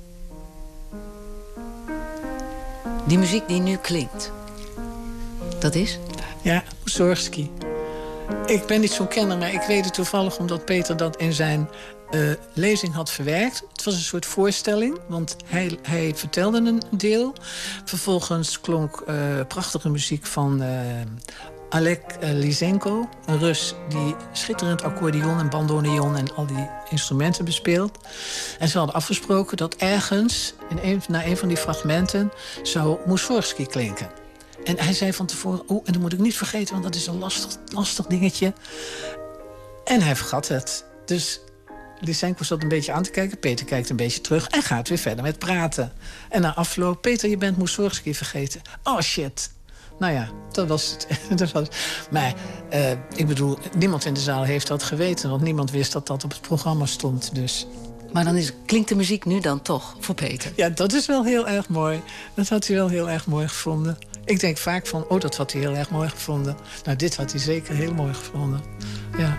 Die muziek die nu klinkt, dat is? Ja, Mussorgsky. Ik ben niet zo'n kenner, maar ik weet het toevallig... omdat Peter dat in zijn lezing had verwerkt. Het was een soort voorstelling, want hij vertelde een deel. Vervolgens klonk prachtige muziek van Oleg Lysenko, een Rus die schitterend accordeon en bandoneon en al die instrumenten bespeelt. En ze hadden afgesproken dat ergens, na een van die fragmenten, zou Mussorgsky klinken. En hij zei van tevoren, en dat moet ik niet vergeten, want dat is een lastig dingetje. En hij vergat het. Dus Lysenko zat een beetje aan te kijken. Peter kijkt een beetje terug en gaat weer verder met praten. En na afloop, Peter, je bent Mussorgsky vergeten. Oh, shit. Nou ja, dat was het. Maar ik bedoel, niemand in de zaal heeft dat geweten... want niemand wist dat dat op het programma stond, dus... Maar dan klinkt de muziek nu dan toch voor Peter? Ja, dat is wel heel erg mooi. Dat had hij wel heel erg mooi gevonden. Ik denk vaak van, dat had hij heel erg mooi gevonden. Nou, dit had hij zeker heel mooi gevonden. Ja.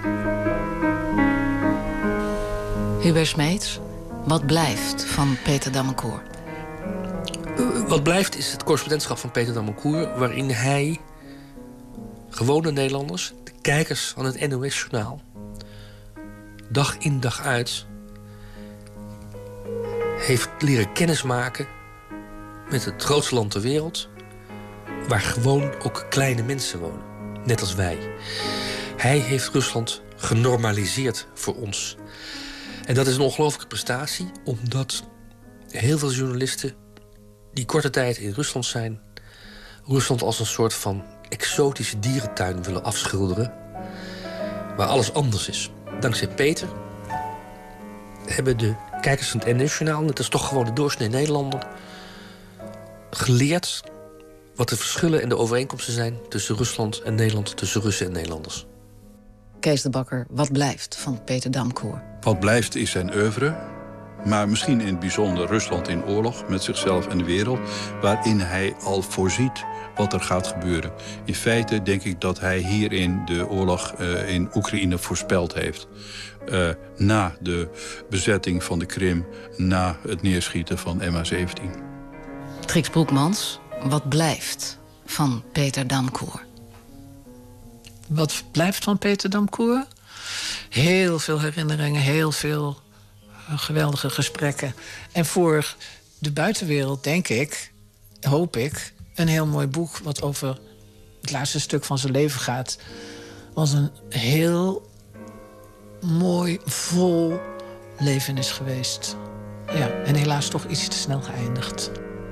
Hubert Smeets, wat blijft van Peter Damekoer? Wat blijft is het correspondentschap van Peter Damekoer... waarin hij gewone Nederlanders, de kijkers van het NOS-journaal... dag in dag uit heeft leren kennismaken met het grootste land ter wereld... waar gewoon ook kleine mensen wonen, net als wij. Hij heeft Rusland genormaliseerd voor ons. En dat is een ongelooflijke prestatie... omdat heel veel journalisten die korte tijd in Rusland zijn... Rusland als een soort van exotische dierentuin willen afschilderen... waar alles anders is. Dankzij Peter hebben de kijkers van het NOS-journaal... net als toch gewoon de doorsnee Nederlander... geleerd wat de verschillen en de overeenkomsten zijn... tussen Rusland en Nederland, tussen Russen en Nederlanders. Kees de Bakker, wat blijft van Peter Damekoer? Wat blijft is zijn oeuvre, maar misschien in het bijzonder Rusland in oorlog... met zichzelf en de wereld, waarin hij al voorziet wat er gaat gebeuren. In feite denk ik dat hij hierin de oorlog in Oekraïne voorspeld heeft. Na de bezetting van de Krim, na het neerschieten van MH17. Trix Broekmans, wat blijft van Peter Damekoer? Wat blijft van Peter Damekoer? Heel veel herinneringen, heel veel geweldige gesprekken. En voor de buitenwereld, denk ik, hoop ik... een heel mooi boek wat over het laatste stuk van zijn leven gaat. Was een heel mooi, vol leven is geweest. Ja, en helaas toch iets te snel geëindigd.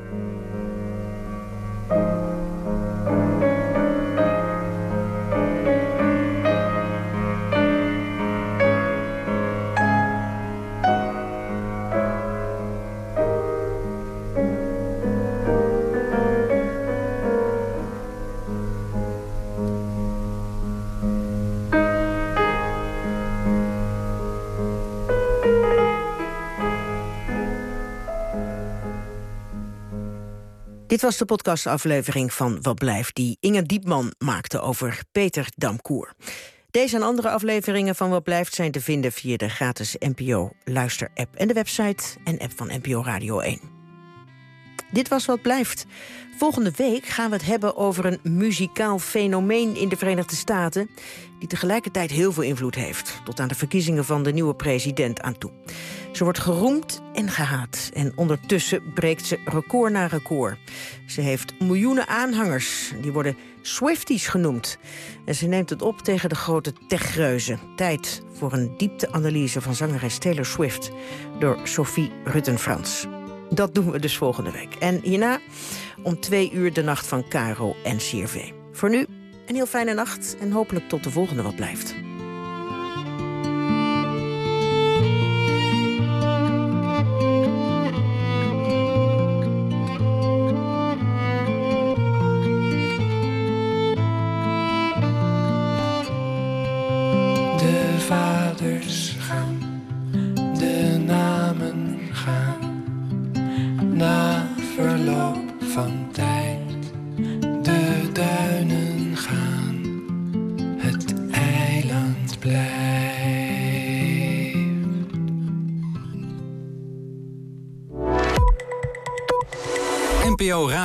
Dit was de podcastaflevering van Wat Blijft... die Inge Diepman maakte over Peter Damekoer. Deze en andere afleveringen van Wat Blijft zijn te vinden... via de gratis NPO Luister-app en de website en app van NPO Radio 1. Dit was Wat Blijft. Volgende week gaan we het hebben over een muzikaal fenomeen in de Verenigde Staten... die tegelijkertijd heel veel invloed heeft... tot aan de verkiezingen van de nieuwe president aan toe. Ze wordt geroemd en gehaat. En ondertussen breekt ze record na record. Ze heeft miljoenen aanhangers. Die worden Swifties genoemd. En ze neemt het op tegen de grote techreuzen. Tijd voor een diepteanalyse van zangeres Taylor Swift... door Sophie Rutten-Frans. Dat doen we dus volgende week. En hierna om 2 uur de nacht van Caro en CRV. Voor nu een heel fijne nacht en hopelijk tot de volgende wat blijft. De vaders gaan, de namen gaan, na verloop van tijd.